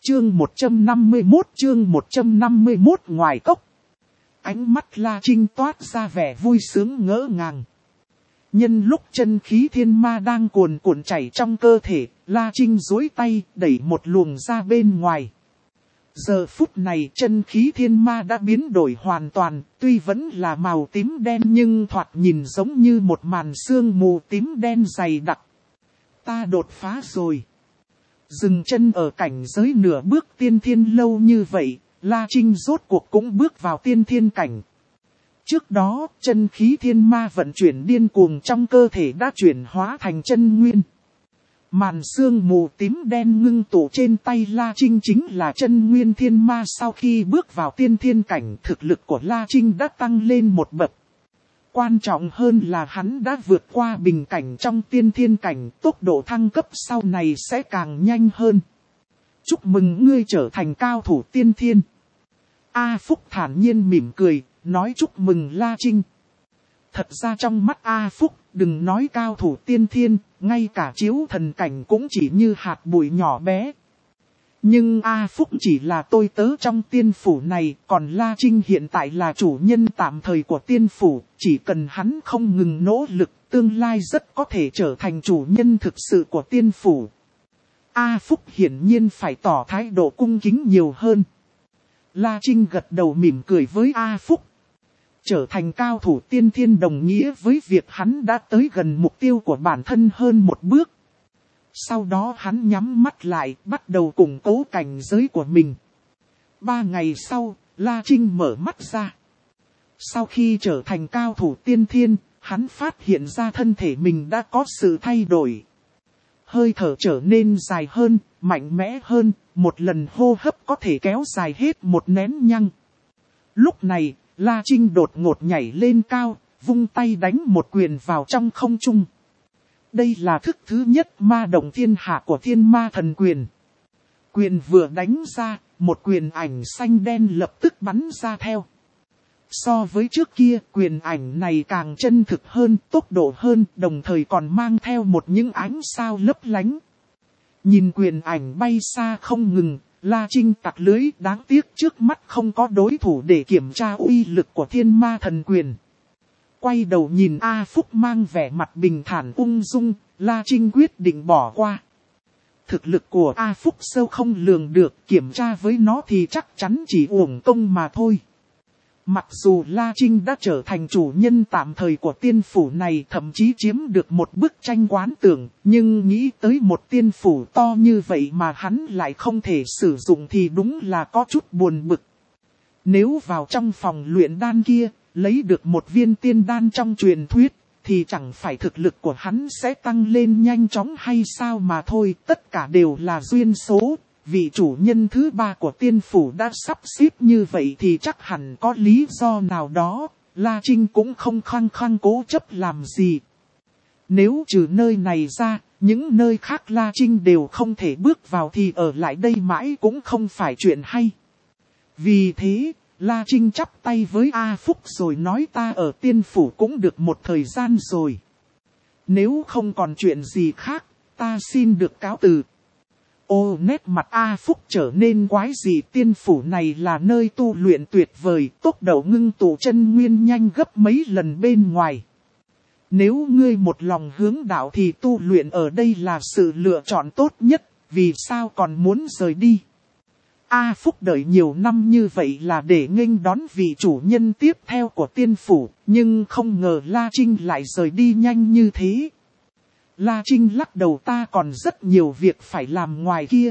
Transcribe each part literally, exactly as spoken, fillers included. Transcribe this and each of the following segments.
Chương một trăm năm mươi mốt chương một trăm năm mươi mốt ngoài cốc. Ánh mắt La Trinh toát ra vẻ vui sướng ngỡ ngàng. Nhân lúc chân khí thiên ma đang cuồn cuộn chảy trong cơ thể, La Trinh duỗi tay đẩy một luồng ra bên ngoài. Giờ phút này chân khí thiên ma đã biến đổi hoàn toàn, tuy vẫn là màu tím đen nhưng thoạt nhìn giống như một màn sương mù tím đen dày đặc. Ta đột phá rồi. Dừng chân ở cảnh giới nửa bước tiên thiên lâu như vậy, La Trinh rốt cuộc cũng bước vào tiên thiên cảnh. Trước đó, chân khí thiên ma vận chuyển điên cuồng trong cơ thể đã chuyển hóa thành chân nguyên. Màn sương mù tím đen ngưng tụ trên tay La Trinh chính là chân nguyên thiên ma. Sau khi bước vào tiên thiên cảnh, thực lực của La Trinh đã tăng lên một bậc. Quan trọng hơn là hắn đã vượt qua bình cảnh trong tiên thiên cảnh, tốc độ thăng cấp sau này sẽ càng nhanh hơn. Chúc mừng ngươi trở thành cao thủ tiên thiên. A Phúc thản nhiên mỉm cười, nói chúc mừng La Trinh. Thật ra trong mắt A Phúc, đừng nói cao thủ tiên thiên, ngay cả chiếu thần cảnh cũng chỉ như hạt bụi nhỏ bé. Nhưng A Phúc chỉ là tôi tớ trong tiên phủ này, còn La Trinh hiện tại là chủ nhân tạm thời của tiên phủ, chỉ cần hắn không ngừng nỗ lực, tương lai rất có thể trở thành chủ nhân thực sự của tiên phủ. A Phúc hiển nhiên phải tỏ thái độ cung kính nhiều hơn. La Trinh gật đầu mỉm cười với A Phúc. Trở thành cao thủ tiên thiên đồng nghĩa với việc hắn đã tới gần mục tiêu của bản thân hơn một bước. Sau đó hắn nhắm mắt lại, bắt đầu củng cố cảnh giới của mình. Ba ngày sau, La Trinh mở mắt ra. Sau khi trở thành cao thủ tiên thiên, hắn phát hiện ra thân thể mình đã có sự thay đổi. Hơi thở trở nên dài hơn, mạnh mẽ hơn, một lần hô hấp có thể kéo dài hết một nén nhăng. Lúc này, La Trinh đột ngột nhảy lên cao, vung tay đánh một quyền vào trong không trung. Đây là thức thứ nhất ma động thiên hạ của thiên ma thần quyền. Quyền vừa đánh ra, một quyền ảnh xanh đen lập tức bắn ra theo. So với trước kia, quyền ảnh này càng chân thực hơn, tốc độ hơn, đồng thời còn mang theo một những ánh sao lấp lánh. Nhìn quyền ảnh bay xa không ngừng, La Trinh tặc lưới, đáng tiếc trước mắt không có đối thủ để kiểm tra uy lực của thiên ma thần quyền. Quay đầu nhìn A Phúc mang vẻ mặt bình thản ung dung, La Trinh quyết định bỏ qua. Thực lực của A Phúc sâu không lường được, kiểm tra với nó thì chắc chắn chỉ uổng công mà thôi. Mặc dù La Trinh đã trở thành chủ nhân tạm thời của tiên phủ này, thậm chí chiếm được một bức tranh quán tưởng, nhưng nghĩ tới một tiên phủ to như vậy mà hắn lại không thể sử dụng thì đúng là có chút buồn bực. Nếu vào trong phòng luyện đan kia, lấy được một viên tiên đan trong truyền thuyết, thì chẳng phải thực lực của hắn sẽ tăng lên nhanh chóng hay sao mà thôi, tất cả đều là duyên số. Vị chủ nhân thứ ba của tiên phủ đã sắp xếp như vậy thì chắc hẳn có lý do nào đó, La Trinh cũng không khăng khăng cố chấp làm gì. Nếu trừ nơi này ra, những nơi khác La Trinh đều không thể bước vào thì ở lại đây mãi cũng không phải chuyện hay. Vì thế, La Trinh chắp tay với A Phúc rồi nói ta ở tiên phủ cũng được một thời gian rồi. Nếu không còn chuyện gì khác, ta xin được cáo từ. Ô nét mặt A Phúc trở nên quái dị, tiên phủ này là nơi tu luyện tuyệt vời, tốc độ ngưng tụ chân nguyên nhanh gấp mấy lần bên ngoài. Nếu ngươi một lòng hướng đạo thì tu luyện ở đây là sự lựa chọn tốt nhất, vì sao còn muốn rời đi? A Phúc đợi nhiều năm như vậy là để nghênh đón vị chủ nhân tiếp theo của tiên phủ, nhưng không ngờ La Trinh lại rời đi nhanh như thế. La Trinh lắc đầu ta còn rất nhiều việc phải làm ngoài kia.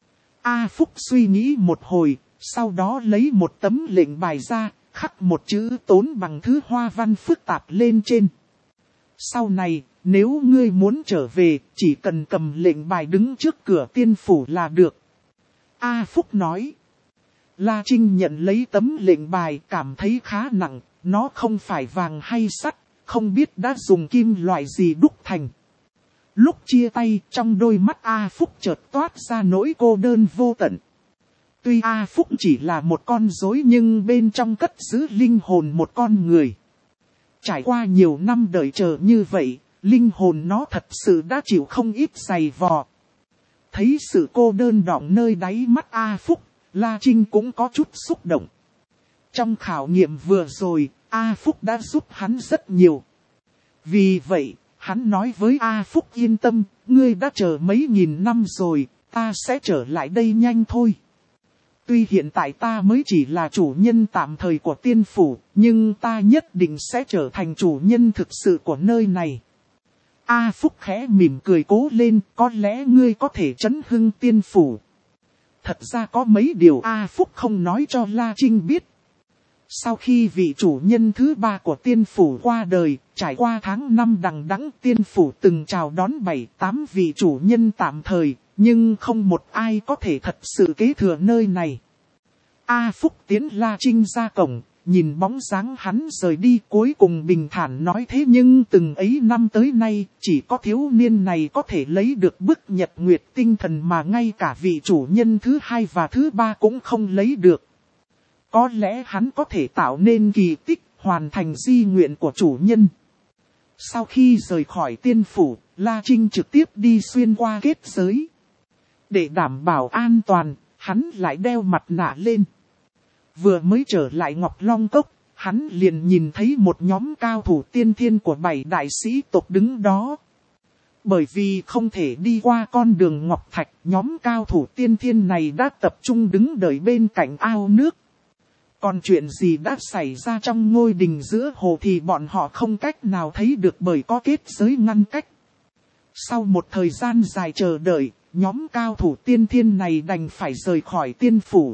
A Phúc suy nghĩ một hồi, sau đó lấy một tấm lệnh bài ra, khắc một chữ tốn bằng thứ hoa văn phức tạp lên trên. Sau này, nếu ngươi muốn trở về, chỉ cần cầm lệnh bài đứng trước cửa tiên phủ là được. A Phúc nói. La Trinh nhận lấy tấm lệnh bài cảm thấy khá nặng, nó không phải vàng hay sắt, không biết đã dùng kim loại gì đúc thành. Lúc chia tay, trong đôi mắt A Phúc chợt toát ra nỗi cô đơn vô tận. Tuy A Phúc chỉ là một con rối nhưng bên trong cất giữ linh hồn một con người. Trải qua nhiều năm đợi chờ như vậy, linh hồn nó thật sự đã chịu không ít giày vò. Thấy sự cô đơn đọng nơi đáy mắt A Phúc, La Trinh cũng có chút xúc động. Trong khảo nghiệm vừa rồi, A Phúc đã giúp hắn rất nhiều. Vì vậy, hắn nói với A Phúc yên tâm, ngươi đã chờ mấy nghìn năm rồi, ta sẽ trở lại đây nhanh thôi. Tuy hiện tại ta mới chỉ là chủ nhân tạm thời của tiên phủ, nhưng ta nhất định sẽ trở thành chủ nhân thực sự của nơi này. A Phúc khẽ mỉm cười cố lên, có lẽ ngươi có thể trấn hưng tiên phủ. Thật ra có mấy điều A Phúc không nói cho La Trinh biết. Sau khi vị chủ nhân thứ ba của tiên phủ qua đời, trải qua tháng năm đằng đẵng, tiên phủ từng chào đón bảy tám vị chủ nhân tạm thời, nhưng không một ai có thể thật sự kế thừa nơi này. A Phúc tiến La Trinh ra cổng, nhìn bóng dáng hắn rời đi cuối cùng bình thản nói thế nhưng từng ấy năm tới nay, chỉ có thiếu niên này có thể lấy được bức nhật nguyệt tinh thần mà ngay cả vị chủ nhân thứ hai và thứ ba cũng không lấy được. Có lẽ hắn có thể tạo nên kỳ tích, hoàn thành di nguyện của chủ nhân. Sau khi rời khỏi tiên phủ, La Trinh trực tiếp đi xuyên qua kết giới. Để đảm bảo an toàn, hắn lại đeo mặt nạ lên. Vừa mới trở lại Ngọc Long Cốc, hắn liền nhìn thấy một nhóm cao thủ tiên thiên của bảy đại sĩ tộc đứng đó. Bởi vì không thể đi qua con đường Ngọc Thạch, nhóm cao thủ tiên thiên này đã tập trung đứng đợi bên cạnh ao nước. Còn chuyện gì đã xảy ra trong ngôi đình giữa hồ thì bọn họ không cách nào thấy được bởi có kết giới ngăn cách. Sau một thời gian dài chờ đợi, nhóm cao thủ tiên thiên này đành phải rời khỏi tiên phủ.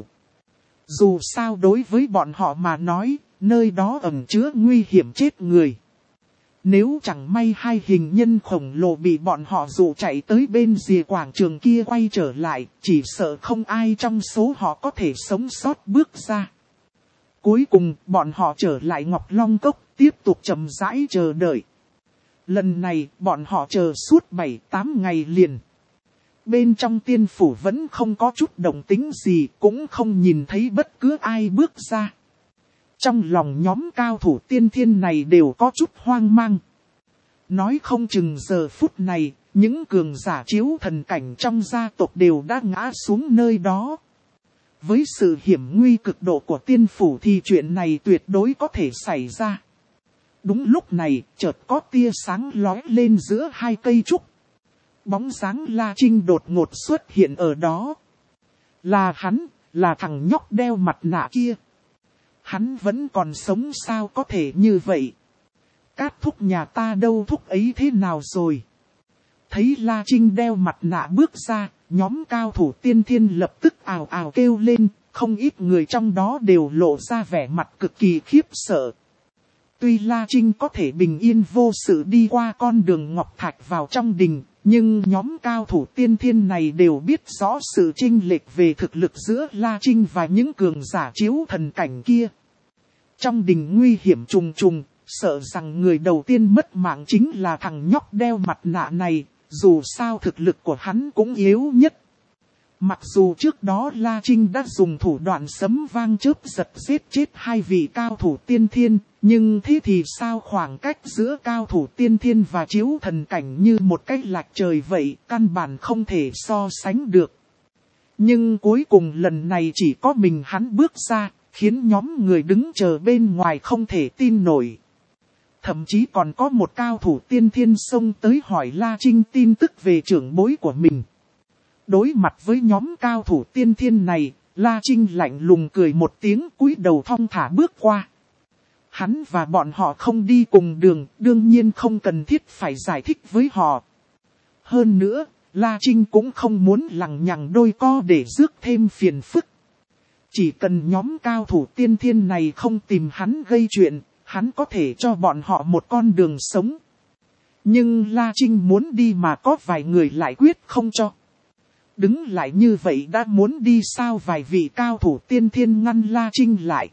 Dù sao đối với bọn họ mà nói, nơi đó ẩn chứa nguy hiểm chết người. Nếu chẳng may hai hình nhân khổng lồ bị bọn họ dụ chạy tới bên rìa quảng trường kia quay trở lại, chỉ sợ không ai trong số họ có thể sống sót bước ra. Cuối cùng, bọn họ trở lại Ngọc Long Cốc, tiếp tục chậm rãi chờ đợi. Lần này, bọn họ chờ suốt bảy tám ngày liền. Bên trong tiên phủ vẫn không có chút động tĩnh gì, cũng không nhìn thấy bất cứ ai bước ra. Trong lòng nhóm cao thủ tiên thiên này đều có chút hoang mang. Nói không chừng giờ phút này, những cường giả chiếu thần cảnh trong gia tộc đều đã ngã xuống nơi đó. Với sự hiểm nguy cực độ của tiên phủ thì chuyện này tuyệt đối có thể xảy ra. Đúng lúc này, chợt có tia sáng lóe lên giữa hai cây trúc. Bóng dáng La Trinh đột ngột xuất hiện ở đó. Là hắn, là thằng nhóc đeo mặt nạ kia. Hắn vẫn còn sống sao có thể như vậy? Cát thúc nhà ta đâu thúc ấy thế nào rồi? Thấy La Trinh đeo mặt nạ bước ra, nhóm cao thủ tiên thiên lập tức ào ào kêu lên, không ít người trong đó đều lộ ra vẻ mặt cực kỳ khiếp sợ. Tuy La Trinh có thể bình yên vô sự đi qua con đường Ngọc Thạch vào trong đình, nhưng nhóm cao thủ tiên thiên này đều biết rõ sự chênh lệch về thực lực giữa La Trinh và những cường giả chiếu thần cảnh kia. Trong đình nguy hiểm trùng trùng, sợ rằng người đầu tiên mất mạng chính là thằng nhóc đeo mặt nạ này, dù sao thực lực của hắn cũng yếu nhất. Mặc dù trước đó La Trinh đã dùng thủ đoạn sấm vang chớp giật giết chết hai vị cao thủ tiên thiên, nhưng thế thì sao khoảng cách giữa cao thủ tiên thiên và chiếu thần cảnh như một cái lệch trời vậy, căn bản không thể so sánh được. Nhưng cuối cùng lần này chỉ có mình hắn bước ra, khiến nhóm người đứng chờ bên ngoài không thể tin nổi. Thậm chí còn có một cao thủ tiên thiên xông tới hỏi La Trinh tin tức về trưởng bối của mình. Đối mặt với nhóm cao thủ tiên thiên này, La Trinh lạnh lùng cười một tiếng cúi đầu thong thả bước qua. Hắn và bọn họ không đi cùng đường, đương nhiên không cần thiết phải giải thích với họ. Hơn nữa, La Trinh cũng không muốn lằng nhằng đôi co để rước thêm phiền phức. Chỉ cần nhóm cao thủ tiên thiên này không tìm hắn gây chuyện, hắn có thể cho bọn họ một con đường sống. Nhưng La Trinh muốn đi mà có vài người lại quyết không cho. Đứng lại như vậy đã muốn đi sao? Vài vị cao thủ tiên thiên ngăn La Trinh lại.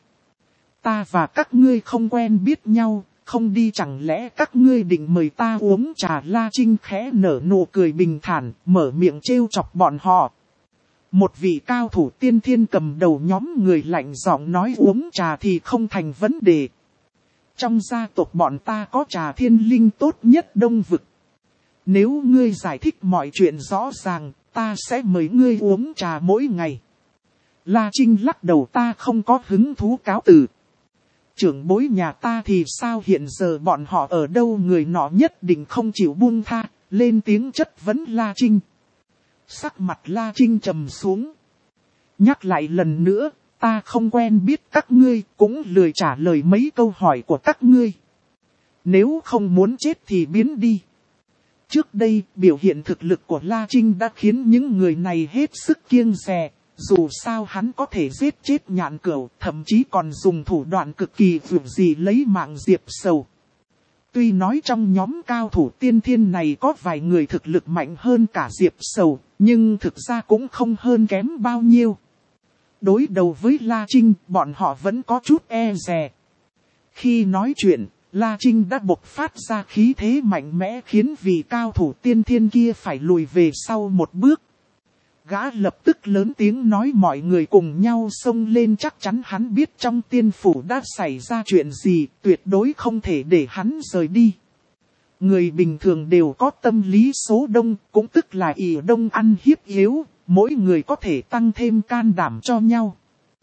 Ta và các ngươi không quen biết nhau, không đi chẳng lẽ các ngươi định mời ta uống trà? La Trinh khẽ nở nụ cười bình thản, mở miệng trêu chọc bọn họ. Một vị cao thủ tiên thiên cầm đầu nhóm người lạnh giọng nói uống trà thì không thành vấn đề. Trong gia tộc bọn ta có trà thiên linh tốt nhất Đông Vực. Nếu ngươi giải thích mọi chuyện rõ ràng, ta sẽ mời ngươi uống trà mỗi ngày. La Trinh lắc đầu, ta không có hứng thú cáo từ. Trưởng bối nhà ta thì sao, hiện giờ bọn họ ở đâu, người nọ nhất định không chịu buông tha, lên tiếng chất vấn La Trinh. Sắc mặt La Trinh trầm xuống. Nhắc lại lần nữa, ta không quen biết các ngươi, cũng lười trả lời mấy câu hỏi của các ngươi. Nếu không muốn chết thì biến đi. Trước đây, biểu hiện thực lực của La Trinh đã khiến những người này hết sức kiêng dè. Dù sao hắn có thể giết chết Nhạn Cửu, thậm chí còn dùng thủ đoạn cực kỳ vượt gì lấy mạng Diệp Sầu. Tuy nói trong nhóm cao thủ tiên thiên này có vài người thực lực mạnh hơn cả Diệp Sầu, nhưng thực ra cũng không hơn kém bao nhiêu. Đối đầu với La Trinh, bọn họ vẫn có chút e dè. Khi nói chuyện, La Trinh đã bộc phát ra khí thế mạnh mẽ khiến vị cao thủ tiên thiên kia phải lùi về sau một bước. Gã lập tức lớn tiếng nói, mọi người cùng nhau xông lên, chắc chắn hắn biết trong tiên phủ đã xảy ra chuyện gì, tuyệt đối không thể để hắn rời đi. Người bình thường đều có tâm lý số đông, cũng tức là ỷ đông ăn hiếp yếu, mỗi người có thể tăng thêm can đảm cho nhau.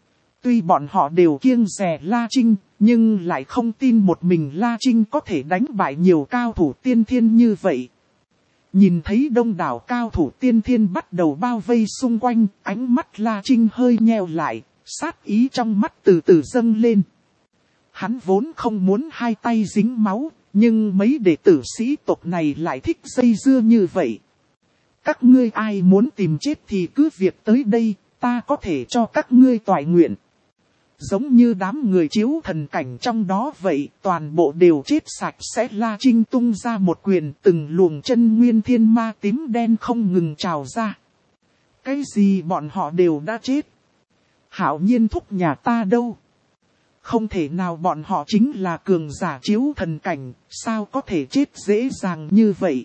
Tuy bọn họ đều kiêng dè La Trinh, nhưng lại không tin một mình La Trinh có thể đánh bại nhiều cao thủ tiên thiên như vậy. Nhìn thấy đông đảo cao thủ tiên thiên bắt đầu bao vây xung quanh, ánh mắt La Trinh hơi nheo lại, sát ý trong mắt từ từ dâng lên. Hắn vốn không muốn hai tay dính máu, nhưng mấy đệ tử sĩ tộc này lại thích dây dưa như vậy. Các ngươi ai muốn tìm chết thì cứ việc tới đây, ta có thể cho các ngươi toại nguyện. Giống như đám người chiếu thần cảnh trong đó vậy, toàn bộ đều chết sạch sẽ. La Trinh tung ra một quyền, từng luồng chân nguyên thiên ma tím đen không ngừng trào ra. Cái gì bọn họ đều đã chết? Hạo Nhiên thúc nhà ta đâu? Không thể nào, bọn họ chính là cường giả chiếu thần cảnh, sao có thể chết dễ dàng như vậy?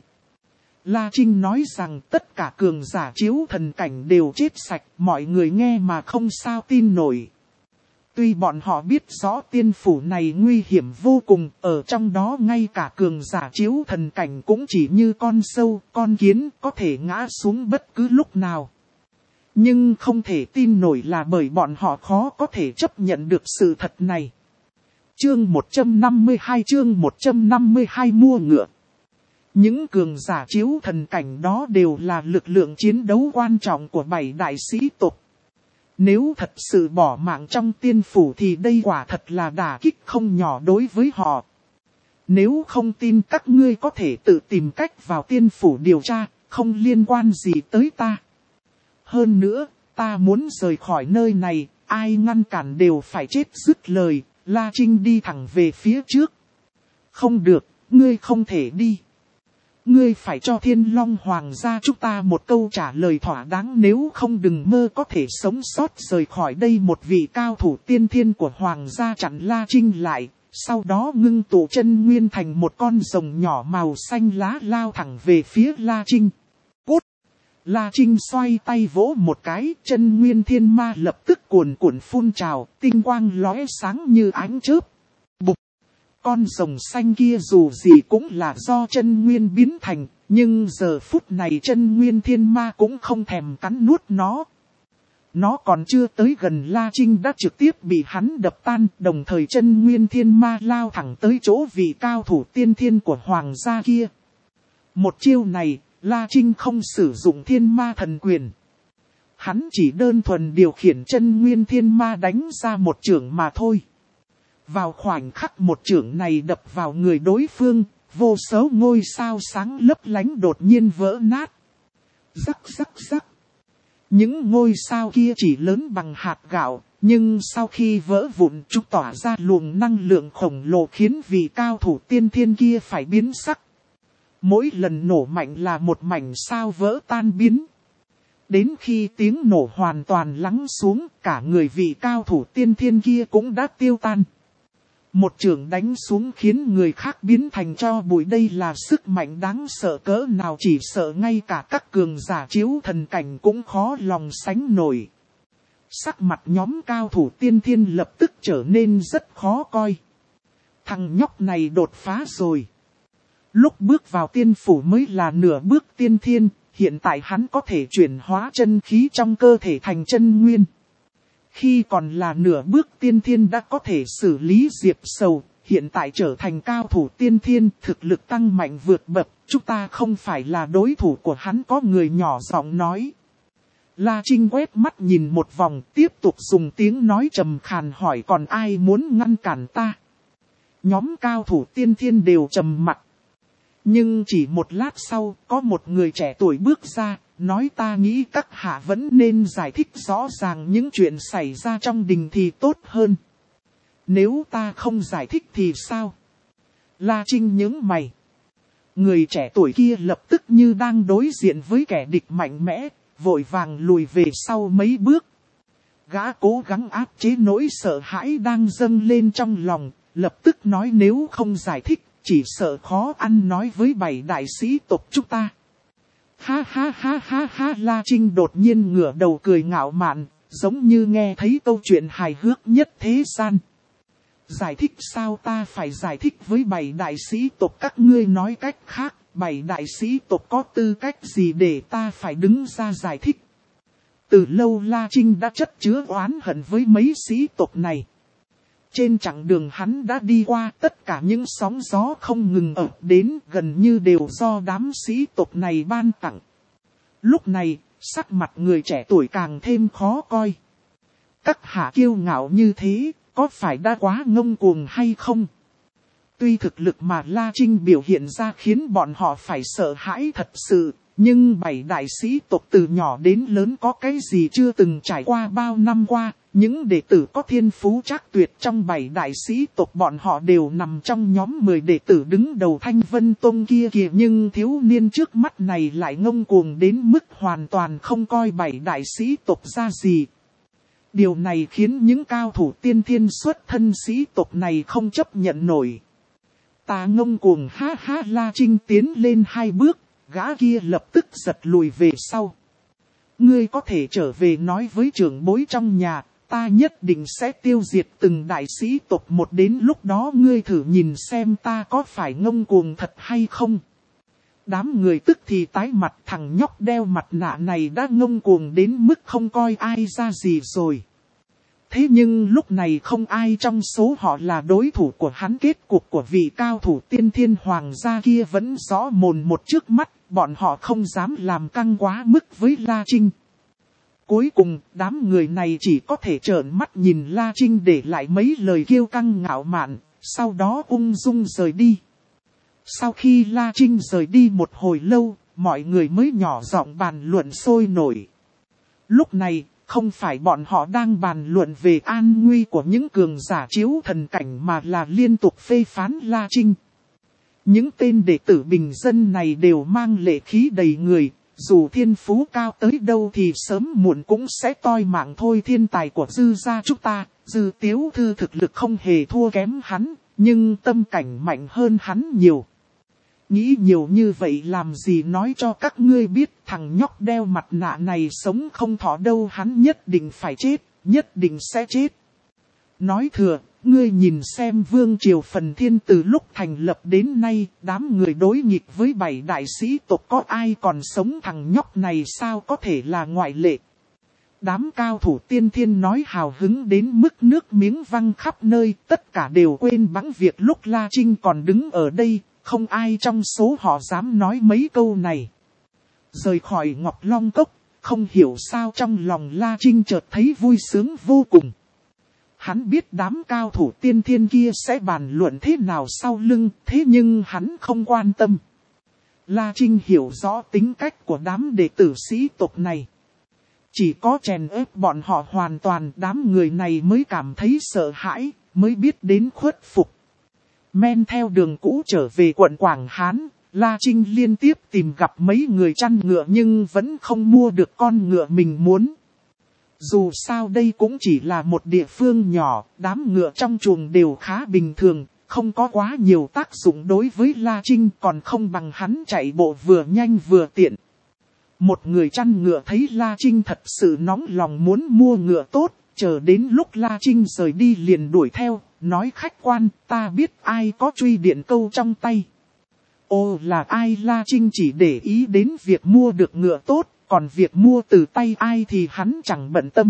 La Trinh nói rằng tất cả cường giả chiếu thần cảnh đều chết sạch, mọi người nghe mà không sao tin nổi. Tuy bọn họ biết rõ tiên phủ này nguy hiểm vô cùng, ở trong đó ngay cả cường giả chiếu thần cảnh cũng chỉ như con sâu, con kiến, có thể ngã xuống bất cứ lúc nào. Nhưng không thể tin nổi là bởi bọn họ khó có thể chấp nhận được sự thật này. Chương một trăm năm mươi hai, chương một trăm năm mươi hai mua ngựa. Những cường giả chiếu thần cảnh đó đều là lực lượng chiến đấu quan trọng của bảy đại sĩ tộc. Nếu thật sự bỏ mạng trong tiên phủ thì đây quả thật là đả kích không nhỏ đối với họ. Nếu không tin các ngươi có thể tự tìm cách vào tiên phủ điều tra, không liên quan gì tới ta. Hơn nữa, ta muốn rời khỏi nơi này, ai ngăn cản đều phải chết. Dứt lời, La Trinh đi thẳng về phía trước. Không được, ngươi không thể đi. Ngươi phải cho Thiên Long Hoàng gia chúng ta một câu trả lời thỏa đáng, nếu không đừng mơ có thể sống sót rời khỏi đây. Một vị cao thủ tiên thiên của Hoàng gia chặn La Trinh lại, sau đó ngưng tụ chân nguyên thành một con rồng nhỏ màu xanh lá lao thẳng về phía La Trinh. Cút! La Trinh xoay tay vỗ một cái, chân nguyên thiên ma lập tức cuồn cuộn phun trào, tinh quang lóe sáng như ánh chớp. Bụp! Con rồng xanh kia dù gì cũng là do chân nguyên biến thành, nhưng giờ phút này chân nguyên thiên ma cũng không thèm cắn nuốt nó. Nó còn chưa tới gần La Trinh đã trực tiếp bị hắn đập tan, đồng thời chân nguyên thiên ma lao thẳng tới chỗ vị cao thủ tiên thiên của Hoàng gia kia. Một chiêu này, La Trinh không sử dụng thiên ma thần quyền. Hắn chỉ đơn thuần điều khiển chân nguyên thiên ma đánh ra một chưởng mà thôi. Vào khoảnh khắc một chưởng này đập vào người đối phương, vô số ngôi sao sáng lấp lánh đột nhiên vỡ nát. Rắc rắc rắc. Những ngôi sao kia chỉ lớn bằng hạt gạo, nhưng sau khi vỡ vụn chúng tỏa ra luồng năng lượng khổng lồ khiến vị cao thủ tiên thiên kia phải biến sắc. Mỗi lần nổ mạnh là một mảnh sao vỡ tan biến. Đến khi tiếng nổ hoàn toàn lắng xuống, cả người vị cao thủ tiên thiên kia cũng đã tiêu tan. Một chưởng đánh xuống khiến người khác biến thành tro bụi, đây là sức mạnh đáng sợ cỡ nào, chỉ sợ ngay cả các cường giả chiếu thần cảnh cũng khó lòng sánh nổi. Sắc mặt nhóm cao thủ tiên thiên lập tức trở nên rất khó coi. Thằng nhóc này đột phá rồi. Lúc bước vào tiên phủ mới là nửa bước tiên thiên, hiện tại hắn có thể chuyển hóa chân khí trong cơ thể thành chân nguyên. Khi còn là nửa bước tiên thiên đã có thể xử lý Diệp Sầu, hiện tại trở thành cao thủ tiên thiên, thực lực tăng mạnh vượt bậc, chúng ta không phải là đối thủ của hắn, có người nhỏ giọng nói. La Trinh quét mắt nhìn một vòng, tiếp tục dùng tiếng nói trầm khàn hỏi còn ai muốn ngăn cản ta. Nhóm cao thủ tiên thiên đều trầm mặt. Nhưng chỉ một lát sau, có một người trẻ tuổi bước ra, nói ta nghĩ các hạ vẫn nên giải thích rõ ràng những chuyện xảy ra trong đình thì tốt hơn. Nếu ta không giải thích thì sao? La Trinh nhướng mày. Người trẻ tuổi kia lập tức như đang đối diện với kẻ địch mạnh mẽ, vội vàng lùi về sau mấy bước. Gã cố gắng áp chế nỗi sợ hãi đang dâng lên trong lòng, lập tức nói nếu không giải thích, chỉ sợ khó ăn nói với bảy đại sĩ tộc chúng ta. Ha ha ha ha ha, La Trinh đột nhiên ngửa đầu cười ngạo mạn, giống như nghe thấy câu chuyện hài hước nhất thế gian. Giải thích sao, ta phải giải thích với bảy đại sĩ tộc các ngươi, nói cách khác, bảy đại sĩ tộc có tư cách gì để ta phải đứng ra giải thích. Từ lâu La Trinh đã chất chứa oán hận với mấy sĩ tộc này. Trên chặng đường hắn đã đi qua, tất cả những sóng gió không ngừng ập đến, gần như đều do đám sĩ tộc này ban tặng. Lúc này, sắc mặt người trẻ tuổi càng thêm khó coi. Các hạ kiêu ngạo như thế, có phải đã quá ngông cuồng hay không? Tuy thực lực mà La Trinh biểu hiện ra khiến bọn họ phải sợ hãi thật sự, nhưng bảy đại sĩ tộc từ nhỏ đến lớn có cái gì chưa từng trải qua bao năm qua. Những đệ tử có thiên phú trác tuyệt trong bảy đại sĩ tộc bọn họ đều nằm trong nhóm mười đệ tử đứng đầu Thanh Vân Tông kia kìa, nhưng thiếu niên trước mắt này lại ngông cuồng đến mức hoàn toàn không coi bảy đại sĩ tộc ra gì. Điều này khiến những cao thủ tiên thiên xuất thân sĩ tộc này không chấp nhận nổi. Ta ngông cuồng, ha ha. La Trinh tiến lên hai bước, gã kia lập tức giật lùi về sau. Ngươi có thể trở về nói với trưởng bối trong nhà, ta nhất định sẽ tiêu diệt từng đại sĩ tộc một, đến lúc đó ngươi thử nhìn xem ta có phải ngông cuồng thật hay không. Đám người tức thì tái mặt, thằng nhóc đeo mặt nạ này đã ngông cuồng đến mức không coi ai ra gì rồi. Thế nhưng lúc này không ai trong số họ là đối thủ của hắn, kết cục của vị cao thủ tiên thiên hoàng gia kia vẫn rõ mồn một trước mắt, bọn họ không dám làm căng quá mức với La Trinh. Cuối cùng, đám người này chỉ có thể trợn mắt nhìn La Trinh để lại mấy lời kiêu căng ngạo mạn, sau đó ung dung rời đi. Sau khi La Trinh rời đi một hồi lâu, mọi người mới nhỏ giọng bàn luận sôi nổi. Lúc này, không phải bọn họ đang bàn luận về an nguy của những cường giả chiếu thần cảnh mà là liên tục phê phán La Trinh. Những tên đệ tử bình dân này đều mang lệ khí đầy người. Dù thiên phú cao tới đâu thì sớm muộn cũng sẽ toi mạng thôi. Thiên tài của Dư gia chúng ta, Dư Tiếu Thư thực lực không hề thua kém hắn, nhưng tâm cảnh mạnh hơn hắn nhiều. Nghĩ nhiều như vậy làm gì, nói cho các ngươi biết thằng nhóc đeo mặt nạ này sống không thọ đâu, hắn nhất định phải chết, nhất định sẽ chết. Nói thừa, ngươi nhìn xem Vương Triều Phần Thiên từ lúc thành lập đến nay, đám người đối nghịch với bảy đại sĩ tộc có ai còn sống, thằng nhóc này sao có thể là ngoại lệ. Đám cao thủ tiên thiên nói hào hứng đến mức nước miếng văng khắp nơi, tất cả đều quên bẵng việc lúc La Trinh còn đứng ở đây, không ai trong số họ dám nói mấy câu này. Rời khỏi Ngọc Long Cốc, không hiểu sao trong lòng La Trinh chợt thấy vui sướng vô cùng. Hắn biết đám cao thủ tiên thiên kia sẽ bàn luận thế nào sau lưng, thế nhưng hắn không quan tâm. La Trinh hiểu rõ tính cách của đám đệ tử sĩ tộc này. Chỉ có chèn ép bọn họ hoàn toàn, đám người này mới cảm thấy sợ hãi, mới biết đến khuất phục. Men theo đường cũ trở về quận Quảng Hán, La Trinh liên tiếp tìm gặp mấy người chăn ngựa nhưng vẫn không mua được con ngựa mình muốn. Dù sao đây cũng chỉ là một địa phương nhỏ, đám ngựa trong chuồng đều khá bình thường, không có quá nhiều tác dụng đối với La Trinh, còn không bằng hắn chạy bộ vừa nhanh vừa tiện. Một người chăn ngựa thấy La Trinh thật sự nóng lòng muốn mua ngựa tốt, chờ đến lúc La Trinh rời đi liền đuổi theo, nói khách quan, ta biết ai có truy điện câu trong tay. Ô là ai? La Trinh chỉ để ý đến việc mua được ngựa tốt, còn việc mua từ tay ai thì hắn chẳng bận tâm.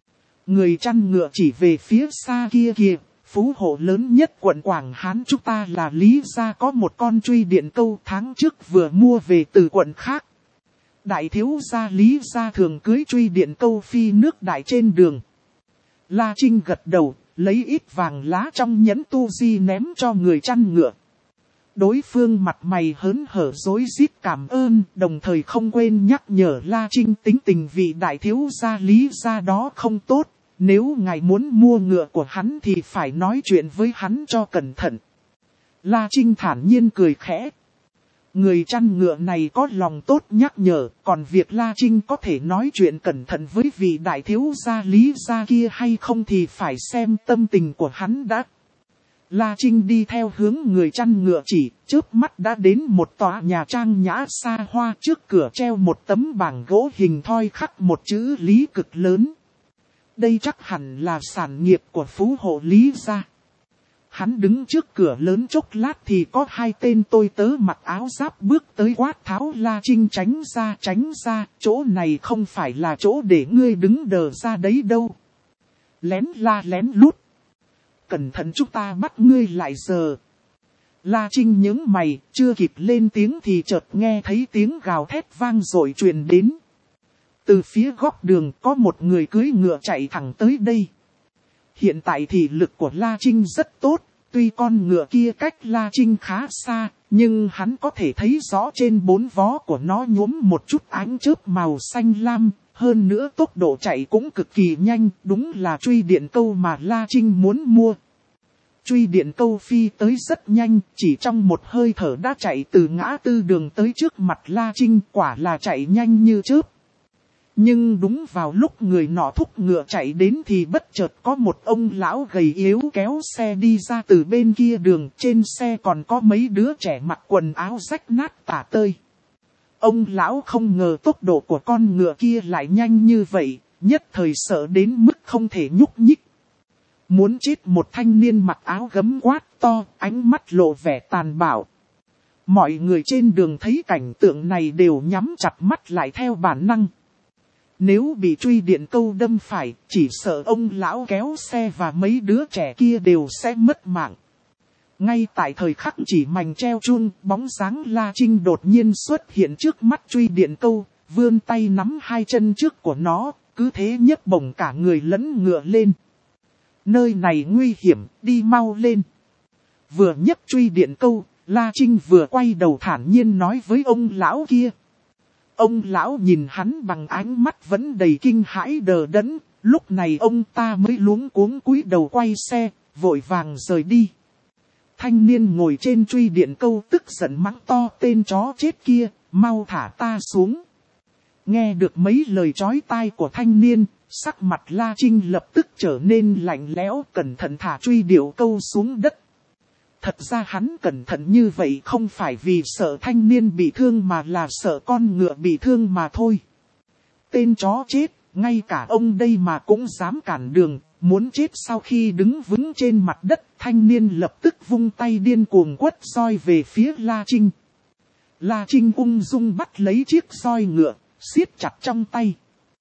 Người chăn ngựa chỉ về phía xa kia kìa, phú hộ lớn nhất quận Quảng Hán chúng ta là Lý gia có một con truy điện câu tháng trước vừa mua về từ quận khác. Đại thiếu gia Lý gia thường cưới truy điện câu phi nước đại trên đường. La Trinh gật đầu, lấy ít vàng lá trong nhẫn tu di ném cho người chăn ngựa. Đối phương mặt mày hớn hở rối rít cảm ơn, đồng thời không quên nhắc nhở La Trinh tính tình vị đại thiếu gia Lý gia đó không tốt. Nếu ngài muốn mua ngựa của hắn thì phải nói chuyện với hắn cho cẩn thận. La Trinh thản nhiên cười khẽ. Người chăn ngựa này có lòng tốt nhắc nhở, còn việc La Trinh có thể nói chuyện cẩn thận với vị đại thiếu gia Lý gia kia hay không thì phải xem tâm tình của hắn đã. La Trinh đi theo hướng người chăn ngựa chỉ, chớp mắt đã đến một tòa nhà trang nhã xa hoa, trước cửa treo một tấm bảng gỗ hình thoi khắc một chữ Lý cực lớn. Đây chắc hẳn là sản nghiệp của phú hộ Lý gia. Hắn đứng trước cửa lớn chốc lát thì có hai tên tôi tớ mặc áo giáp bước tới quát tháo La Trinh tránh ra tránh ra, chỗ này không phải là chỗ để ngươi đứng đờ ra đấy đâu. Lén la lén lút. Cẩn thận chúng ta bắt ngươi lại giờ. La Trinh nhướng mày, chưa kịp lên tiếng thì chợt nghe thấy tiếng gào thét vang dội truyền đến. Từ phía góc đường có một người cưỡi ngựa chạy thẳng tới đây. Hiện tại thì lực của La Trinh rất tốt, tuy con ngựa kia cách La Trinh khá xa, nhưng hắn có thể thấy rõ trên bốn vó của nó nhuốm một chút ánh chớp màu xanh lam, hơn nữa tốc độ chạy cũng cực kỳ nhanh, đúng là truy điện câu mà La Trinh muốn mua. Truy điện câu phi tới rất nhanh, chỉ trong một hơi thở đã chạy từ ngã tư đường tới trước mặt La Trinh, quả là chạy nhanh như chớp. Nhưng đúng vào lúc người nọ thúc ngựa chạy đến thì bất chợt có một ông lão gầy yếu kéo xe đi ra từ bên kia đường. Trên xe còn có mấy đứa trẻ mặc quần áo rách nát tả tơi. Ông lão không ngờ tốc độ của con ngựa kia lại nhanh như vậy, nhất thời sợ đến mức không thể nhúc nhích. Muốn chết, một thanh niên mặc áo gấm quát to, ánh mắt lộ vẻ tàn bạo. Mọi người trên đường thấy cảnh tượng này đều nhắm chặt mắt lại theo bản năng. Nếu bị truy điện câu đâm phải, chỉ sợ ông lão kéo xe và mấy đứa trẻ kia đều sẽ mất mạng. Ngay tại thời khắc chỉ mảnh treo chuông, bóng dáng La Trinh đột nhiên xuất hiện trước mắt truy điện câu, vươn tay nắm hai chân trước của nó, cứ thế nhấc bổng cả người lẫn ngựa lên. Nơi này nguy hiểm, đi mau lên. Vừa nhấc truy điện câu, La Trinh vừa quay đầu thản nhiên nói với ông lão kia. Ông lão nhìn hắn bằng ánh mắt vẫn đầy kinh hãi đờ đẫn, lúc này ông ta mới luống cuống cúi đầu quay xe, vội vàng rời đi. Thanh niên ngồi trên truy điện câu tức giận mắng to, tên chó chết kia, mau thả ta xuống. Nghe được mấy lời chói tai của thanh niên, sắc mặt La Trinh lập tức trở nên lạnh lẽo, cẩn thận thả truy điệu câu xuống đất. Thật ra hắn cẩn thận như vậy không phải vì sợ thanh niên bị thương mà là sợ con ngựa bị thương mà thôi. Tên chó chết, ngay cả ông đây mà cũng dám cản đường, muốn chết sau khi đứng vững trên mặt đất. Thanh niên lập tức vung tay điên cuồng quất roi về phía La Trinh. La Trinh ung dung bắt lấy chiếc roi ngựa, siết chặt trong tay.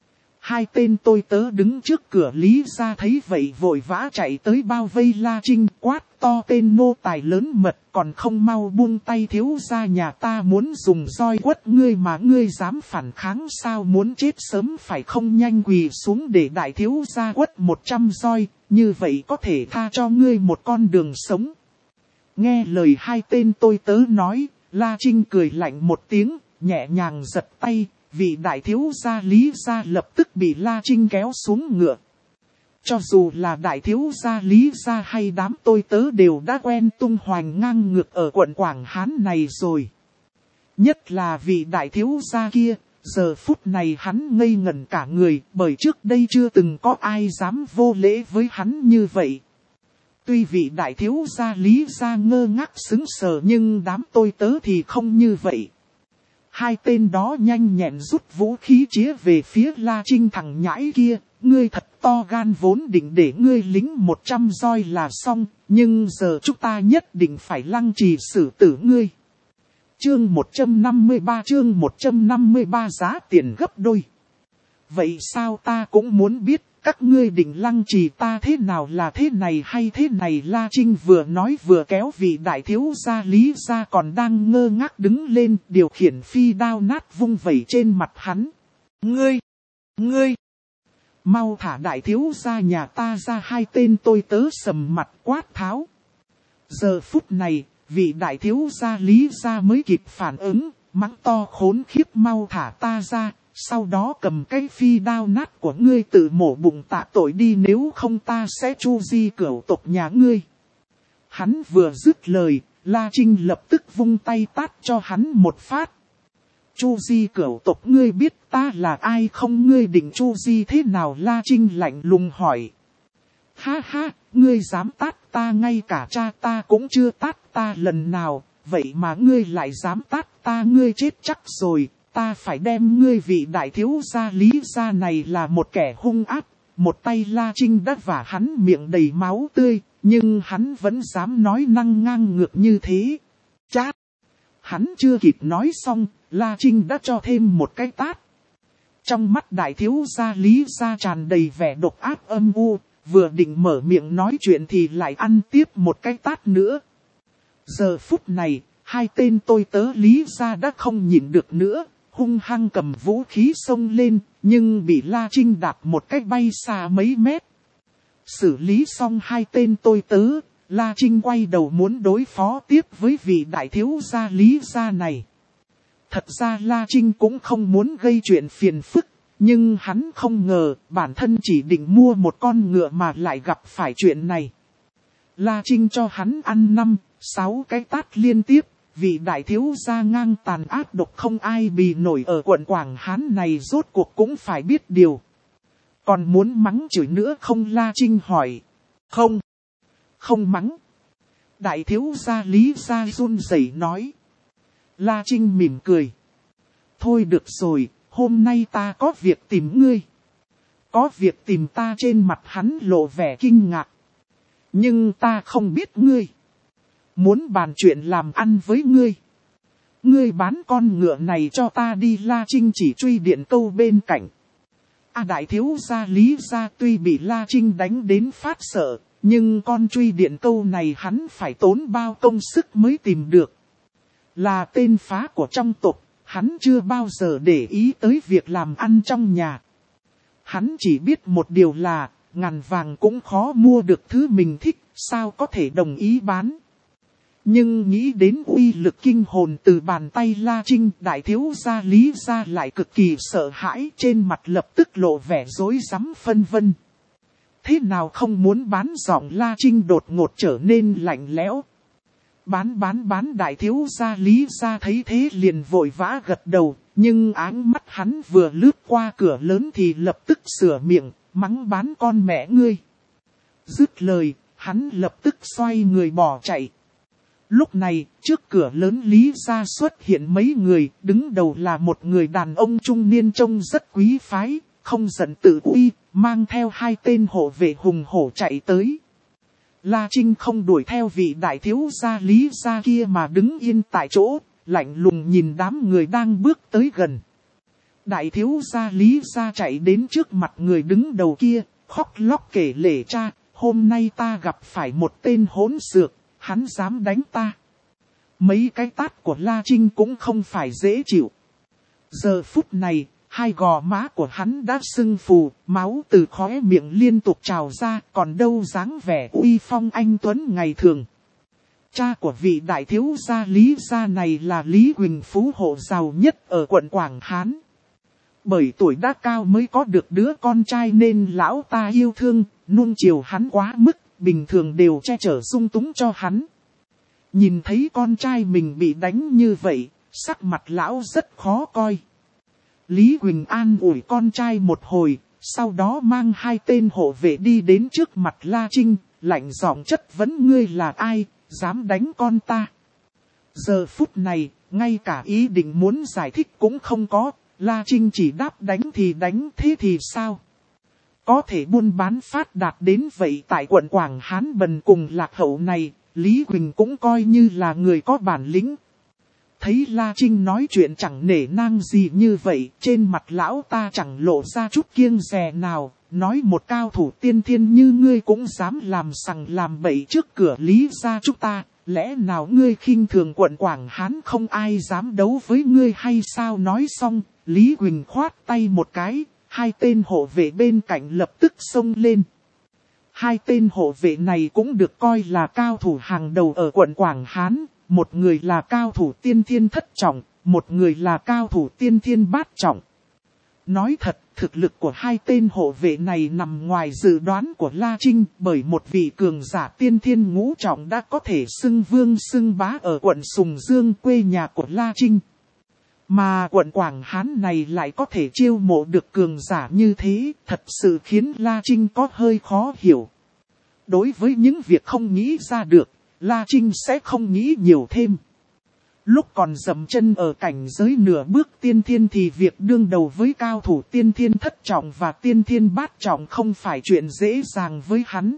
Hai tên tôi tớ đứng trước cửa Lý gia thấy vậy vội vã chạy tới bao vây La Trinh, quát to, tên nô tài lớn mật, còn không mau buông tay, thiếu gia nhà ta muốn dùng roi quất ngươi mà ngươi dám phản kháng sao? Muốn chết sớm phải không? Nhanh quỳ xuống để đại thiếu gia quất một trăm roi, như vậy có thể tha cho ngươi một con đường sống. Nghe lời hai tên tôi tớ nói, La Trinh cười lạnh một tiếng, nhẹ nhàng giật tay. Vị đại thiếu gia Lý gia lập tức bị La Trinh kéo xuống ngựa. Cho dù là đại thiếu gia Lý gia hay đám tôi tớ đều đã quen tung hoành ngang ngược ở quận Quảng Hán này rồi. Nhất là vị đại thiếu gia kia, giờ phút này hắn ngây ngẩn cả người, bởi trước đây chưa từng có ai dám vô lễ với hắn như vậy. Tuy vị đại thiếu gia Lý gia ngơ ngác sững sờ nhưng đám tôi tớ thì không như vậy. Hai tên đó nhanh nhẹn rút vũ khí chĩa về phía La Trinh, thằng nhãi kia, ngươi thật to gan, vốn định để ngươi lính một trăm roi là xong, nhưng giờ chúng ta nhất định phải lăng trì xử tử ngươi. Chương một trăm năm mươi ba chương một trăm năm mươi ba giá tiền gấp đôi. Vậy sao ta cũng muốn biết, các ngươi định lăng trì ta thế nào là thế này hay thế này. La Trinh vừa nói vừa kéo vị đại thiếu gia Lý gia còn đang ngơ ngác đứng lên, điều khiển phi đao nát vung vẩy trên mặt hắn. Ngươi! Ngươi! Mau thả đại thiếu gia nhà ta ra. Hai tên tôi tớ sầm mặt quát tháo. Giờ phút này, vị đại thiếu gia Lý gia mới kịp phản ứng, mắng to khốn khiếp, mau thả ta ra, sau đó cầm cái phi đao nát của ngươi tự mổ bụng tạ tội đi, nếu không ta sẽ chu di cửu tộc nhà ngươi. Hắn vừa dứt lời, La Trinh lập tức vung tay tát cho hắn một phát. Chu di cửu tộc, ngươi biết ta là ai không? Ngươi định chu di thế nào? La Trinh lạnh lùng hỏi. Ha ha, ngươi dám tát ta, ngay cả cha ta cũng chưa tát ta lần nào, vậy mà ngươi lại dám tát ta, ngươi chết chắc rồi, ta phải đem ngươi vị đại thiếu gia Lý gia này là một kẻ hung ác. Một tay La Trinh đã vả hắn miệng đầy máu tươi, nhưng hắn vẫn dám nói năng ngang ngược như thế. Chát! Hắn chưa kịp nói xong, La Trinh đã cho thêm một cái tát. Trong mắt đại thiếu gia Lý gia tràn đầy vẻ độc ác âm u. Vừa định mở miệng nói chuyện thì lại ăn tiếp một cái tát nữa. Giờ phút này, hai tên tôi tớ Lý gia đã không nhịn được nữa, hung hăng cầm vũ khí xông lên, nhưng bị La Trinh đạp một cái bay xa mấy mét. Xử lý xong hai tên tôi tớ, La Trinh quay đầu muốn đối phó tiếp với vị đại thiếu gia Lý gia này. Thật ra La Trinh cũng không muốn gây chuyện phiền phức. Nhưng hắn không ngờ bản thân chỉ định mua một con ngựa mà lại gặp phải chuyện này. La Trinh cho hắn ăn năm, sáu cái tát liên tiếp, vị đại thiếu gia ngang tàn ác độc không ai bì nổi ở quận Quảng Hán này rốt cuộc cũng phải biết điều. Còn muốn mắng chửi nữa không? La Trinh hỏi. Không, không mắng. Đại thiếu gia Lý gia run rẩy nói. La Trinh mỉm cười. Thôi được rồi. Hôm nay ta có việc tìm ngươi. Có việc tìm ta? Trên mặt hắn lộ vẻ kinh ngạc. Nhưng ta không biết ngươi. Muốn bàn chuyện làm ăn với ngươi. Ngươi bán con ngựa này cho ta đi. La Trinh chỉ truy điện câu bên cạnh. A đại thiếu gia Lý gia tuy bị La Trinh đánh đến phát sợ. Nhưng con truy điện câu này hắn phải tốn bao công sức mới tìm được. Là tên phá của trong tộc. Hắn chưa bao giờ để ý tới việc làm ăn trong nhà. Hắn chỉ biết một điều là, ngàn vàng cũng khó mua được thứ mình thích, sao có thể đồng ý bán. Nhưng nghĩ đến uy lực kinh hồn từ bàn tay La Trinh, đại thiếu gia Lý gia lại cực kỳ sợ hãi, trên mặt lập tức lộ vẻ rối rắm phân vân. Thế nào không muốn bán? Giọng La Trinh đột ngột trở nên lạnh lẽo. Bán bán bán. Đại thiếu gia Lý gia thấy thế liền vội vã gật đầu, nhưng áng mắt hắn vừa lướt qua cửa lớn thì lập tức sửa miệng, mắng bán con mẹ ngươi. Dứt lời, hắn lập tức xoay người bỏ chạy. Lúc này, trước cửa lớn Lý gia xuất hiện mấy người, đứng đầu là một người đàn ông trung niên trông rất quý phái, không giận tự uy, mang theo hai tên hộ vệ hùng hổ chạy tới. La Trinh không đuổi theo vị đại thiếu gia Lý gia kia mà đứng yên tại chỗ, lạnh lùng nhìn đám người đang bước tới gần. Đại thiếu gia Lý gia chạy đến trước mặt người đứng đầu kia, khóc lóc kể lể: cha, hôm nay ta gặp phải một tên hỗn xược, hắn dám đánh ta. Mấy cái tát của La Trinh cũng không phải dễ chịu. Giờ phút này, hai gò má của hắn đã sưng phù, máu từ khóe miệng liên tục trào ra, còn đâu dáng vẻ uy phong anh tuấn ngày thường. Cha của vị đại thiếu gia Lý gia này là Lý Huỳnh, phú hộ giàu nhất ở quận Quảng Hán. Bởi tuổi đã cao mới có được đứa con trai nên lão ta yêu thương, nuông chiều hắn quá mức, bình thường đều che chở sung túng cho hắn. Nhìn thấy con trai mình bị đánh như vậy, sắc mặt lão rất khó coi. Lý Huỳnh an ủi con trai một hồi, sau đó mang hai tên hộ vệ đi đến trước mặt La Trinh, lạnh giọng chất vấn: ngươi là ai, dám đánh con ta? Giờ phút này, ngay cả ý định muốn giải thích cũng không có, La Trinh chỉ đáp đánh thì đánh, thế thì sao? Có thể buôn bán phát đạt đến vậy tại quận Quảng Hán bần cùng lạc hậu này, Lý Huỳnh cũng coi như là người có bản lĩnh. thấy La Trinh nói chuyện chẳng nể nang gì như vậy, trên mặt lão ta chẳng lộ ra chút kiêng dè nào, nói một cao thủ tiên thiên như ngươi cũng dám làm sằng làm bậy trước cửa Lý gia chúng ta, lẽ nào ngươi khinh thường quận Quảng Hán không ai dám đấu với ngươi hay sao? Nói xong, Lý Quỳnh khoát tay một cái, hai tên hộ vệ bên cạnh lập tức xông lên. Hai tên hộ vệ này cũng được coi là cao thủ hàng đầu ở quận Quảng Hán, một người là cao thủ tiên thiên thất trọng, một người là cao thủ tiên thiên bát trọng. Nói thật, thực lực của hai tên hộ vệ này nằm ngoài dự đoán của La Trinh, bởi một vị cường giả tiên thiên ngũ trọng đã có thể xưng vương xưng bá ở quận Sùng Dương, quê nhà của La Trinh. Mà quận Quảng Hán này lại có thể chiêu mộ được cường giả như thế, thật sự khiến La Trinh có hơi khó hiểu. Đối với những việc không nghĩ ra được, La Trinh sẽ không nghĩ nhiều thêm. Lúc còn dậm chân ở cảnh giới nửa bước tiên thiên thì việc đương đầu với cao thủ tiên thiên thất trọng và tiên thiên bát trọng không phải chuyện dễ dàng với hắn.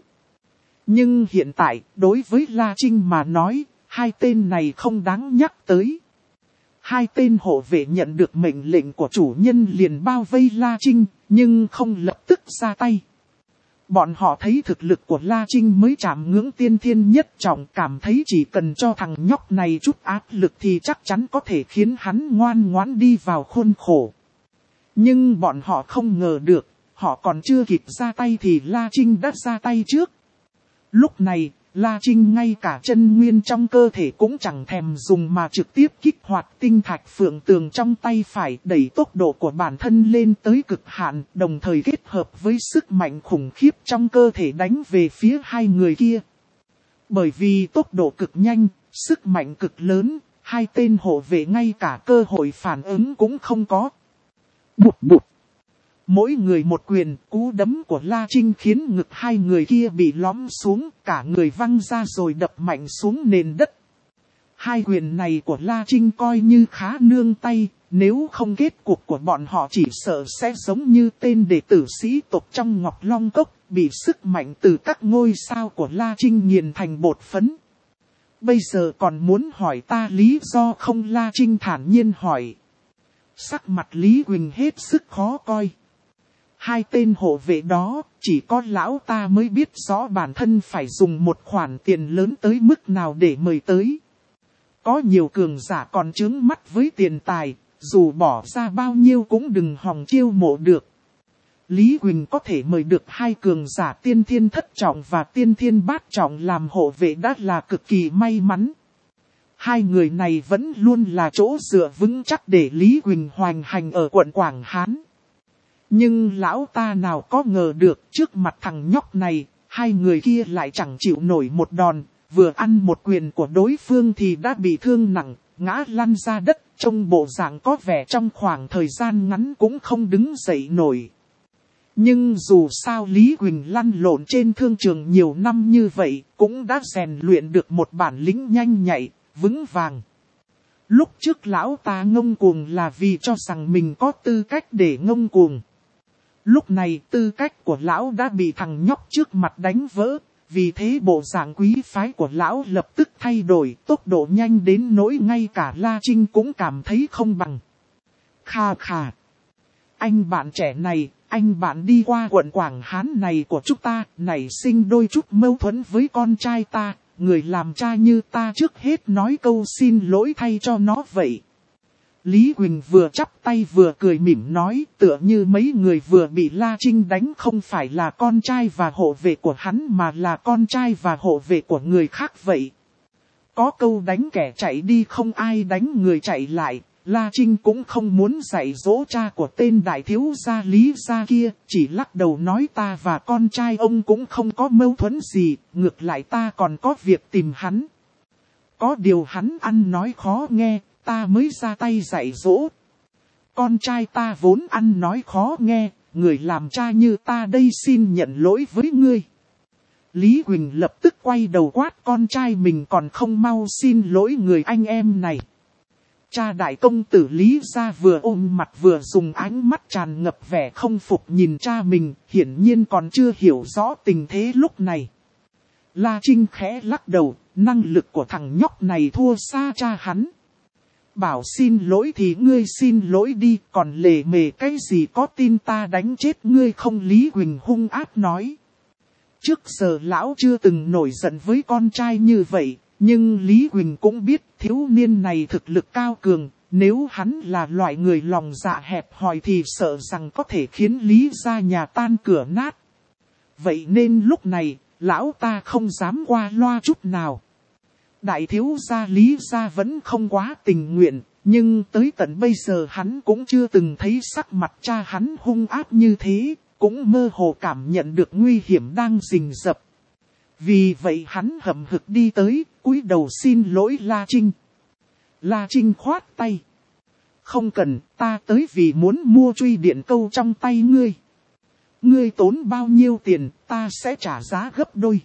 Nhưng hiện tại, đối với La Trinh mà nói, hai tên này không đáng nhắc tới. Hai tên hộ vệ nhận được mệnh lệnh của chủ nhân liền bao vây La Trinh, nhưng không lập tức ra tay. Bọn họ thấy thực lực của La Trinh mới chạm ngưỡng tiên thiên nhất trọng, cảm thấy chỉ cần cho thằng nhóc này chút áp lực thì chắc chắn có thể khiến hắn ngoan ngoãn đi vào khuôn khổ. Nhưng bọn họ không ngờ được, họ còn chưa kịp ra tay thì La Trinh đã ra tay trước. Lúc này, La Trinh ngay cả chân nguyên trong cơ thể cũng chẳng thèm dùng mà trực tiếp kích hoạt tinh thạch phượng tường trong tay phải, đẩy tốc độ của bản thân lên tới cực hạn, đồng thời kết hợp với sức mạnh khủng khiếp trong cơ thể đánh về phía hai người kia. Bởi vì tốc độ cực nhanh, sức mạnh cực lớn, hai tên hộ vệ ngay cả cơ hội phản ứng cũng không có. Bụt bụt. Mỗi người một quyền, cú đấm của La Trinh khiến ngực hai người kia bị lõm xuống, cả người văng ra rồi đập mạnh xuống nền đất. Hai quyền này của La Trinh coi như khá nương tay, nếu không kết cuộc của bọn họ chỉ sợ sẽ giống như tên đệ tử sĩ tộc trong Ngọc Long Cốc, bị sức mạnh từ các ngôi sao của La Trinh nghiền thành bột phấn. Bây giờ còn muốn hỏi ta lý do không? La Trinh thản nhiên hỏi. Sắc mặt Lý Quỳnh hết sức khó coi. Hai tên hộ vệ đó, chỉ có lão ta mới biết rõ bản thân phải dùng một khoản tiền lớn tới mức nào để mời tới. Có nhiều cường giả còn chướng mắt với tiền tài, dù bỏ ra bao nhiêu cũng đừng hòng chiêu mộ được. Lý Quỳnh có thể mời được hai cường giả tiên thiên thất trọng và tiên thiên bát trọng làm hộ vệ đã là cực kỳ may mắn. Hai người này vẫn luôn là chỗ dựa vững chắc để Lý Quỳnh hoành hành ở quận Quảng Hán. Nhưng lão ta nào có ngờ được trước mặt thằng nhóc này, hai người kia lại chẳng chịu nổi một đòn, vừa ăn một quyền của đối phương thì đã bị thương nặng, ngã lăn ra đất, trông bộ dạng có vẻ trong khoảng thời gian ngắn cũng không đứng dậy nổi. Nhưng dù sao Lý Quỳnh lăn lộn trên thương trường nhiều năm như vậy, cũng đã rèn luyện được một bản lĩnh nhanh nhạy, vững vàng. Lúc trước lão ta ngông cuồng là vì cho rằng mình có tư cách để ngông cuồng. Lúc này tư cách của lão đã bị thằng nhóc trước mặt đánh vỡ, vì thế bộ dạng quý phái của lão lập tức thay đổi, tốc độ nhanh đến nỗi ngay cả La Trinh cũng cảm thấy không bằng. Kha kha. Anh bạn trẻ này, anh bạn đi qua quận Quảng Hán này của chúng ta, nảy sinh đôi chút mâu thuẫn với con trai ta, người làm cha như ta trước hết nói câu xin lỗi thay cho nó vậy. Lý Quỳnh vừa chắp tay vừa cười mỉm nói, tựa như mấy người vừa bị La Trinh đánh không phải là con trai và hộ vệ của hắn mà là con trai và hộ vệ của người khác vậy. Có câu đánh kẻ chạy đi không ai đánh người chạy lại, La Trinh cũng không muốn dạy dỗ cha của tên đại thiếu gia Lý gia kia, chỉ lắc đầu nói ta và con trai ông cũng không có mâu thuẫn gì, ngược lại ta còn có việc tìm hắn. Có điều hắn ăn nói khó nghe, ta mới ra tay dạy dỗ. Con trai ta vốn ăn nói khó nghe, người làm cha như ta đây xin nhận lỗi với ngươi. Lý Quỳnh lập tức quay đầu quát con trai mình còn không mau xin lỗi người anh em này. Cha đại công tử Lý gia vừa ôm mặt vừa dùng ánh mắt tràn ngập vẻ không phục nhìn cha mình, hiển nhiên còn chưa hiểu rõ tình thế lúc này. La Trinh khẽ lắc đầu, năng lực của thằng nhóc này thua xa cha hắn. bảo xin lỗi thì ngươi xin lỗi đi, còn lề mề cái gì có tin ta đánh chết ngươi không? Lý Quỳnh hung ác nói. Trước giờ lão chưa từng nổi giận với con trai như vậy, nhưng Lý Quỳnh cũng biết thiếu niên này thực lực cao cường, nếu hắn là loại người lòng dạ hẹp hòi thì sợ rằng có thể khiến Lý gia nhà tan cửa nát. Vậy nên lúc này, lão ta không dám qua loa chút nào. Đại thiếu gia Lý gia vẫn không quá tình nguyện, nhưng tới tận bây giờ hắn cũng chưa từng thấy sắc mặt cha hắn hung ác như thế, cũng mơ hồ cảm nhận được nguy hiểm đang rình rập. Vì vậy hắn hậm hực đi tới, cúi đầu xin lỗi La Trinh. La Trinh khoát tay. Không cần, ta tới vì muốn mua truy điện câu trong tay ngươi. Ngươi tốn bao nhiêu tiền, ta sẽ trả giá gấp đôi.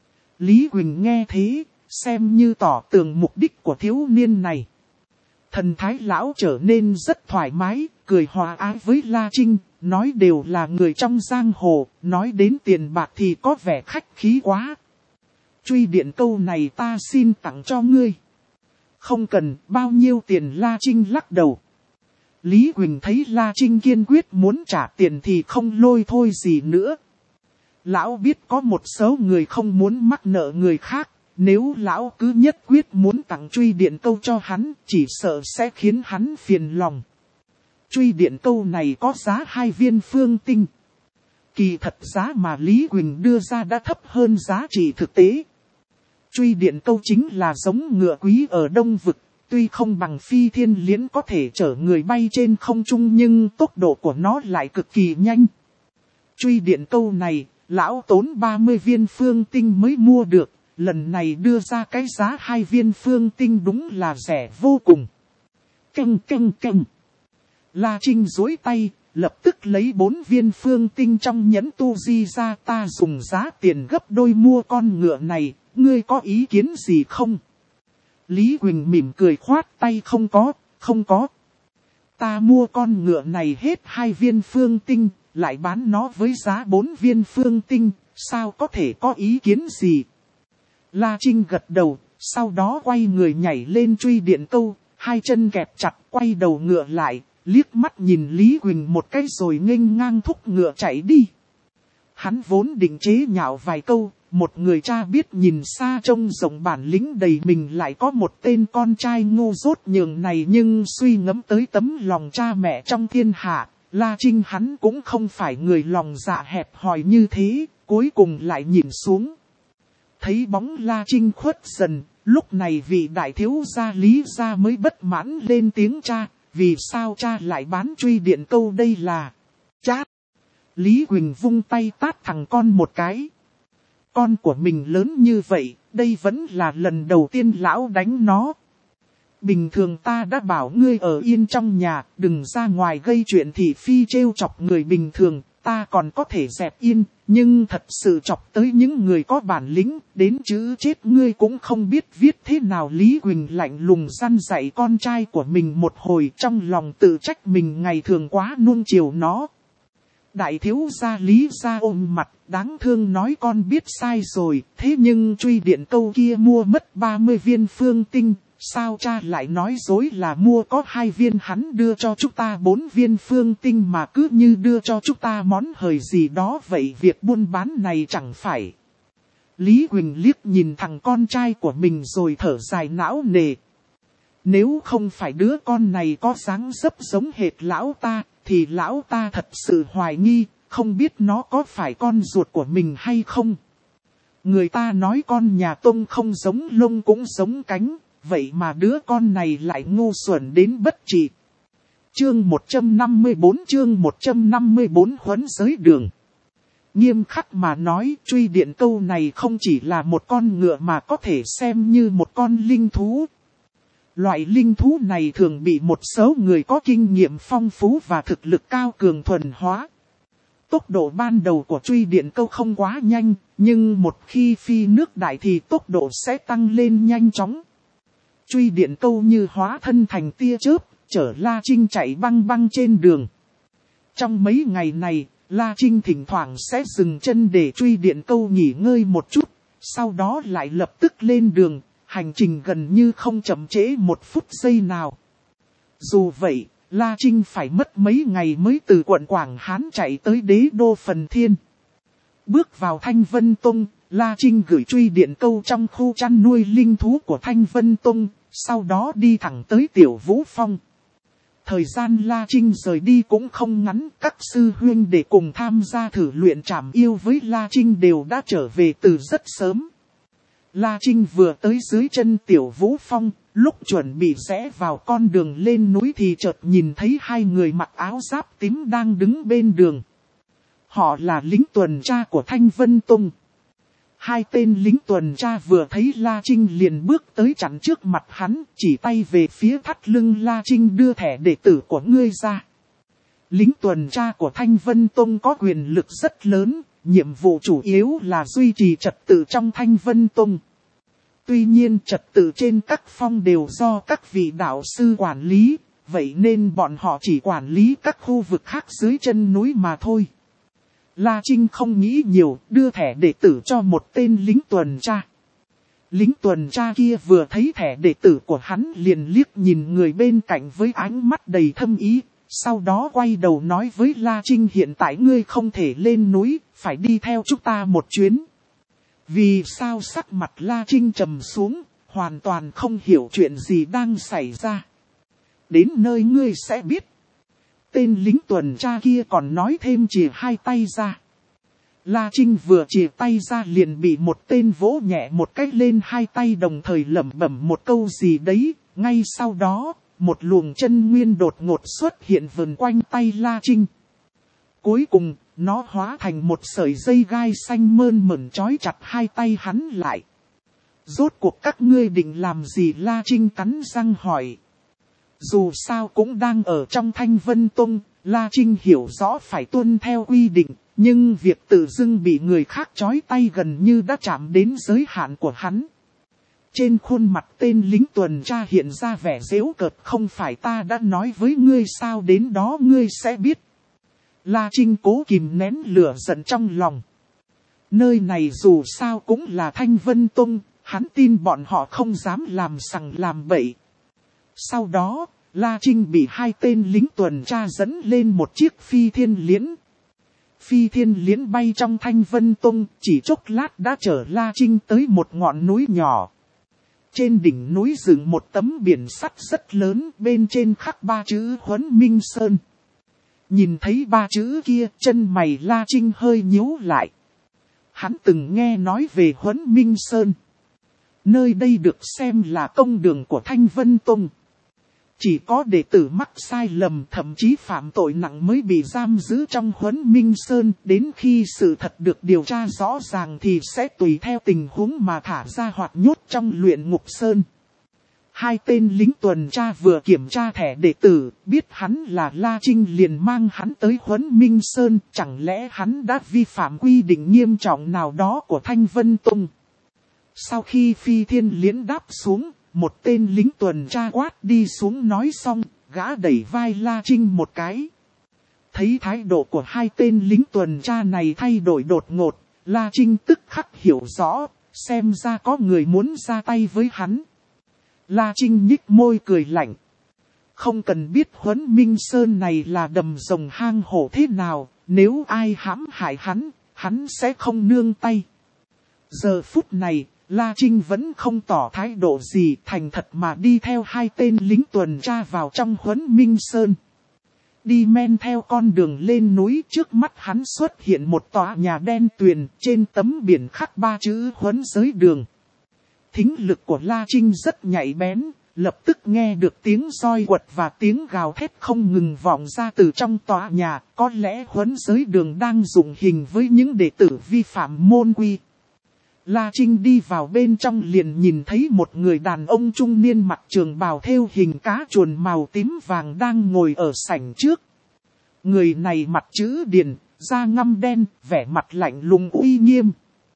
Lý Quỳnh nghe thế, xem như tỏ tường mục đích của thiếu niên này. Thần thái lão trở nên rất thoải mái, cười hòa ái với La Trinh, nói đều là người trong giang hồ, nói đến tiền bạc thì có vẻ khách khí quá. Truy điện câu này ta xin tặng cho ngươi. Không cần, bao nhiêu tiền? La Trinh lắc đầu. Lý Quỳnh thấy La Trinh kiên quyết muốn trả tiền thì không lôi thôi gì nữa. Lão biết có một số người không muốn mắc nợ người khác, nếu lão cứ nhất quyết muốn tặng truy điện câu cho hắn, chỉ sợ sẽ khiến hắn phiền lòng. Truy điện câu này có giá hai viên phương tinh. Kỳ thật giá mà Lý Quỳnh đưa ra đã thấp hơn giá trị thực tế. Truy điện câu chính là giống ngựa quý ở Đông Vực, tuy không bằng phi thiên liễn có thể chở người bay trên không trung nhưng tốc độ của nó lại cực kỳ nhanh. Truy điện câu này, lão tốn ba mươi viên phương tinh mới mua được, lần này đưa ra cái giá hai viên phương tinh đúng là rẻ vô cùng. Căng căng căng. La Trinh duỗi tay, lập tức lấy bốn viên phương tinh trong nhẫn tu di ra. Ta dùng giá tiền gấp đôi mua con ngựa này, ngươi có ý kiến gì không? Lý Quỳnh mỉm cười khoát tay. Không có, không có. Ta mua con ngựa này hết hai viên phương tinh, lại bán nó với giá bốn viên phương tinh, sao có thể có ý kiến gì? La Trinh gật đầu, sau đó quay người nhảy lên truy điện câu, hai chân kẹp chặt quay đầu ngựa lại, liếc mắt nhìn Lý Quỳnh một cái rồi nghênh ngang thúc ngựa chạy đi. Hắn vốn định chế nhạo vài câu, một người cha biết nhìn xa trông rộng bản lĩnh đầy mình lại có một tên con trai ngu dốt nhường này, nhưng suy ngẫm tới tấm lòng cha mẹ trong thiên hạ, La Trinh hắn cũng không phải người lòng dạ hẹp hòi như thế, cuối cùng lại nhìn xuống. Thấy bóng La Trinh khuất dần, lúc này vị đại thiếu gia Lý gia mới bất mãn lên tiếng: cha, vì sao cha lại bán truy điện câu đây là? Cha! Lý Quỳnh vung tay tát thằng con một cái. Con của mình lớn như vậy, đây vẫn là lần đầu tiên lão đánh nó. Bình thường ta đã bảo ngươi ở yên trong nhà, đừng ra ngoài gây chuyện thị phi trêu chọc người bình thường, ta còn có thể dẹp yên, nhưng thật sự chọc tới những người có bản lĩnh, đến chữ chết ngươi cũng không biết viết thế nào. Lý Quỳnh lạnh lùng răn dạy con trai của mình một hồi, trong lòng tự trách mình ngày thường quá nuông chiều nó. Đại thiếu gia Lý gia ôm mặt, đáng thương nói: con biết sai rồi, thế nhưng truy điện câu kia mua mất ba mươi viên phương tinh, sao cha lại nói dối là mua có hai viên? Hắn đưa cho chúng ta bốn viên phương tinh mà cứ như đưa cho chúng ta món hời gì đó vậy, việc buôn bán này chẳng phải. Lý Quỳnh liếc nhìn thằng con trai của mình rồi thở dài não nề. Nếu không phải đứa con này có dáng dấp giống hệt lão ta, thì lão ta thật sự hoài nghi, không biết nó có phải con ruột của mình hay không. Người ta nói con nhà Tông không giống lông cũng giống cánh, vậy mà đứa con này lại ngu xuẩn đến bất trị. Chương một trăm năm mươi bốn chương một trăm năm mươi bốn Huấn giới đường. Nghiêm khắc mà nói, truy điện câu này không chỉ là một con ngựa mà có thể xem như một con linh thú. Loại linh thú này thường bị một số người có kinh nghiệm phong phú và thực lực cao cường thuần hóa. Tốc độ ban đầu của truy điện câu không quá nhanh, nhưng một khi phi nước đại thì tốc độ sẽ tăng lên nhanh chóng. Truy điện câu như hóa thân thành tia chớp, chở La Trinh chạy băng băng trên đường. Trong mấy ngày này, La Trinh thỉnh thoảng sẽ dừng chân để truy điện câu nghỉ ngơi một chút, sau đó lại lập tức lên đường, hành trình gần như không chậm trễ một phút giây nào. Dù vậy, La Trinh phải mất mấy ngày mới từ quận Quảng Hán chạy tới đế đô Phần Thiên. Bước vào Thanh Vân Tông, La Trinh gửi truy điện câu trong khu chăn nuôi linh thú của Thanh Vân Tông, sau đó đi thẳng tới Tiểu Vũ Phong. Thời gian La Trinh rời đi cũng không ngắn, các sư huynh để cùng tham gia thử luyện trảm yêu với La Trinh đều đã trở về từ rất sớm. La Trinh vừa tới dưới chân Tiểu Vũ Phong, lúc chuẩn bị rẽ vào con đường lên núi thì chợt nhìn thấy hai người mặc áo giáp tím đang đứng bên đường. Họ là lính tuần tra của Thanh Vân Tông. Hai tên lính tuần tra vừa thấy La Trinh liền bước tới chắn trước mặt hắn, chỉ tay về phía thắt lưng La Trinh, đưa thẻ đệ tử của ngươi ra. Lính tuần tra của Thanh Vân Tông có quyền lực rất lớn, nhiệm vụ chủ yếu là duy trì trật tự trong Thanh Vân Tông. Tuy nhiên trật tự trên các phong đều do các vị đạo sư quản lý, vậy nên bọn họ chỉ quản lý các khu vực khác dưới chân núi mà thôi. La Trinh không nghĩ nhiều, đưa thẻ đệ tử cho một tên lính tuần tra. Lính tuần tra kia vừa thấy thẻ đệ tử của hắn liền liếc nhìn người bên cạnh với ánh mắt đầy thâm ý, sau đó quay đầu nói với La Trinh, hiện tại ngươi không thể lên núi, phải đi theo chúng ta một chuyến. Vì sao? Sắc mặt La Trinh trầm xuống, hoàn toàn không hiểu chuyện gì đang xảy ra. Đến nơi ngươi sẽ biết. Tên lính tuần tra kia còn nói thêm, chìa hai tay ra. La Trinh vừa chìa tay ra liền bị một tên vỗ nhẹ một cái lên hai tay, đồng thời lẩm bẩm một câu gì đấy. Ngay sau đó, một luồng chân nguyên đột ngột xuất hiện vần quanh tay La Trinh. Cuối cùng, nó hóa thành một sợi dây gai xanh mơn mởn trói chặt hai tay hắn lại. Rốt cuộc các ngươi định làm gì? La Trinh cắn răng hỏi. Dù sao cũng đang ở trong Thanh Vân Tông, La Trinh hiểu rõ phải tuân theo quy định, nhưng việc tự dưng bị người khác trói tay gần như đã chạm đến giới hạn của hắn. Trên khuôn mặt tên lính tuần tra hiện ra vẻ giễu cợt, không phải ta đã nói với ngươi sao, đến đó ngươi sẽ biết. La Trinh cố kìm nén lửa giận trong lòng. Nơi này dù sao cũng là Thanh Vân Tông, hắn tin bọn họ không dám làm sằng làm bậy. Sau đó, La Trinh bị hai tên lính tuần tra dẫn lên một chiếc phi thiên liễn. Phi thiên liễn bay trong Thanh Vân Tông, chỉ chốc lát đã chở La Trinh tới một ngọn núi nhỏ. Trên đỉnh núi dựng một tấm biển sắt rất lớn, bên trên khắc ba chữ Huấn Minh Sơn. Nhìn thấy ba chữ kia, chân mày La Trinh hơi nhíu lại. Hắn từng nghe nói về Huấn Minh Sơn. Nơi đây được xem là công đường của Thanh Vân Tông. Chỉ có đệ tử mắc sai lầm, thậm chí phạm tội nặng mới bị giam giữ trong Huấn Minh Sơn. Đến khi sự thật được điều tra rõ ràng thì sẽ tùy theo tình huống mà thả ra hoặc nhốt trong Luyện Ngục Sơn. Hai tên lính tuần tra vừa kiểm tra thẻ đệ tử, biết hắn là La Trinh liền mang hắn tới Huấn Minh Sơn. Chẳng lẽ hắn đã vi phạm quy định nghiêm trọng nào đó của Thanh Vân Tông? Sau khi phi thiên liễn đáp xuống, một tên lính tuần tra quát đi xuống nói xong, gã đẩy vai La Trinh một cái. Thấy thái độ của hai tên lính tuần tra này thay đổi đột ngột, La Trinh tức khắc hiểu rõ, xem ra có người muốn ra tay với hắn. La Trinh nhích môi cười lạnh. Không cần biết Huấn Minh Sơn này là đầm rồng hang hổ thế nào, nếu ai hãm hại hắn, hắn sẽ không nương tay. Giờ phút này, La Trinh vẫn không tỏ thái độ gì, thành thật mà đi theo hai tên lính tuần tra vào trong Huấn Minh Sơn. Đi men theo con đường lên núi, trước mắt hắn xuất hiện một tòa nhà đen tuyền, trên tấm biển khắc ba chữ Huấn Giới Đường. Thính lực của La Trinh rất nhạy bén, lập tức nghe được tiếng roi quật và tiếng gào thét không ngừng vọng ra từ trong tòa nhà. Có lẽ Huấn Giới Đường đang dụng hình với những đệ tử vi phạm môn quy. La Trinh đi vào bên trong liền nhìn thấy một người đàn ông trung niên mặc trường bào thêu hình cá chuồn màu tím vàng đang ngồi ở sảnh trước. Người này mặt chữ điền, da ngăm đen, vẻ mặt lạnh lùng uy nghiêm.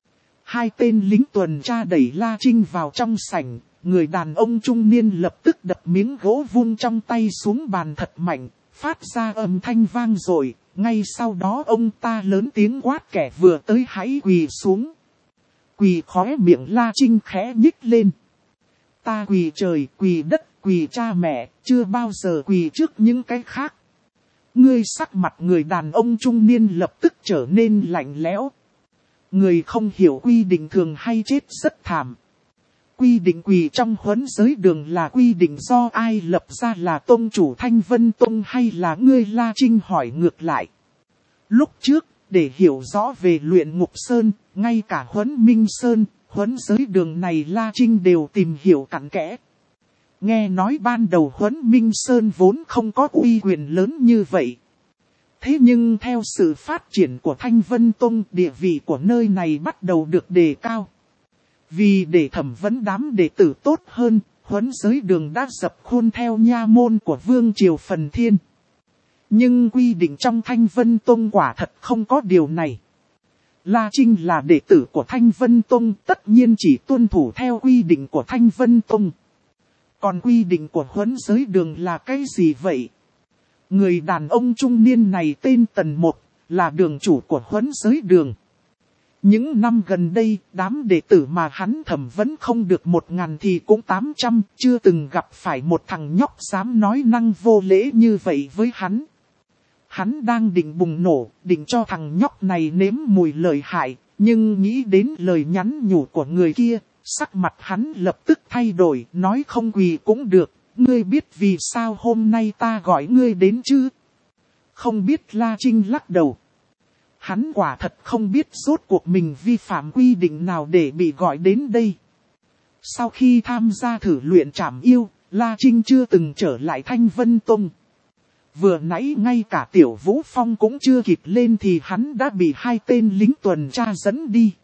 Hai tên lính tuần tra đẩy La Trinh vào trong sảnh, người đàn ông trung niên lập tức đập miếng gỗ vung trong tay xuống bàn thật mạnh, phát ra âm thanh vang dội. Ngay sau đó ông ta lớn tiếng quát kẻ vừa tới hãy quỳ xuống. Quỳ, khóe miệng La Trinh khẽ nhích lên. Ta quỳ trời, quỳ đất, quỳ cha mẹ, chưa bao giờ quỳ trước những cái khác. Ngươi sắc mặt người đàn ông trung niên lập tức trở nên lạnh lẽo. Người không hiểu quy định thường hay chết rất thảm. Quy định quỳ trong huấn giới đường là quy định do ai lập ra, là tông chủ Thanh Vân Tông hay là ngươi? La Trinh hỏi ngược lại. Lúc trước, để hiểu rõ về luyện ngục sơn, ngay cả huấn minh sơn, huấn giới đường này La Trinh đều tìm hiểu cặn kẽ. Nghe nói ban đầu huấn minh sơn vốn không có uy quyền lớn như vậy. Thế nhưng theo sự phát triển của Thanh Vân Tông, địa vị của nơi này bắt đầu được đề cao. Vì để thẩm vấn đám đệ tử tốt hơn, huấn giới đường đã dập khuôn theo nha môn của Vương Triều Phần Thiên. Nhưng quy định trong Thanh Vân Tông quả thật không có điều này. La Trinh là đệ tử của Thanh Vân Tông, tất nhiên chỉ tuân thủ theo quy định của Thanh Vân Tông. Còn quy định của huấn giới đường là cái gì vậy? Người đàn ông trung niên này tên Tần Mục, là đường chủ của huấn giới đường. Những năm gần đây, đám đệ tử mà hắn thẩm vấn không được một ngàn thì cũng tám trăm, chưa từng gặp phải một thằng nhóc dám nói năng vô lễ như vậy với hắn. Hắn đang định bùng nổ, định cho thằng nhóc này nếm mùi lợi hại, nhưng nghĩ đến lời nhắn nhủ của người kia, sắc mặt hắn lập tức thay đổi, nói không quỳ cũng được, ngươi biết vì sao hôm nay ta gọi ngươi đến chứ? Không biết. La Trinh lắc đầu. Hắn quả thật không biết rốt cuộc mình vi phạm quy định nào để bị gọi đến đây. Sau khi tham gia thử luyện trảm yêu, La Trinh chưa từng trở lại Thanh Vân Tông. Vừa nãy ngay cả Tiểu Vũ Phong cũng chưa kịp lên thì hắn đã bị hai tên lính tuần tra dẫn đi.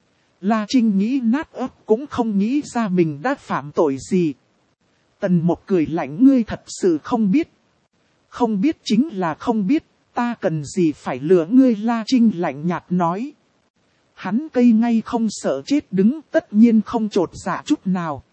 La Trinh nghĩ nát óc cũng không nghĩ ra mình đã phạm tội gì. Tần Mục cười lạnh, ngươi thật sự không biết. Không biết chính là không biết, ta cần gì phải lừa ngươi? La Trinh lạnh nhạt nói. Hắn cây ngay không sợ chết đứng, tất nhiên không chột dạ chút nào.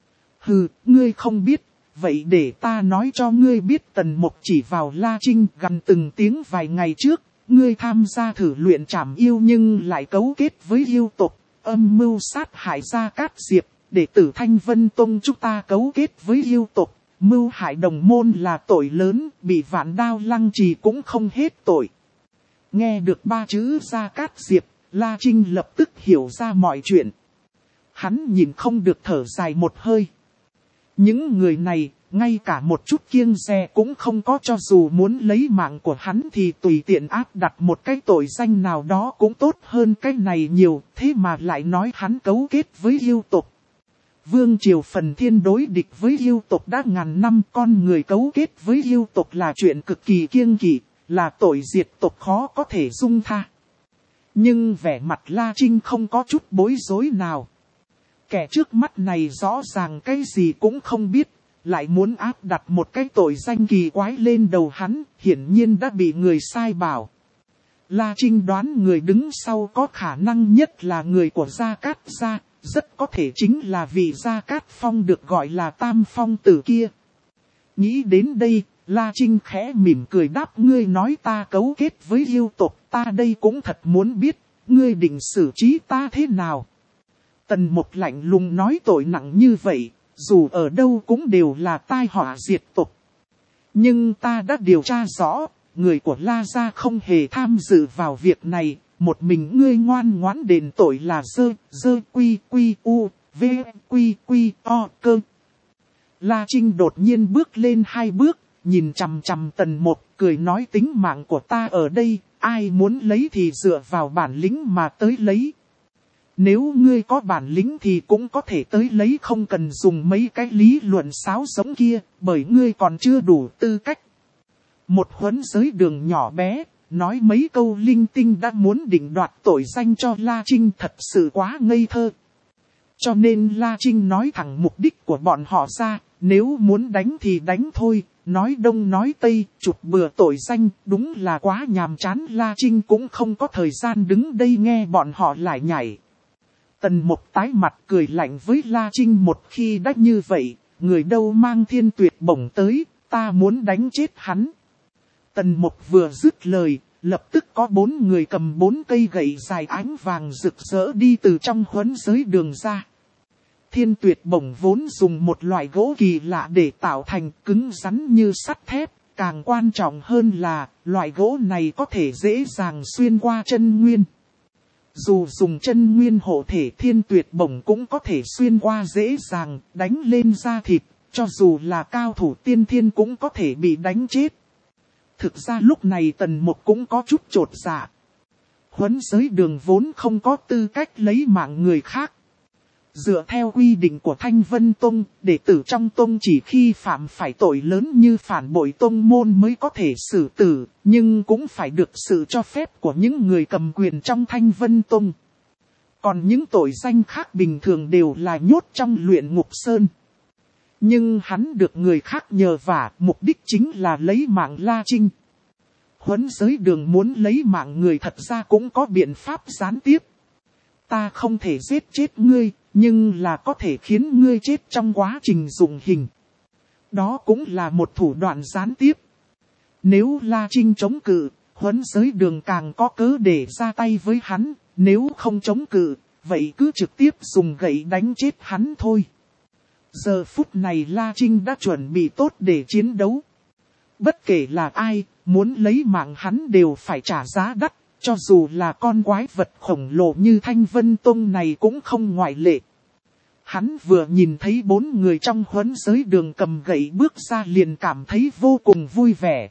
Hừ, ngươi không biết, vậy để ta nói cho ngươi biết. Tần Mục chỉ vào La Trinh gằn từng tiếng. Vài ngày trước, ngươi tham gia thử luyện trảm yêu nhưng lại cấu kết với yêu tộc, âm mưu sát hại Gia Cát Diệp. Đệ tử Thanh Vân Tông chúng ta cấu kết với yêu tộc, mưu hại đồng môn là tội lớn, bị Vạn Đao Lăng Trì cũng không hết tội. Nghe được ba chữ Gia Cát Diệp, La Trinh lập tức hiểu ra mọi chuyện. Hắn nhìn không được thở dài một hơi. Những người này, ngay cả một chút kiêng dè cũng không có, cho dù muốn lấy mạng của hắn thì tùy tiện áp đặt một cái tội danh nào đó cũng tốt hơn cái này nhiều, thế mà lại nói hắn cấu kết với yêu tộc. Vương Triều Phần Thiên đối địch với yêu tộc đã ngàn năm, con người cấu kết với yêu tộc là chuyện cực kỳ kiêng kỵ, là tội diệt tộc khó có thể dung tha. Nhưng vẻ mặt La Trinh không có chút bối rối nào. Kẻ trước mắt này rõ ràng cái gì cũng không biết, lại muốn áp đặt một cái tội danh kỳ quái lên đầu hắn, hiển nhiên đã bị người sai bảo. La Trinh đoán người đứng sau có khả năng nhất là người của Gia Cát gia. Rất có thể chính là vị Gia Cát Phong được gọi là Tam Phong tử kia. Nghĩ đến đây, La Trinh khẽ mỉm cười đáp, ngươi nói ta cấu kết với yêu tộc, ta đây cũng thật muốn biết, ngươi định xử trí ta thế nào? Tần Mục lạnh lùng nói, tội nặng như vậy, dù ở đâu cũng đều là tai họa diệt tộc. Nhưng ta đã điều tra rõ, người của La gia không hề tham dự vào việc này. Một mình ngươi ngoan ngoãn đền tội là dơ, dơ quy quy u, v quy quy o cơ. La Trinh đột nhiên bước lên hai bước, nhìn chằm chằm Tần Mục, cười nói, tính mạng của ta ở đây, ai muốn lấy thì dựa vào bản lĩnh mà tới lấy. Nếu ngươi có bản lĩnh thì cũng có thể tới lấy, không cần dùng mấy cái lý luận sáo sống kia, bởi ngươi còn chưa đủ tư cách. Một huấn giới đường nhỏ bé, nói mấy câu linh tinh đã muốn định đoạt tội danh cho La Trinh, thật sự quá ngây thơ. Cho nên La Trinh nói thẳng mục đích của bọn họ ra, nếu muốn đánh thì đánh thôi, nói đông nói tây, chụp bừa tội danh, đúng là quá nhàm chán. La Trinh cũng không có thời gian đứng đây nghe bọn họ lại nhảy. Tần Mục tái mặt cười lạnh với La Trinh, một khi đã như vậy, người đâu mang thiên tuyệt bổng tới, ta muốn đánh chết hắn. Tần Mục vừa dứt lời, lập tức có bốn người cầm bốn cây gậy dài ánh vàng rực rỡ đi từ trong huấn giới đường ra. thiên tuyệt bổng vốn dùng một loại gỗ kỳ lạ để tạo thành, cứng rắn như sắt thép. Càng quan trọng hơn là, loại gỗ này có thể dễ dàng xuyên qua chân nguyên. Dù dùng chân nguyên hộ thể, thiên tuyệt bổng cũng có thể xuyên qua dễ dàng, đánh lên da thịt, cho dù là cao thủ tiên thiên cũng có thể bị đánh chết. Thực ra lúc này Tần Mục cũng có chút chột dạ. Huấn giới đường vốn không có tư cách lấy mạng người khác. Dựa theo quy định của Thanh Vân Tông, đệ tử trong tông chỉ khi phạm phải tội lớn như phản bội tông môn mới có thể xử tử, nhưng cũng phải được sự cho phép của những người cầm quyền trong Thanh Vân Tông. Còn những tội danh khác bình thường đều là nhốt trong luyện ngục sơn. Nhưng hắn được người khác nhờ vả, mục đích chính là lấy mạng La Trinh. Huấn giới đường muốn lấy mạng người thật ra cũng có biện pháp gián tiếp. Ta không thể giết chết ngươi, nhưng là có thể khiến ngươi chết trong quá trình dụng hình. Đó cũng là một thủ đoạn gián tiếp. Nếu La Trinh chống cự, huấn giới đường càng có cớ để ra tay với hắn. Nếu không chống cự, vậy cứ trực tiếp dùng gậy đánh chết hắn thôi. Giờ phút này La Trinh đã chuẩn bị tốt để chiến đấu. Bất kể là ai, muốn lấy mạng hắn đều phải trả giá đắt. Cho dù là con quái vật khổng lồ như Thanh Vân Tông này cũng không ngoại lệ. Hắn vừa nhìn thấy bốn người trong huấn giới đường cầm gậy bước ra liền cảm thấy vô cùng vui vẻ.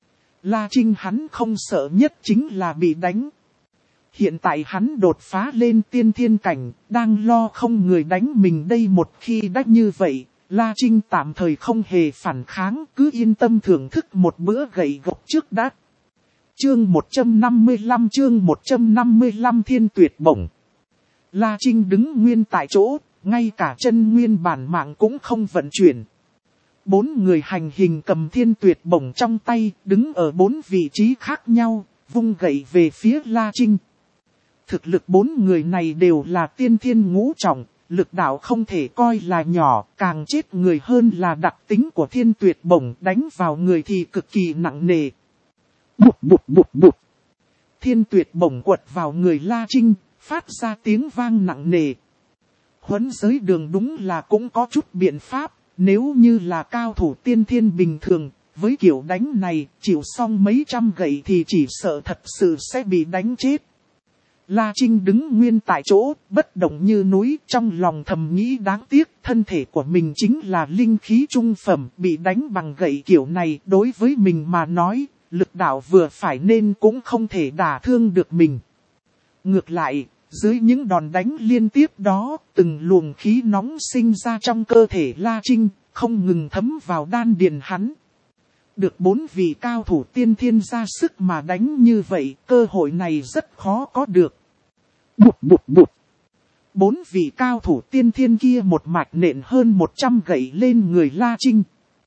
La Trinh hắn không sợ nhất chính là bị đánh. Hiện tại hắn đột phá lên tiên thiên cảnh, đang lo không người đánh mình đây. Một khi đã như vậy, La Trinh tạm thời không hề phản kháng, cứ yên tâm thưởng thức một bữa gậy gộc trước đã. Chương một trăm năm mươi lăm chương một trăm năm mươi lăm thiên tuyệt bổng. La Trinh đứng nguyên tại chỗ, ngay cả chân nguyên bản mạng cũng không vận chuyển. Bốn người hành hình cầm thiên tuyệt bổng trong tay, đứng ở bốn vị trí khác nhau, vung gậy về phía La Trinh. Thực lực bốn người này đều là tiên thiên ngũ trọng, lực đạo không thể coi là nhỏ, càng chết người hơn là đặc tính của thiên tuyệt bổng, đánh vào người thì cực kỳ nặng nề. Bụt bụt bụt bụt. Thiên tuyệt bổng quật vào người La Trinh, phát ra tiếng vang nặng nề. Huấn giới đường đúng là cũng có chút biện pháp, nếu như là cao thủ tiên thiên bình thường, với kiểu đánh này, chịu xong mấy trăm gậy thì chỉ sợ thật sự sẽ bị đánh chết. La Trinh đứng nguyên tại chỗ, bất động như núi, trong lòng thầm nghĩ đáng tiếc, thân thể của mình chính là linh khí trung phẩm, bị đánh bằng gậy kiểu này, đối với mình mà nói, lực đạo vừa phải nên cũng không thể đả thương được mình. Ngược lại, dưới những đòn đánh liên tiếp đó, từng luồng khí nóng sinh ra trong cơ thể La Trinh, không ngừng thấm vào đan điền hắn. Được bốn vị cao thủ tiên thiên ra sức mà đánh như vậy, cơ hội này rất khó có được. Bụt bụt bụt. Bốn vị cao thủ tiên thiên kia một mạch nện hơn một trăm gậy lên người La Trinh.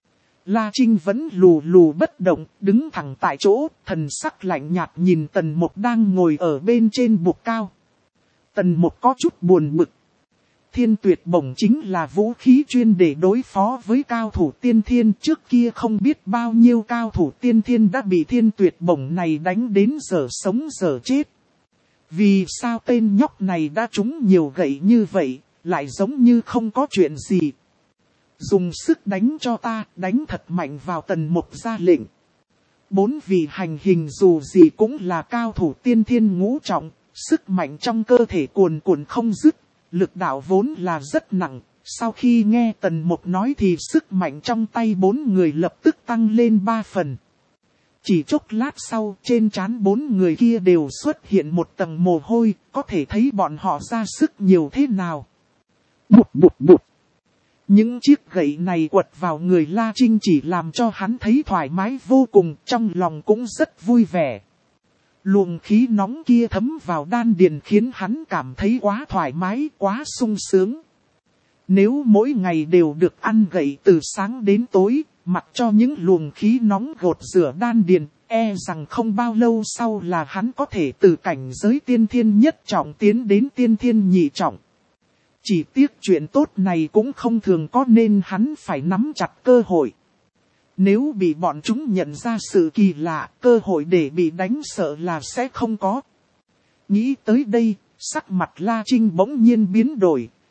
La Trinh vẫn lù lù bất động, đứng thẳng tại chỗ, thần sắc lạnh nhạt nhìn Tần Mục đang ngồi ở bên trên bục cao. Tần Mục có chút buồn bực. Thiên tuyệt bổng chính là vũ khí chuyên để đối phó với cao thủ tiên thiên. Trước kia không biết bao nhiêu cao thủ tiên thiên đã bị thiên tuyệt bổng này đánh đến giờ sống giờ chết. Vì sao tên nhóc này đã trúng nhiều gậy như vậy, lại giống như không có chuyện gì. Dùng sức đánh cho ta, đánh thật mạnh vào Tần Mục ra lệnh. Bốn vị hành hình dù gì cũng là cao thủ tiên thiên ngũ trọng, sức mạnh trong cơ thể cuồn cuộn không dứt, lực đạo vốn là rất nặng. Sau khi nghe Tần Mục nói thì sức mạnh trong tay bốn người lập tức tăng lên ba phần. Chỉ chốc lát sau, trên trán bốn người kia đều xuất hiện một tầng mồ hôi, có thể thấy bọn họ ra sức nhiều thế nào. Bụt bụt bụt. Những chiếc gậy này quật vào người La Trinh chỉ làm cho hắn thấy thoải mái vô cùng, trong lòng cũng rất vui vẻ. Luồng khí nóng kia thấm vào đan điền khiến hắn cảm thấy quá thoải mái, quá sung sướng. Nếu mỗi ngày đều được ăn gậy từ sáng đến tối, mặc cho những luồng khí nóng gột rửa đan điền, e rằng không bao lâu sau là hắn có thể từ cảnh giới tiên thiên nhất trọng tiến đến tiên thiên nhị trọng. Chỉ tiếc chuyện tốt này cũng không thường có nên hắn phải nắm chặt cơ hội. Nếu bị bọn chúng nhận ra sự kỳ lạ, cơ hội để bị đánh sợ là sẽ không có. Nghĩ tới đây, sắc mặt La Trinh bỗng nhiên biến đổi,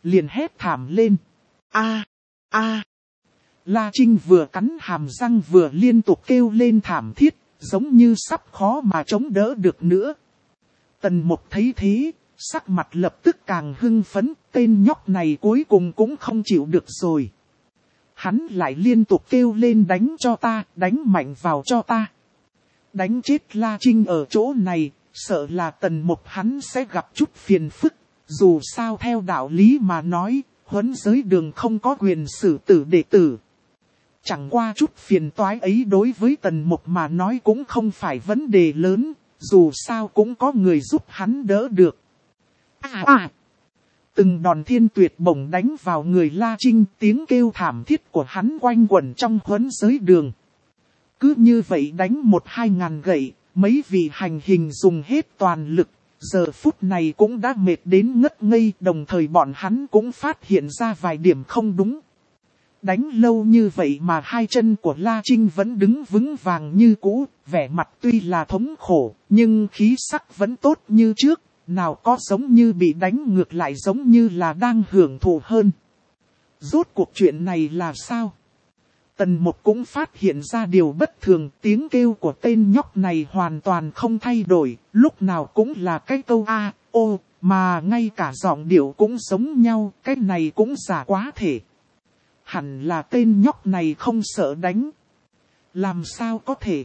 liền hét thảm lên. A, a. La Trinh vừa cắn hàm răng vừa liên tục kêu lên thảm thiết, giống như sắp khó mà chống đỡ được nữa. Tần Mục thấy thế, sắc mặt lập tức càng hưng phấn, tên nhóc này cuối cùng cũng không chịu được rồi. Hắn lại liên tục kêu lên đánh cho ta, đánh mạnh vào cho ta. Đánh chết La Trinh ở chỗ này, sợ là Tần Mục hắn sẽ gặp chút phiền phức. Dù sao theo đạo lý mà nói, huấn giới đường không có quyền xử tử đệ tử. Chẳng qua chút phiền toái ấy đối với Tần Mục mà nói cũng không phải vấn đề lớn, dù sao cũng có người giúp hắn đỡ được. À à! Từng đòn thiên tuyệt bổng đánh vào người La Trinh, tiếng kêu thảm thiết của hắn quanh quẩn trong huấn giới đường. Cứ như vậy đánh một hai ngàn gậy, mấy vị hành hình dùng hết toàn lực, giờ phút này cũng đã mệt đến ngất ngây, đồng thời bọn hắn cũng phát hiện ra vài điểm không đúng. Đánh lâu như vậy mà hai chân của La Trinh vẫn đứng vững vàng như cũ, vẻ mặt tuy là thống khổ, nhưng khí sắc vẫn tốt như trước, nào có giống như bị đánh ngược lại giống như là đang hưởng thụ hơn. Rốt cuộc chuyện này là sao? Tần Mục cũng phát hiện ra điều bất thường, tiếng kêu của tên nhóc này hoàn toàn không thay đổi, lúc nào cũng là cái câu a, ô, mà ngay cả giọng điệu cũng giống nhau, cái này cũng giả quá thể. Hẳn là tên nhóc này không sợ đánh. Làm sao có thể?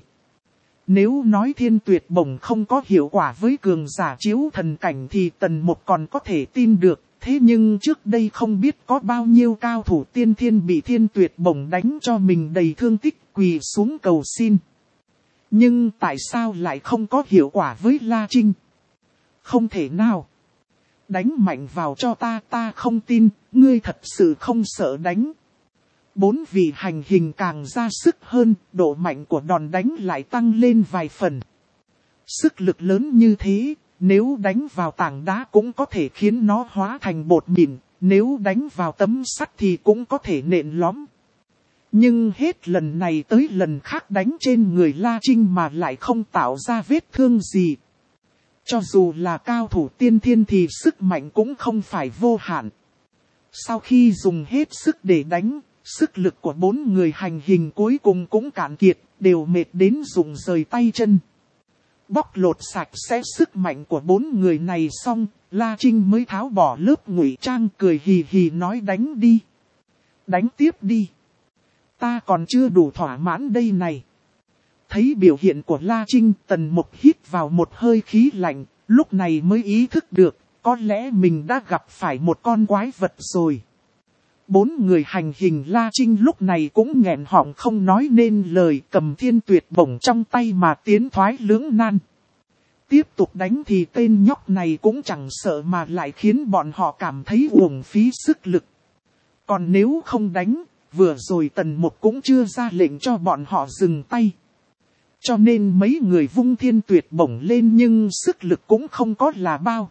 Nếu nói thiên tuyệt bổng không có hiệu quả với cường giả chiếu thần cảnh thì Tần Mục còn có thể tin được. Thế nhưng trước đây không biết có bao nhiêu cao thủ tiên thiên bị thiên tuyệt bổng đánh cho mình đầy thương tích quỳ xuống cầu xin. Nhưng tại sao lại không có hiệu quả với La Trinh? Không thể nào. Đánh mạnh vào cho ta, ta không tin, ngươi thật sự không sợ đánh. Bốn vị hành hình càng ra sức hơn, độ mạnh của đòn đánh lại tăng lên vài phần. Sức lực lớn như thế, nếu đánh vào tảng đá cũng có thể khiến nó hóa thành bột mịn, nếu đánh vào tấm sắt thì cũng có thể nện lõm. Nhưng hết lần này tới lần khác đánh trên người La Trinh mà lại không tạo ra vết thương gì. Cho dù là cao thủ tiên thiên thì sức mạnh cũng không phải vô hạn. Sau khi dùng hết sức để đánh, sức lực của bốn người hành hình cuối cùng cũng cạn kiệt, đều mệt đến rụng rời tay chân. Bóc lột sạch sẽ sức mạnh của bốn người này xong, La Trinh mới tháo bỏ lớp ngụy trang cười hì hì nói đánh đi. Đánh tiếp đi. Ta còn chưa đủ thỏa mãn đây này. Thấy biểu hiện của La Trinh, Tần Mục hít vào một hơi khí lạnh, lúc này mới ý thức được, có lẽ mình đã gặp phải một con quái vật rồi. Bốn người hành hình La Trinh lúc này cũng nghẹn họng không nói nên lời, cầm thiên tuyệt bổng trong tay mà tiến thoái lưỡng nan. Tiếp tục đánh thì tên nhóc này cũng chẳng sợ mà lại khiến bọn họ cảm thấy uổng phí sức lực. Còn nếu không đánh, vừa rồi Tần Mục cũng chưa ra lệnh cho bọn họ dừng tay. Cho nên mấy người vung thiên tuyệt bổng lên nhưng sức lực cũng không có là bao.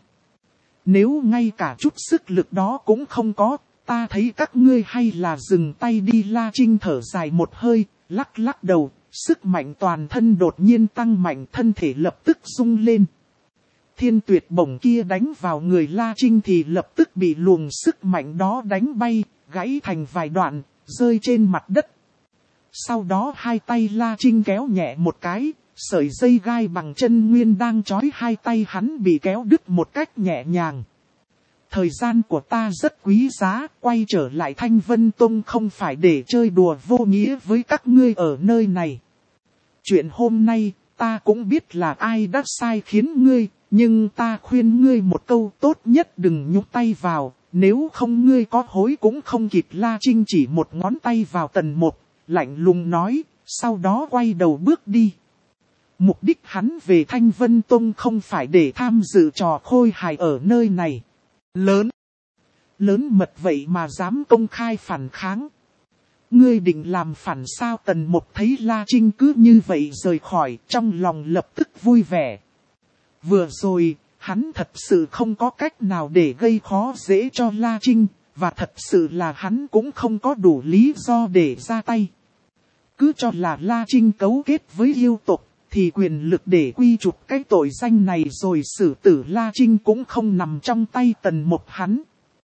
Nếu ngay cả chút sức lực đó cũng không có, ta thấy các ngươi hay là dừng tay đi. La Trinh thở dài một hơi, lắc lắc đầu, sức mạnh toàn thân đột nhiên tăng mạnh, thân thể lập tức rung lên. Thiên tuyệt bổng kia đánh vào người La Trinh thì lập tức bị luồng sức mạnh đó đánh bay, gãy thành vài đoạn, rơi trên mặt đất. Sau đó hai tay La Trinh kéo nhẹ một cái, sợi dây gai bằng chân nguyên đang trói hai tay hắn bị kéo đứt một cách nhẹ nhàng. Thời gian của ta rất quý giá, quay trở lại Thanh Vân Tông không phải để chơi đùa vô nghĩa với các ngươi ở nơi này. Chuyện hôm nay, ta cũng biết là ai đã sai khiến ngươi, nhưng ta khuyên ngươi một câu tốt nhất đừng nhúc tay vào, nếu không ngươi có hối cũng không kịp. La Trinh chỉ một ngón tay vào Tần Mục, lạnh lùng nói, sau đó quay đầu bước đi. Mục đích hắn về Thanh Vân Tông không phải để tham dự trò khôi hài ở nơi này. Lớn, lớn mật vậy mà dám công khai phản kháng. Ngươi định làm phản sao? Tần Mục thấy La Trinh cứ như vậy rời khỏi, trong lòng lập tức vui vẻ. Vừa rồi, hắn thật sự không có cách nào để gây khó dễ cho La Trinh, và thật sự là hắn cũng không có đủ lý do để ra tay. Cứ cho là La Trinh cấu kết với yêu tộc, thì quyền lực để quy chụp cái tội danh này rồi xử tử La Trinh cũng không nằm trong tay Tần Mục hắn.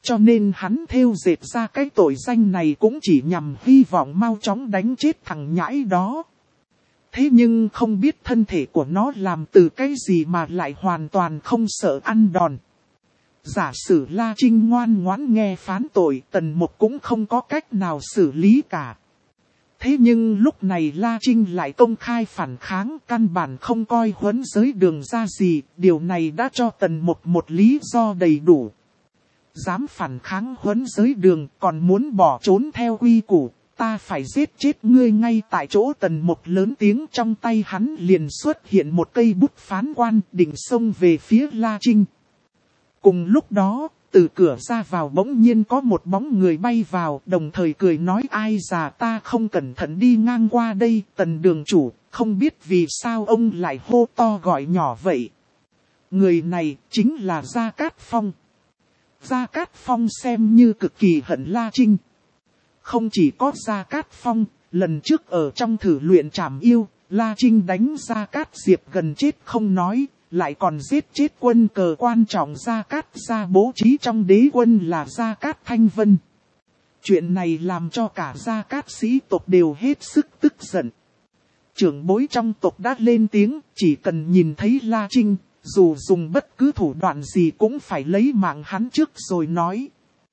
Cho nên hắn thêu dệt ra cái tội danh này cũng chỉ nhằm hy vọng mau chóng đánh chết thằng nhãi đó. Thế nhưng không biết thân thể của nó làm từ cái gì mà lại hoàn toàn không sợ ăn đòn. Giả sử La Trinh ngoan ngoãn nghe phán tội, Tần Mục cũng không có cách nào xử lý cả. Thế nhưng lúc này La Trinh lại công khai phản kháng, căn bản không coi huấn giới đường ra gì, điều này đã cho Tần Mục một lý do đầy đủ. Dám phản kháng huấn giới đường còn muốn bỏ trốn theo quy củ, ta phải giết chết ngươi ngay tại chỗ. Tần Mục lớn tiếng, trong tay hắn liền xuất hiện một cây bút phán quan, định xông về phía La Trinh. Cùng lúc đó, từ cửa ra vào bỗng nhiên có một bóng người bay vào, đồng thời cười nói: ai già ta không cẩn thận đi ngang qua đây. Tần đường chủ, không biết vì sao ông lại hô to gọi nhỏ vậy. Người này chính là Gia Cát Phong. Gia Cát Phong xem như cực kỳ hận La Trinh. Không chỉ có Gia Cát Phong, lần trước ở trong thử luyện trảm yêu, La Trinh đánh Gia Cát Diệp gần chết không nói, lại còn giết chết quân cờ quan trọng Gia Cát gia bố trí trong đế quân là Gia Cát Thanh Vân. Chuyện này làm cho cả Gia Cát sĩ tộc đều hết sức tức giận. Trưởng bối trong tộc đã lên tiếng, chỉ cần nhìn thấy La Trinh, dù dùng bất cứ thủ đoạn gì cũng phải lấy mạng hắn trước rồi nói.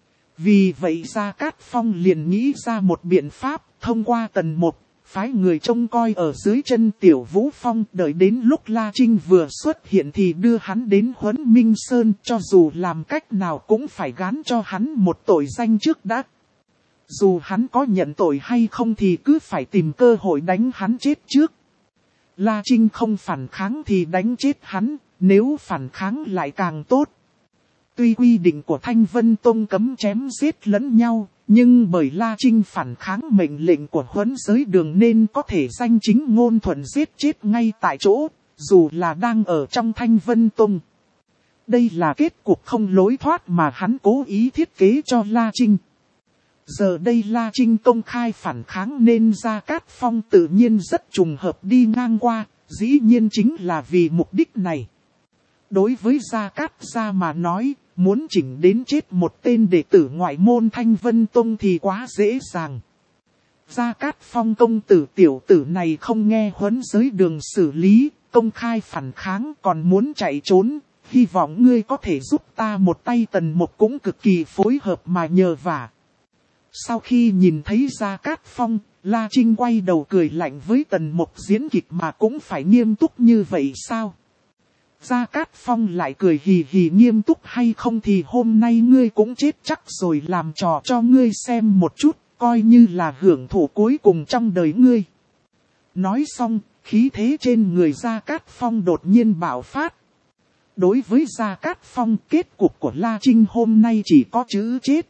Vì vậy Gia Cát Phong liền nghĩ ra một biện pháp, thông qua Tần Mục, phái người trông coi ở dưới chân Tiểu Vũ Phong, đợi đến lúc La Trinh vừa xuất hiện thì đưa hắn đến Huấn Minh Sơn, cho dù làm cách nào cũng phải gán cho hắn một tội danh trước đã. Dù hắn có nhận tội hay không thì cứ phải tìm cơ hội đánh hắn chết trước. La Trinh không phản kháng thì đánh chết hắn, nếu phản kháng lại càng tốt. Tuy quy định của Thanh Vân Tông cấm chém giết lẫn nhau, nhưng bởi La Trinh phản kháng mệnh lệnh của huấn giới đường nên có thể danh chính ngôn thuận giết chết ngay tại chỗ, dù là đang ở trong Thanh Vân Tông. Đây là kết cục không lối thoát mà hắn cố ý thiết kế cho La Trinh. Giờ đây La Trinh công khai phản kháng nên Gia Cát Phong tự nhiên rất trùng hợp đi ngang qua, dĩ nhiên chính là vì mục đích này. Đối với Gia Cát gia mà nói, muốn chỉnh đến chết một tên đệ tử ngoại môn Thanh Vân Tông thì quá dễ dàng. Gia Cát Phong công tử tiểu tử này không nghe huấn giới đường xử lý, công khai phản kháng còn muốn chạy trốn, hy vọng ngươi có thể giúp ta một tay. Tần Mục cũng cực kỳ phối hợp mà nhờ vả. Sau khi nhìn thấy Gia Cát Phong, La Trinh quay đầu cười lạnh với Tần Mục, diễn kịch mà cũng phải nghiêm túc như vậy sao? Gia Cát Phong lại cười hì hì, nghiêm túc hay không thì hôm nay ngươi cũng chết chắc rồi, làm trò cho ngươi xem một chút, coi như là hưởng thụ cuối cùng trong đời ngươi. Nói xong, khí thế trên người Gia Cát Phong đột nhiên bạo phát. Đối với Gia Cát Phong, kết cục của La Trinh hôm nay chỉ có chữ chết.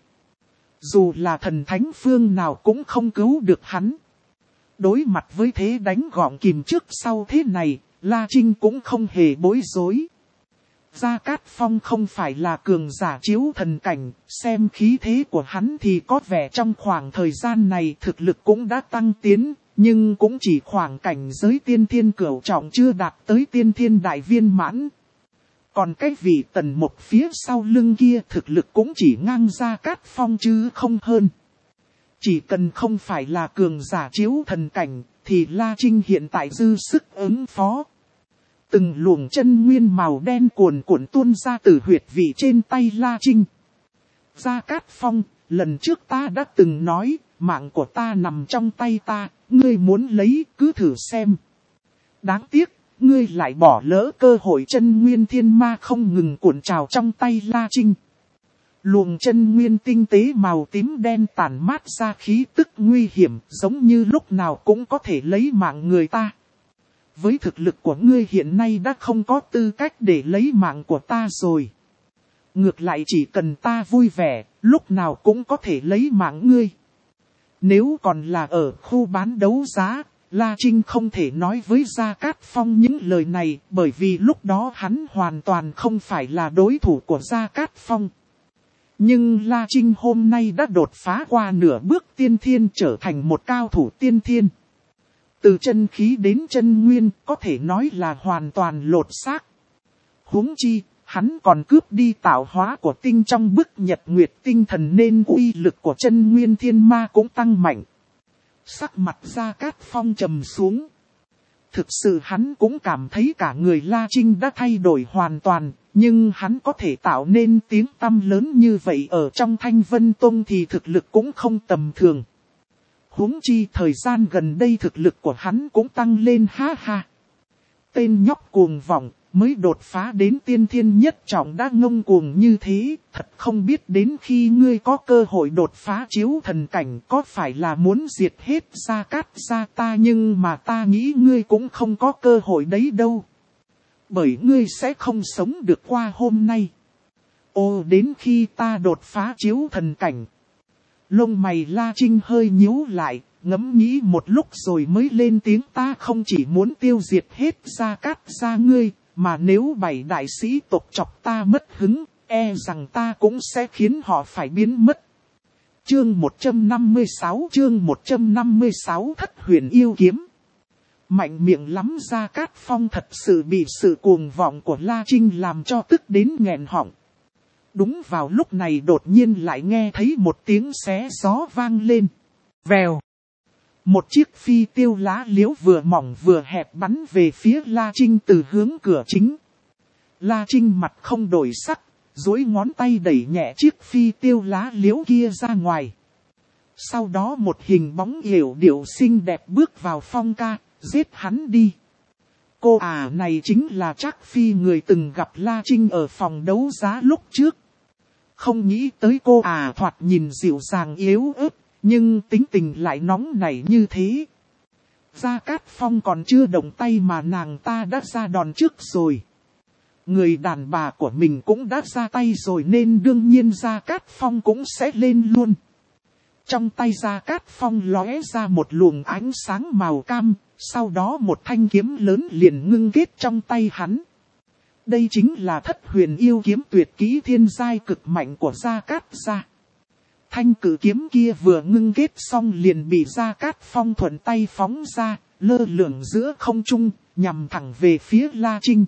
Dù là thần thánh phương nào cũng không cứu được hắn. Đối mặt với thế đánh gọn kìm trước sau thế này, La Trinh cũng không hề bối rối. Gia Cát Phong không phải là cường giả chiếu thần cảnh, xem khí thế của hắn thì có vẻ trong khoảng thời gian này thực lực cũng đã tăng tiến, nhưng cũng chỉ khoảng cảnh giới tiên thiên cửu trọng, chưa đạt tới tiên thiên đại viên mãn. Còn cái vị Tần Mục phía sau lưng kia thực lực cũng chỉ ngang Gia Cát Phong chứ không hơn. Chỉ cần không phải là cường giả chiếu thần cảnh, thì La Trinh hiện tại dư sức ứng phó. Từng luồng chân nguyên màu đen cuồn cuộn tuôn ra từ huyệt vị trên tay La Trinh. Gia Cát Phong, lần trước ta đã từng nói, mạng của ta nằm trong tay ta, ngươi muốn lấy cứ thử xem. Đáng tiếc, ngươi lại bỏ lỡ cơ hội. Chân nguyên thiên ma không ngừng cuộn trào trong tay La Trinh. Luồng chân nguyên tinh tế màu tím đen tản mát ra khí tức nguy hiểm, giống như lúc nào cũng có thể lấy mạng người ta. Với thực lực của ngươi hiện nay đã không có tư cách để lấy mạng của ta rồi. Ngược lại chỉ cần ta vui vẻ, lúc nào cũng có thể lấy mạng ngươi. Nếu còn là ở khu bán đấu giá, La Trinh không thể nói với Gia Cát Phong những lời này, bởi vì lúc đó hắn hoàn toàn không phải là đối thủ của Gia Cát Phong. Nhưng La Trinh hôm nay đã đột phá qua nửa bước tiên thiên, trở thành một cao thủ tiên thiên. Từ chân khí đến chân nguyên có thể nói là hoàn toàn lột xác. Huống chi, Hắn còn cướp đi tạo hóa của tinh trong bức nhật nguyệt tinh thần nên uy lực của chân nguyên thiên ma cũng tăng mạnh. Sắc mặt Gia Cát Phong trầm xuống. Thực sự hắn cũng cảm thấy cả người La Trinh đã thay đổi hoàn toàn, nhưng hắn có thể tạo nên tiếng tăm lớn như vậy ở trong Thanh Vân Tông thì thực lực cũng không tầm thường. Huống chi thời gian gần đây thực lực của hắn cũng tăng lên ha ha. Tên nhóc cuồng vọng, mới đột phá đến tiên thiên nhất trọng đã ngông cuồng như thế, thật không biết đến khi ngươi có cơ hội đột phá chiếu thần cảnh có phải là muốn diệt hết Gia Cát gia ta, nhưng mà ta nghĩ ngươi cũng không có cơ hội đấy đâu. Bởi ngươi sẽ không sống được qua hôm nay. Ồ, đến khi ta đột phá chiếu thần cảnh. Lông mày La Trinh hơi nhíu lại, ngẫm nghĩ một lúc rồi mới lên tiếng, ta không chỉ muốn tiêu diệt hết Gia Cát gia ngươi, mà nếu bảy đại sĩ tộc chọc ta mất hứng, e rằng ta cũng sẽ khiến họ phải biến mất. Chương một trăm năm mươi sáu Chương một trăm năm mươi sáu Thất Huyền Yêu Kiếm. Mạnh miệng lắm, Gia Cát Phong thật sự bị sự cuồng vọng của La Trinh làm cho tức đến nghẹn họng. Đúng vào lúc này đột nhiên lại nghe thấy một tiếng xé gió vang lên. Vèo. Một chiếc phi tiêu lá liễu vừa mỏng vừa hẹp bắn về phía La Trinh từ hướng cửa chính. La Trinh mặt không đổi sắc, duỗi ngón tay đẩy nhẹ chiếc phi tiêu lá liễu kia ra ngoài. Sau đó một hình bóng yểu điệu xinh đẹp bước vào Phong ca, giết hắn đi. Cô ả này chính là Trác Phi, người từng gặp La Trinh ở phòng đấu giá lúc trước. Không nghĩ tới cô ả thoạt nhìn dịu dàng yếu ớt, nhưng tính tình lại nóng nảy như thế. Gia Cát Phong còn chưa động tay mà nàng ta đã ra đòn trước rồi. Người đàn bà của mình cũng đã ra tay rồi nên đương nhiên Gia Cát Phong cũng sẽ lên luôn. Trong tay Gia Cát Phong lóe ra một luồng ánh sáng màu cam, sau đó một thanh kiếm lớn liền ngưng kết trong tay hắn. Đây chính là Thất Huyền Yêu Kiếm, tuyệt kỹ thiên giai cực mạnh của Gia Cát gia. Thanh cử kiếm kia vừa ngưng kết xong liền bị Gia Cát Phong thuận tay phóng ra, lơ lửng giữa không trung, nhằm thẳng về phía La Trinh.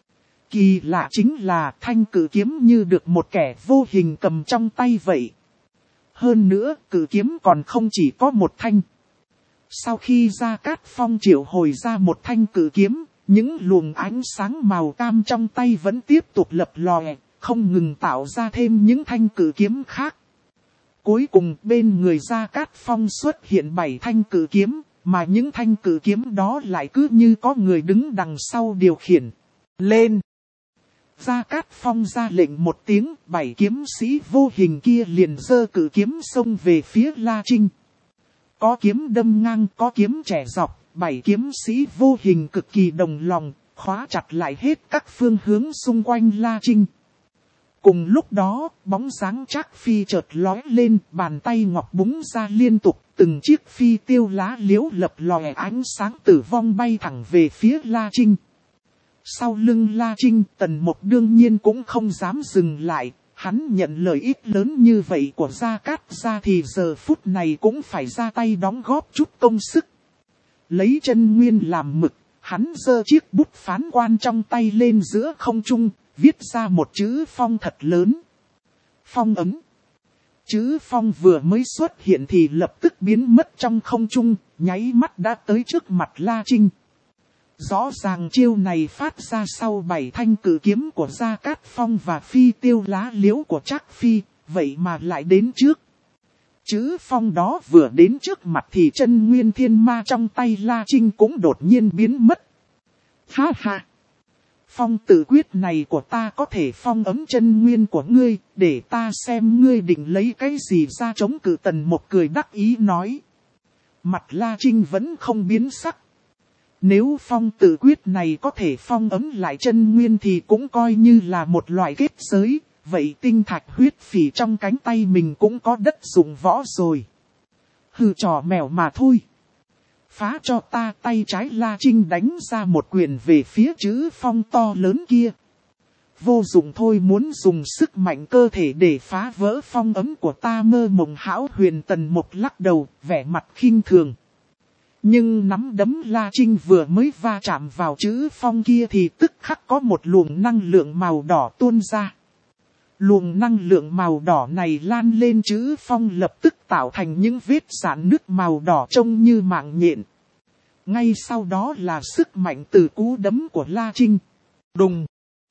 Kỳ lạ chính là thanh cử kiếm như được một kẻ vô hình cầm trong tay vậy. Hơn nữa, cử kiếm còn không chỉ có một thanh. Sau khi Gia Cát Phong triệu hồi ra một thanh cử kiếm, những luồng ánh sáng màu cam trong tay vẫn tiếp tục lập lòe, không ngừng tạo ra thêm những thanh cử kiếm khác. Cuối cùng bên người Gia Cát Phong xuất hiện bảy thanh cử kiếm, mà những thanh cử kiếm đó lại cứ như có người đứng đằng sau điều khiển. Lên! Gia Cát Phong ra lệnh một tiếng, bảy kiếm sĩ vô hình kia liền giơ cử kiếm xông về phía La Trinh. Có kiếm đâm ngang, có kiếm chẻ dọc, bảy kiếm sĩ vô hình cực kỳ đồng lòng, khóa chặt lại hết các phương hướng xung quanh La Trinh. Cùng lúc đó, bóng dáng Trác Phi chợt lói lên, bàn tay ngọc búng ra liên tục, từng chiếc phi tiêu lá liễu lập lòe ánh sáng tử vong bay thẳng về phía La Trinh. Sau lưng La Trinh, Tần Mục đương nhiên cũng không dám dừng lại, hắn nhận lợi ích lớn như vậy của Gia Cát gia thì giờ phút này cũng phải ra tay đóng góp chút công sức. Lấy chân nguyên làm mực, hắn giơ chiếc bút phán quan trong tay lên giữa không trung, viết ra một chữ phong thật lớn. Phong ấm. Chữ phong vừa mới xuất hiện thì lập tức biến mất trong không trung, nháy mắt đã tới trước mặt La Trinh. Rõ ràng chiêu này phát ra sau bảy thanh cử kiếm của Gia Cát Phong và phi tiêu lá liễu của Trác Phi, vậy mà lại đến trước. Chữ phong đó vừa đến trước mặt thì chân nguyên thiên ma trong tay La Trinh cũng đột nhiên biến mất. Ha ha! Phong tự quyết này của ta có thể phong ấm chân nguyên của ngươi, để ta xem ngươi định lấy cái gì ra chống cự. Tần Mục cười đắc ý nói. Mặt La Trinh vẫn không biến sắc. Nếu phong tự quyết này có thể phong ấm lại chân nguyên thì cũng coi như là một loại kết giới, vậy tinh thạch huyết phỉ trong cánh tay mình cũng có đất dụng võ rồi. Hừ, trò mèo mà thôi. Phá cho ta! Tay trái La Trinh đánh ra một quyền về phía chữ phong to lớn kia. Vô dụng thôi, muốn dùng sức mạnh cơ thể để phá vỡ phong ấm của ta mơ mộng hão huyền. Tần Mục lắc đầu, vẻ mặt khinh thường. Nhưng nắm đấm La Trinh vừa mới va chạm vào chữ phong kia thì tức khắc có một luồng năng lượng màu đỏ tuôn ra. Luồng năng lượng màu đỏ này lan lên chữ phong lập tức tạo thành những vết rạn nứt màu đỏ trông như mạng nhện. Ngay sau đó là sức mạnh từ cú đấm của La Trinh. Đùng!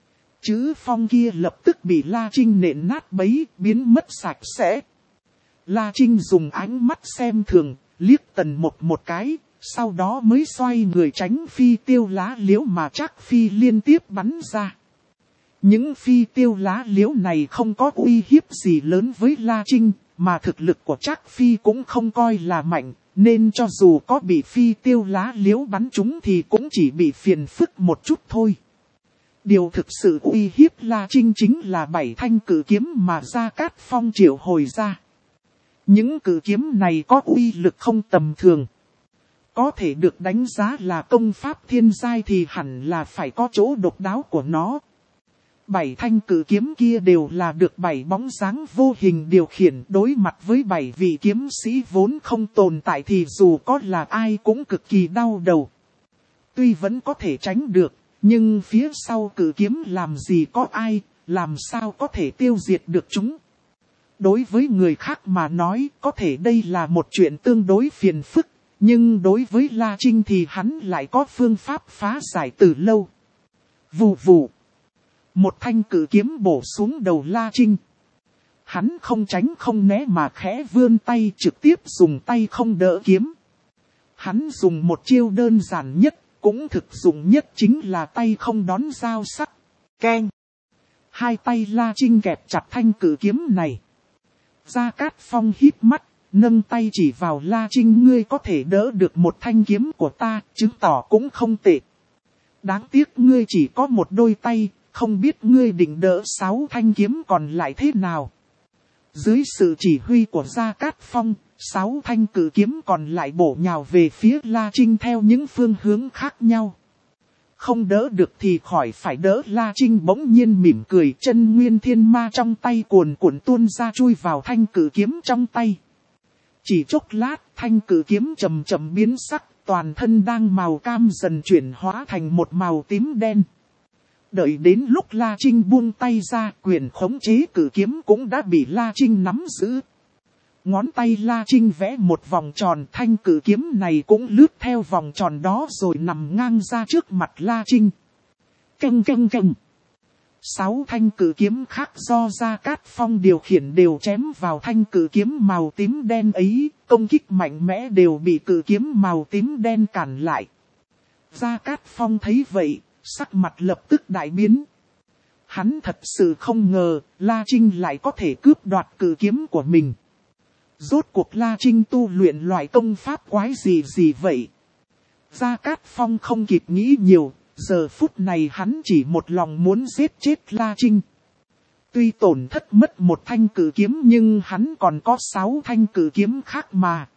Chữ phong kia lập tức bị La Trinh nện nát bấy, biến mất sạch sẽ. La Trinh dùng ánh mắt xem thường, liếc Tần Một một cái, sau đó mới xoay người tránh phi tiêu lá liễu mà Trác Phi liên tiếp bắn ra. Những phi tiêu lá liễu này không có uy hiếp gì lớn với La Trinh, mà thực lực của Trác Phi cũng không coi là mạnh, nên cho dù có bị phi tiêu lá liễu bắn trúng thì cũng chỉ bị phiền phức một chút thôi. Điều thực sự uy hiếp La Trinh chính là bảy thanh cử kiếm mà Gia Cát Phong triệu hồi ra. Những cử kiếm này có uy lực không tầm thường. Có thể được đánh giá là công pháp thiên giai thì hẳn là phải có chỗ độc đáo của nó. Bảy thanh cử kiếm kia đều là được bảy bóng dáng vô hình điều khiển, đối mặt với bảy vị kiếm sĩ vốn không tồn tại thì dù có là ai cũng cực kỳ đau đầu. Tuy vẫn có thể tránh được, nhưng phía sau cử kiếm làm gì có ai, làm sao có thể tiêu diệt được chúng. Đối với người khác mà nói có thể đây là một chuyện tương đối phiền phức, nhưng đối với La Trinh thì hắn lại có phương pháp phá giải từ lâu. Vù vù. Một thanh cử kiếm bổ xuống đầu La Trinh. Hắn không tránh không né mà khẽ vươn tay trực tiếp dùng tay không đỡ kiếm. Hắn dùng một chiêu đơn giản nhất, cũng thực dụng nhất chính là tay không đón dao sắc. Keng. Hai tay La Trinh kẹp chặt thanh cử kiếm này. Gia Cát Phong híp mắt, nâng tay chỉ vào La Trinh, ngươi có thể đỡ được một thanh kiếm của ta, chứng tỏ cũng không tệ. Đáng tiếc ngươi chỉ có một đôi tay, không biết ngươi định đỡ sáu thanh kiếm còn lại thế nào. Dưới sự chỉ huy của Gia Cát Phong, sáu thanh cử kiếm còn lại bổ nhào về phía La Trinh theo những phương hướng khác nhau. Không đỡ được thì khỏi phải đỡ. La Trinh bỗng nhiên mỉm cười, chân nguyên thiên ma trong tay cuồn cuộn tuôn ra chui vào thanh cử kiếm trong tay. Chỉ chốc lát, thanh cử kiếm chậm chậm biến sắc, toàn thân đang màu cam dần chuyển hóa thành một màu tím đen. Đợi đến lúc La Trinh buông tay ra, quyền khống chế cử kiếm cũng đã bị La Trinh nắm giữ. Ngón tay La Trinh vẽ một vòng tròn, thanh cử kiếm này cũng lướt theo vòng tròn đó rồi nằm ngang ra trước mặt La Trinh. Canh canh canh. Sáu thanh cử kiếm khác do Gia Cát Phong điều khiển đều chém vào thanh cử kiếm màu tím đen ấy, công kích mạnh mẽ đều bị cử kiếm màu tím đen cản lại. Gia Cát Phong thấy vậy, sắc mặt lập tức đại biến. Hắn thật sự không ngờ, La Trinh lại có thể cướp đoạt cử kiếm của mình. Rốt cuộc La Trinh tu luyện loại công pháp quái gì gì vậy? Gia Cát Phong không kịp nghĩ nhiều, giờ phút này hắn chỉ một lòng muốn giết chết La Trinh. Tuy tổn thất mất một thanh cử kiếm nhưng hắn còn có sáu thanh cử kiếm khác mà.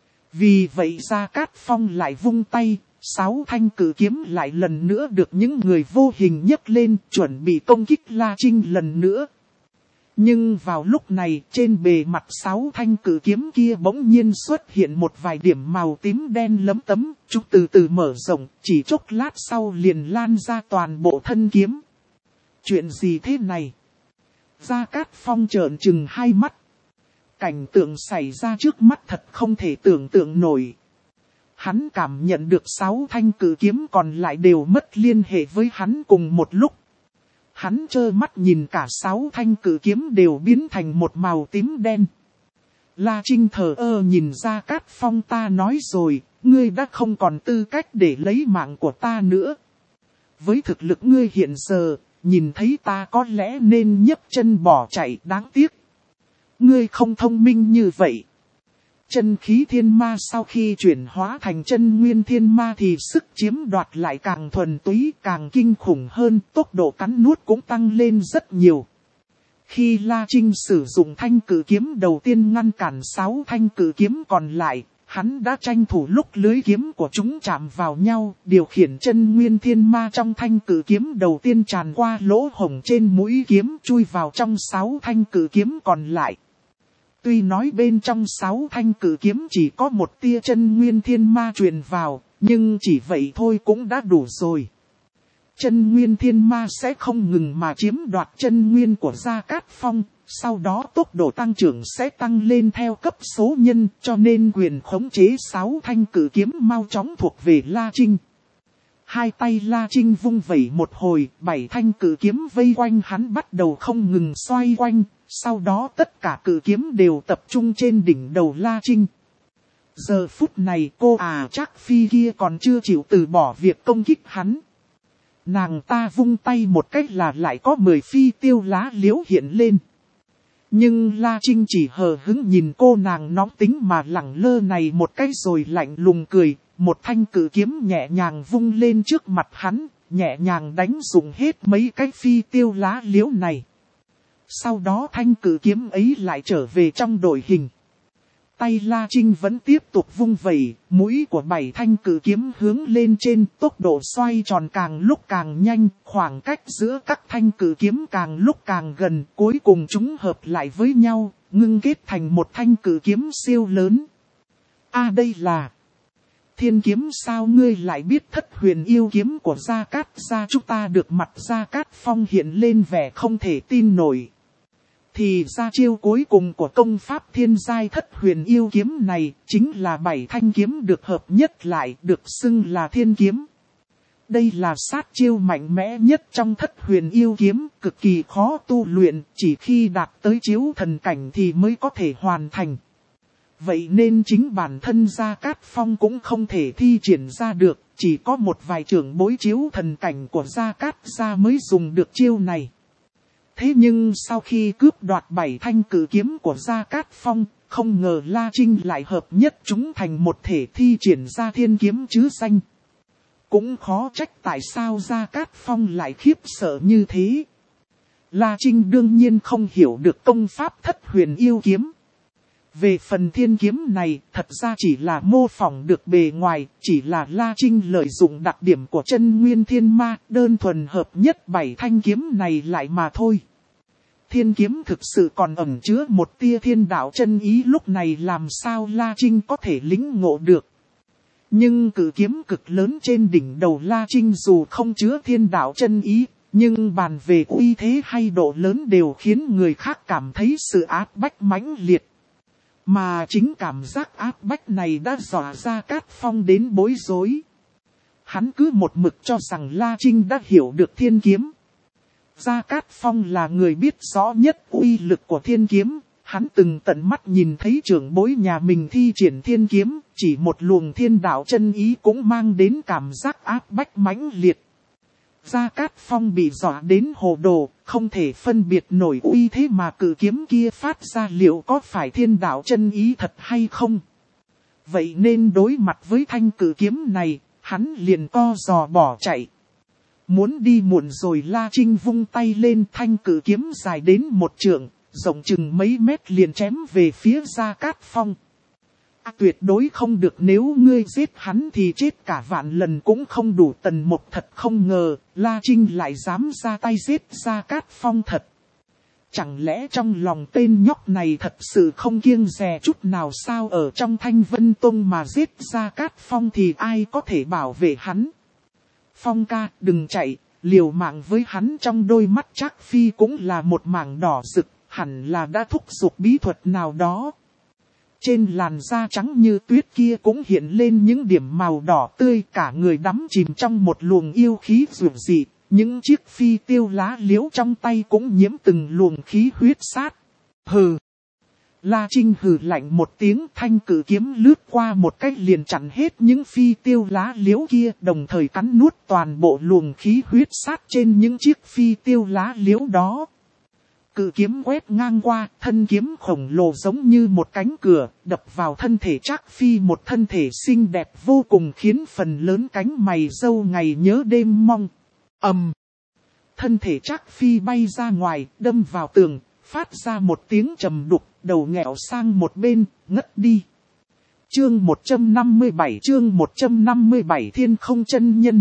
Vì vậy Gia Cát Phong lại vung tay, sáu thanh cử kiếm lại lần nữa được những người vô hình nhấc lên chuẩn bị công kích La Trinh lần nữa. Nhưng vào lúc này trên bề mặt sáu thanh cử kiếm kia bỗng nhiên xuất hiện một vài điểm màu tím đen lấm tấm, chúng từ từ mở rộng, chỉ chốc lát sau liền lan ra toàn bộ thân kiếm. Chuyện gì thế này? Gia Cát Phong trợn trừng hai mắt. Cảnh tượng xảy ra trước mắt thật không thể tưởng tượng nổi. Hắn cảm nhận được sáu thanh cử kiếm còn lại đều mất liên hệ với hắn cùng một lúc. Hắn trơ mắt nhìn cả sáu thanh cử kiếm đều biến thành một màu tím đen. La Trinh thờ ơ nhìn Gia Cát Phong, ta nói rồi, ngươi đã không còn tư cách để lấy mạng của ta nữa. Với thực lực ngươi hiện giờ, nhìn thấy ta có lẽ nên nhấc chân bỏ chạy, đáng tiếc. Ngươi không thông minh như vậy. Chân khí thiên ma sau khi chuyển hóa thành chân nguyên thiên ma thì sức chiếm đoạt lại càng thuần túy, càng kinh khủng hơn, tốc độ cắn nuốt cũng tăng lên rất nhiều. Khi La Trinh sử dụng thanh cử kiếm đầu tiên ngăn cản sáu thanh cử kiếm còn lại, hắn đã tranh thủ lúc lưới kiếm của chúng chạm vào nhau, điều khiển chân nguyên thiên ma trong thanh cử kiếm đầu tiên tràn qua lỗ hổng trên mũi kiếm chui vào trong sáu thanh cử kiếm còn lại. Tuy nói bên trong sáu thanh cử kiếm chỉ có một tia chân nguyên thiên ma truyền vào, nhưng chỉ vậy thôi cũng đã đủ rồi. Chân nguyên thiên ma sẽ không ngừng mà chiếm đoạt chân nguyên của Gia Cát Phong, sau đó tốc độ tăng trưởng sẽ tăng lên theo cấp số nhân, cho nên quyền khống chế sáu thanh cử kiếm mau chóng thuộc về La Trinh. Hai tay La Trinh vung vẩy một hồi, bảy thanh cử kiếm vây quanh hắn bắt đầu không ngừng xoay quanh, sau đó tất cả cử kiếm đều tập trung trên đỉnh đầu La Trinh. Giờ phút này cô à Trác Phi kia còn chưa chịu từ bỏ việc công kích hắn. Nàng ta vung tay một cách là lại có mười phi tiêu lá liễu hiện lên. Nhưng La Trinh chỉ hờ hững nhìn cô nàng nóng tính mà lẳng lơ này một cái rồi lạnh lùng cười. Một thanh cử kiếm nhẹ nhàng vung lên trước mặt hắn, nhẹ nhàng đánh dụng hết mấy cái phi tiêu lá liễu này. Sau đó thanh cử kiếm ấy lại trở về trong đội hình. Tay La Trinh vẫn tiếp tục vung vẩy, mũi của bảy thanh cử kiếm hướng lên trên, tốc độ xoay tròn càng lúc càng nhanh, khoảng cách giữa các thanh cử kiếm càng lúc càng gần, cuối cùng chúng hợp lại với nhau, ngưng kết thành một thanh cử kiếm siêu lớn. À đây là Thiên kiếm sao ngươi lại biết Thất Huyền Yêu kiếm của Gia Cát gia chúng ta? Được mặt Gia Cát Phong hiện lên vẻ không thể tin nổi. Thì ra chiêu cuối cùng của công pháp thiên giai Thất Huyền Yêu kiếm này chính là bảy thanh kiếm được hợp nhất lại, được xưng là thiên kiếm. Đây là sát chiêu mạnh mẽ nhất trong Thất Huyền Yêu kiếm, cực kỳ khó tu luyện, chỉ khi đạt tới chiếu thần cảnh thì mới có thể hoàn thành. Vậy nên chính bản thân Gia Cát Phong cũng không thể thi triển ra được, chỉ có một vài trưởng bối chiếu thần cảnh của Gia Cát gia mới dùng được chiêu này. Thế nhưng sau khi cướp đoạt bảy thanh cử kiếm của Gia Cát Phong, không ngờ La Trinh lại hợp nhất chúng thành một thể thi triển ra thiên kiếm chứ danh. Cũng khó trách tại sao Gia Cát Phong lại khiếp sợ như thế. La Trinh đương nhiên không hiểu được công pháp Thất Huyền Yêu kiếm. Về phần thiên kiếm này, thật ra chỉ là mô phỏng được bề ngoài, chỉ là La Trinh lợi dụng đặc điểm của chân nguyên thiên ma, đơn thuần hợp nhất bảy thanh kiếm này lại mà thôi. Thiên kiếm thực sự còn ẩn chứa một tia thiên đạo chân ý, lúc này làm sao La Trinh có thể lĩnh ngộ được. Nhưng cử kiếm cực lớn trên đỉnh đầu La Trinh dù không chứa thiên đạo chân ý, nhưng bàn về uy thế hay độ lớn đều khiến người khác cảm thấy sự áp bách mãnh liệt. Mà chính cảm giác áp bách này đã dọa Gia Cát Phong đến bối rối. Hắn cứ một mực cho rằng La Trinh đã hiểu được thiên kiếm. Gia Cát Phong là người biết rõ nhất uy lực của thiên kiếm. Hắn từng tận mắt nhìn thấy trưởng bối nhà mình thi triển thiên kiếm. Chỉ một luồng thiên đạo chân ý cũng mang đến cảm giác áp bách mãnh liệt. Gia Cát Phong bị dọa đến hồ đồ, không thể phân biệt nổi uy thế mà cử kiếm kia phát ra liệu có phải thiên đạo chân ý thật hay không. Vậy nên đối mặt với thanh cử kiếm này, hắn liền co giò bỏ chạy. Muốn đi muộn rồi. La Trinh vung tay lên, thanh cử kiếm dài đến một trượng, rộng chừng mấy mét liền chém về phía Gia Cát Phong. À, tuyệt đối không được, nếu ngươi giết hắn thì chết cả vạn lần cũng không đủ. Tần Mục thật không ngờ, La Trinh lại dám ra tay giết Gia Cát Phong thật. Chẳng lẽ trong lòng tên nhóc này thật sự không kiêng dè chút nào sao? Ở trong Thanh Vân Tông mà giết Gia Cát Phong thì ai có thể bảo vệ hắn? Phong ca, đừng chạy, liều mạng với hắn. Trong đôi mắt Trác Phi cũng là một mảng đỏ rực, hẳn là đã thúc giục bí thuật nào đó. Trên làn da trắng như tuyết kia cũng hiện lên những điểm màu đỏ tươi, cả người đắm chìm trong một luồng yêu khí dịu dị. Những chiếc phi tiêu lá liễu trong tay cũng nhiễm từng luồng khí huyết sát. Hừ! La Trinh hừ lạnh một tiếng, thanh cử kiếm lướt qua một cách liền chặn hết những phi tiêu lá liễu kia, đồng thời cắn nuốt toàn bộ luồng khí huyết sát trên những chiếc phi tiêu lá liễu đó. Cự kiếm quét ngang qua, thân kiếm khổng lồ giống như một cánh cửa, đập vào thân thể Trác Phi, một thân thể xinh đẹp vô cùng khiến phần lớn cánh mày râu ngày nhớ đêm mong. Ầm! Thân thể Trác Phi bay ra ngoài, đâm vào tường, phát ra một tiếng trầm đục, đầu nghẹo sang một bên, ngất đi. Chương một trăm năm mươi bảy chương một trăm năm mươi bảy Thiên Không Chân Nhân.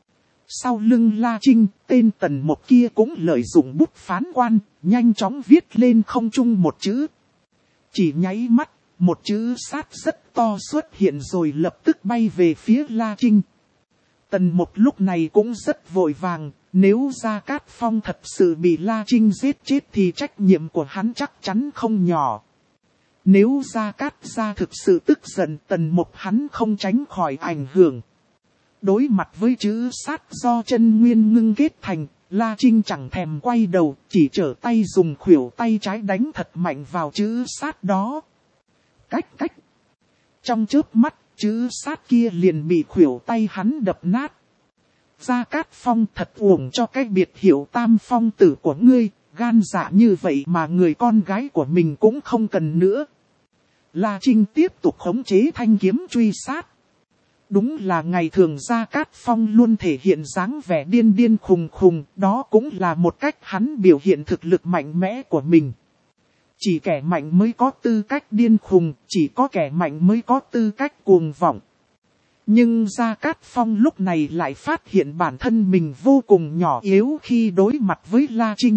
Sau lưng La Trinh, tên Tần Mục kia cũng lợi dụng bút phán quan, nhanh chóng viết lên không trung một chữ. Chỉ nháy mắt, một chữ sát rất to xuất hiện rồi lập tức bay về phía La Trinh. Tần Mục lúc này cũng rất vội vàng, nếu Gia Cát Phong thật sự bị La Trinh giết chết thì trách nhiệm của hắn chắc chắn không nhỏ. Nếu Gia Cát gia thực sự tức giận, Tần Mục hắn không tránh khỏi ảnh hưởng. Đối mặt với chữ sát do chân nguyên ngưng kết thành, La Trinh chẳng thèm quay đầu, chỉ trở tay dùng khuỷu tay trái đánh thật mạnh vào chữ sát đó. Cách cách. Trong chớp mắt, chữ sát kia liền bị khuỷu tay hắn đập nát. Gia Cát Phong thật uổng cho cái biệt hiệu tam phong tử của ngươi, gan dạ như vậy mà người con gái của mình cũng không cần nữa. La Trinh tiếp tục khống chế thanh kiếm truy sát. Đúng là ngày thường Gia Cát Phong luôn thể hiện dáng vẻ điên điên khùng khùng, đó cũng là một cách hắn biểu hiện thực lực mạnh mẽ của mình. Chỉ kẻ mạnh mới có tư cách điên khùng, chỉ có kẻ mạnh mới có tư cách cuồng vọng. Nhưng Gia Cát Phong lúc này lại phát hiện bản thân mình vô cùng nhỏ yếu khi đối mặt với La Trinh.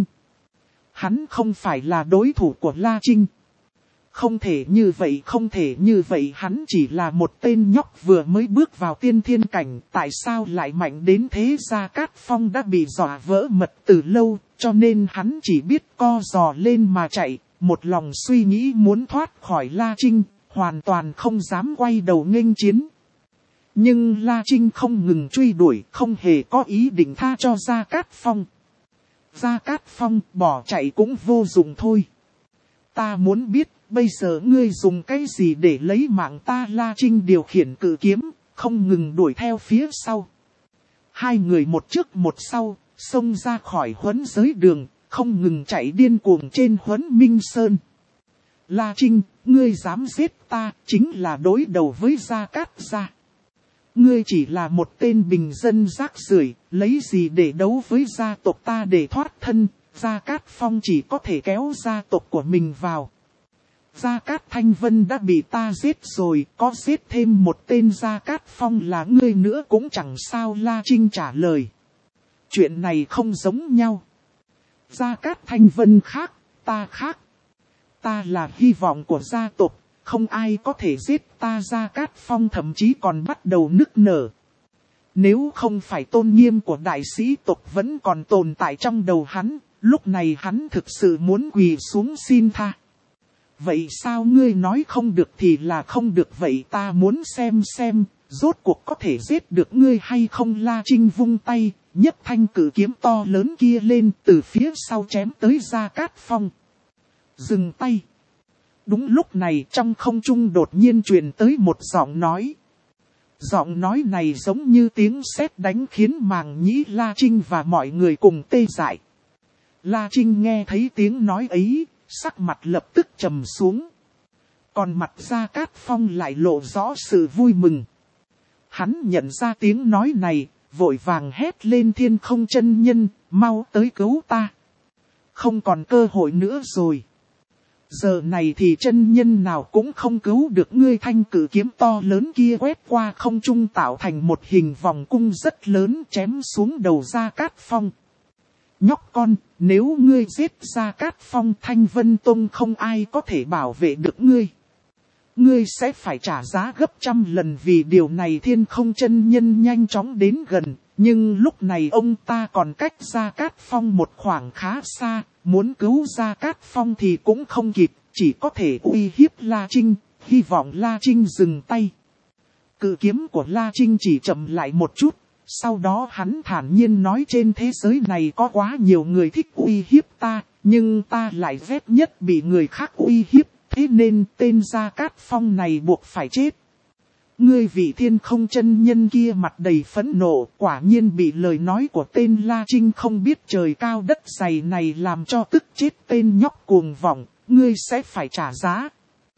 Hắn không phải là đối thủ của La Trinh. Không thể như vậy, không thể như vậy, hắn chỉ là một tên nhóc vừa mới bước vào tiên thiên cảnh, tại sao lại mạnh đến thế? Gia Cát Phong đã bị dọa vỡ mật từ lâu, cho nên hắn chỉ biết co giò lên mà chạy, một lòng suy nghĩ muốn thoát khỏi La Trinh, hoàn toàn không dám quay đầu nghênh chiến. Nhưng La Trinh không ngừng truy đuổi, không hề có ý định tha cho Gia Cát Phong. Gia Cát Phong bỏ chạy cũng vô dụng thôi. Ta muốn biết, bây giờ ngươi dùng cái gì để lấy mạng ta? La Trinh điều khiển cự kiếm, không ngừng đuổi theo phía sau. Hai người một trước một sau, xông ra khỏi Huấn Giới Đường, không ngừng chạy điên cuồng trên Huấn Minh Sơn. La Trinh, ngươi dám giết ta, chính là đối đầu với Gia Cát gia. Ngươi chỉ là một tên bình dân rác rưởi, lấy gì để đấu với gia tộc ta để thoát thân? Gia Cát Phong chỉ có thể kéo gia tộc của mình vào. Gia Cát Thanh Vân đã bị ta giết rồi, có giết thêm một tên Gia Cát Phong là ngươi nữa cũng chẳng sao. La Trinh trả lời. Chuyện này không giống nhau. Gia Cát Thanh Vân khác, ta khác. Ta là hy vọng của gia tộc, không ai có thể giết ta. Gia Cát Phong thậm chí còn bắt đầu nức nở. Nếu không phải tôn nghiêm của đại sĩ tộc vẫn còn tồn tại trong đầu hắn, lúc này hắn thực sự muốn quỳ xuống xin tha. Vậy sao ngươi nói không được thì là không được, vậy ta muốn xem xem, rốt cuộc có thể giết được ngươi hay không? La Trinh vung tay, nhấc thanh cử kiếm to lớn kia lên, từ phía sau chém tới Gia Cát Phong. Dừng tay. Đúng lúc này trong không trung đột nhiên truyền tới một giọng nói. Giọng nói này giống như tiếng sét đánh khiến màng nhĩ La Trinh và mọi người cùng tê dại. La Trinh nghe thấy tiếng nói ấy, sắc mặt lập tức trầm xuống. Còn mặt Gia Cát Phong lại lộ rõ sự vui mừng. Hắn nhận ra tiếng nói này, vội vàng hét lên: Thiên Không chân nhân, mau tới cứu ta. Không còn cơ hội nữa rồi. Giờ này thì chân nhân nào cũng không cứu được ngươi. Thanh cử kiếm to lớn kia quét qua không trung tạo thành một hình vòng cung rất lớn, chém xuống đầu Gia Cát Phong. Nhóc con, nếu ngươi giết Gia Cát Phong, Thanh Vân Tông không ai có thể bảo vệ được ngươi. Ngươi sẽ phải trả giá gấp trăm lần vì điều này. Thiên Không chân nhân nhanh chóng đến gần, nhưng lúc này ông ta còn cách Gia Cát Phong một khoảng khá xa, muốn cứu Gia Cát Phong thì cũng không kịp, chỉ có thể uy hiếp La Trinh, hy vọng La Trinh dừng tay. Cự kiếm của La Trinh chỉ chậm lại một chút, sau đó hắn thản nhiên nói: trên thế giới này có quá nhiều người thích uy hiếp ta, nhưng ta lại ghét nhất bị người khác uy hiếp, thế nên tên Gia Cát Phong này buộc phải chết. Ngươi vị Thiên Không chân nhân kia mặt đầy phẫn nộ, quả nhiên bị lời nói của tên La Trinh không biết trời cao đất dày này làm cho tức chết. Tên nhóc cuồng vọng, ngươi sẽ phải trả giá.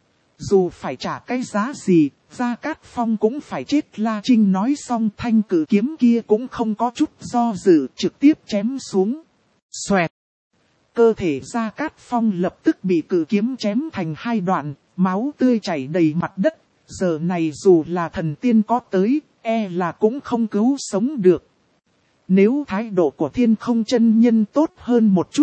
Dù phải trả cái giá gì, Gia Cát Phong cũng phải chết. La Trinh nói xong, thanh cử kiếm kia cũng không có chút do dự, trực tiếp chém xuống. Xoẹt! Cơ thể Gia Cát Phong lập tức bị cử kiếm chém thành hai đoạn, máu tươi chảy đầy mặt đất. Giờ này dù là thần tiên có tới, e là cũng không cứu sống được. Nếu thái độ của Thiên Không chân nhân tốt hơn một chút,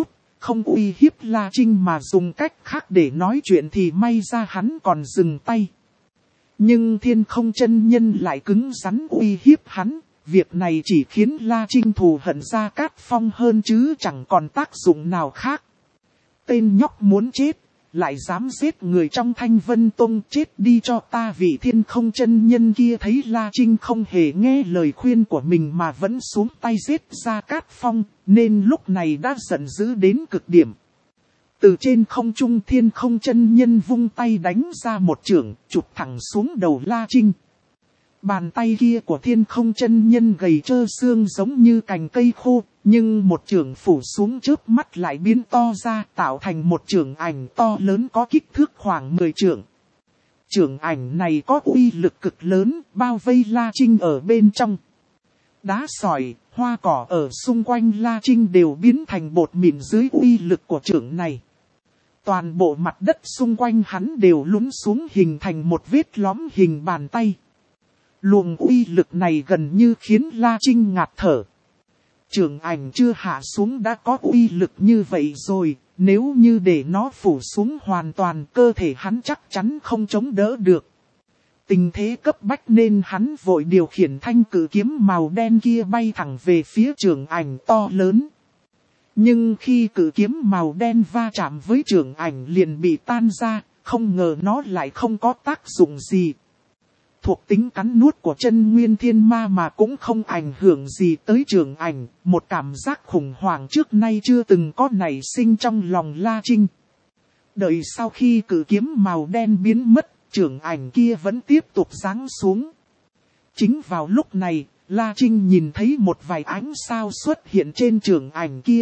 không uy hiếp La Trinh mà dùng cách khác để nói chuyện thì may ra hắn còn dừng tay. Nhưng Thiên Không chân nhân lại cứng rắn uy hiếp hắn, việc này chỉ khiến La Trinh thù hận Gia Cát Phong hơn chứ chẳng còn tác dụng nào khác. Tên nhóc muốn chết, lại dám giết người trong Thanh Vân Tông, chết đi cho ta. Vị Thiên Không chân nhân kia thấy La Trinh không hề nghe lời khuyên của mình mà vẫn xuống tay giết Gia Cát Phong, nên lúc này đã giận dữ đến cực điểm. Từ trên không trung Thiên Không chân nhân vung tay đánh ra một chưởng, chụp thẳng xuống đầu La Trinh. Bàn tay kia của Thiên Không chân nhân gầy trơ xương giống như cành cây khô, nhưng một chưởng phủ xuống chớp mắt lại biến to ra, tạo thành một chưởng ảnh to lớn có kích thước khoảng mười trượng. Chưởng ảnh này có uy lực cực lớn, bao vây La Trinh ở bên trong. Đá sỏi, hoa cỏ ở xung quanh La Trinh đều biến thành bột mịn dưới uy lực của chưởng này. Toàn bộ mặt đất xung quanh hắn đều lún xuống hình thành một vết lõm hình bàn tay. Luồng uy lực này gần như khiến La Trinh ngạt thở. Chưởng ảnh chưa hạ xuống đã có uy lực như vậy rồi, nếu như để nó phủ xuống hoàn toàn cơ thể hắn chắc chắn không chống đỡ được. Tình thế cấp bách nên hắn vội điều khiển thanh cử kiếm màu đen kia bay thẳng về phía chưởng ảnh to lớn. Nhưng khi cử kiếm màu đen va chạm với chưởng ảnh liền bị tan ra, không ngờ nó lại không có tác dụng gì. Thuộc tính cắn nuốt của chân nguyên thiên ma mà cũng không ảnh hưởng gì tới chưởng ảnh, một cảm giác khủng hoảng trước nay chưa từng có nảy sinh trong lòng La Trinh. Đợi sau khi cử kiếm màu đen biến mất, chưởng ảnh kia vẫn tiếp tục giáng xuống. Chính vào lúc này, La Trinh nhìn thấy một vài ánh sao xuất hiện trên chưởng ảnh kia.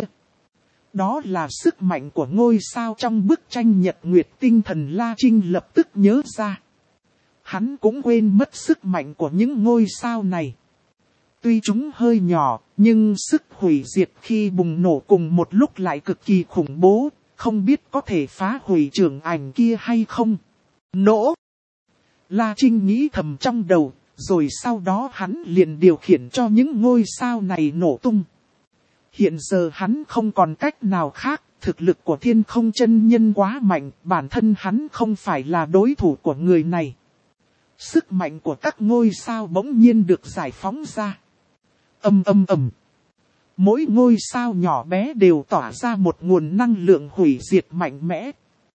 Đó là sức mạnh của ngôi sao trong bức tranh Nhật Nguyệt Tinh Thần. La Trinh lập tức nhớ ra. Hắn cũng quên mất sức mạnh của những ngôi sao này. Tuy chúng hơi nhỏ, nhưng sức hủy diệt khi bùng nổ cùng một lúc lại cực kỳ khủng bố, không biết có thể phá hủy chưởng ảnh kia hay không. Nổ! La Trinh nghĩ thầm trong đầu, rồi sau đó hắn liền điều khiển cho những ngôi sao này nổ tung. Hiện giờ hắn không còn cách nào khác, thực lực của Thiên Không chân nhân quá mạnh, bản thân hắn không phải là đối thủ của người này. Sức mạnh của các ngôi sao bỗng nhiên được giải phóng ra. Ầm ầm ầm. Mỗi ngôi sao nhỏ bé đều tỏa ra một nguồn năng lượng hủy diệt mạnh mẽ.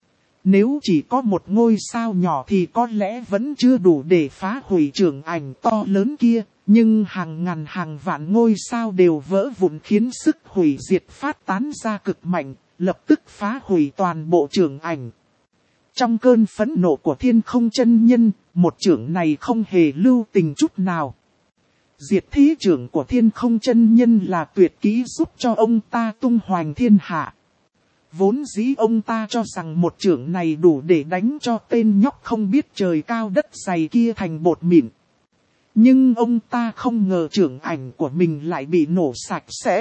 Nếu chỉ có một ngôi sao nhỏ thì có lẽ vẫn chưa đủ để phá hủy chưởng ảnh to lớn kia. Nhưng hàng ngàn hàng vạn ngôi sao đều vỡ vụn khiến sức hủy diệt phát tán ra cực mạnh, lập tức phá hủy toàn bộ chưởng ảnh. Trong cơn phẫn nộ của Thiên Không chân nhân, một chưởng này không hề lưu tình chút nào. Diệt thế chưởng của Thiên Không chân nhân là tuyệt kỹ giúp cho ông ta tung hoành thiên hạ. Vốn dĩ ông ta cho rằng một chưởng này đủ để đánh cho tên nhóc không biết trời cao đất dày kia thành bột mịn. Nhưng ông ta không ngờ chưởng ảnh của mình lại bị nổ sạch sẽ.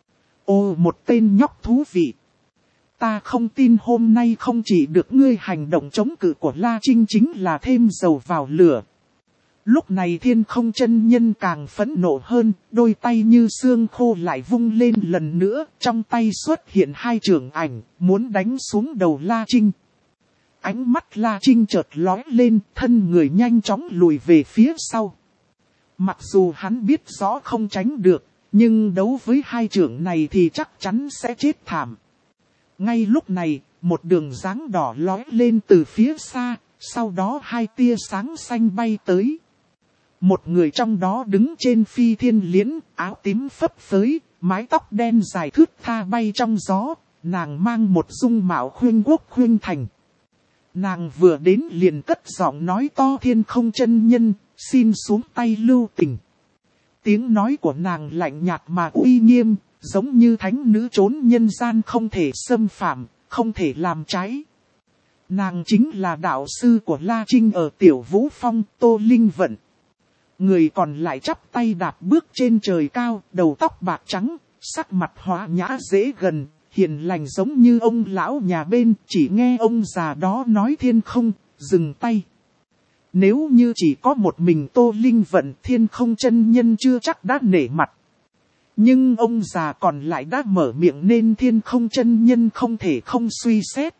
Ồ, một tên nhóc thú vị. Ta không tin hôm nay không chỉ được ngươi hành động chống cự của La Trinh chính là thêm dầu vào lửa. Lúc này Thiên Không chân nhân càng phẫn nộ hơn, đôi tay như xương khô lại vung lên lần nữa, trong tay xuất hiện hai chưởng ảnh, muốn đánh xuống đầu La Trinh. Ánh mắt La Trinh chợt lóe lên, thân người nhanh chóng lùi về phía sau. Mặc dù hắn biết rõ không tránh được, nhưng đấu với hai chưởng này thì chắc chắn sẽ chết thảm. Ngay lúc này, một đường dáng đỏ lóe lên từ phía xa, sau đó hai tia sáng xanh bay tới. Một người trong đó đứng trên phi thiên liễn, áo tím phấp phới, mái tóc đen dài thướt tha bay trong gió, nàng mang một dung mạo khuynh quốc khuynh thành. Nàng vừa đến liền cất giọng nói to: Thiên Không chân nhân, xin xuống tay lưu tình. Tiếng nói của nàng lạnh nhạt mà uy nghiêm, giống như thánh nữ trốn nhân gian không thể xâm phạm, không thể làm trái. Nàng chính là đạo sư của La Trinh ở Tiểu Vũ Phong, Tô Linh Vận. Người còn lại chắp tay đạp bước trên trời cao, đầu tóc bạc trắng, sắc mặt hòa nhã dễ gần, hiền lành giống như ông lão nhà bên. Chỉ nghe ông già đó nói: Thiên Không, dừng tay. Nếu như chỉ có một mình Tô Linh Vận, Thiên Không chân nhân chưa chắc đã nể mặt. Nhưng ông già còn lại đã mở miệng nên Thiên Không chân nhân không thể không suy xét.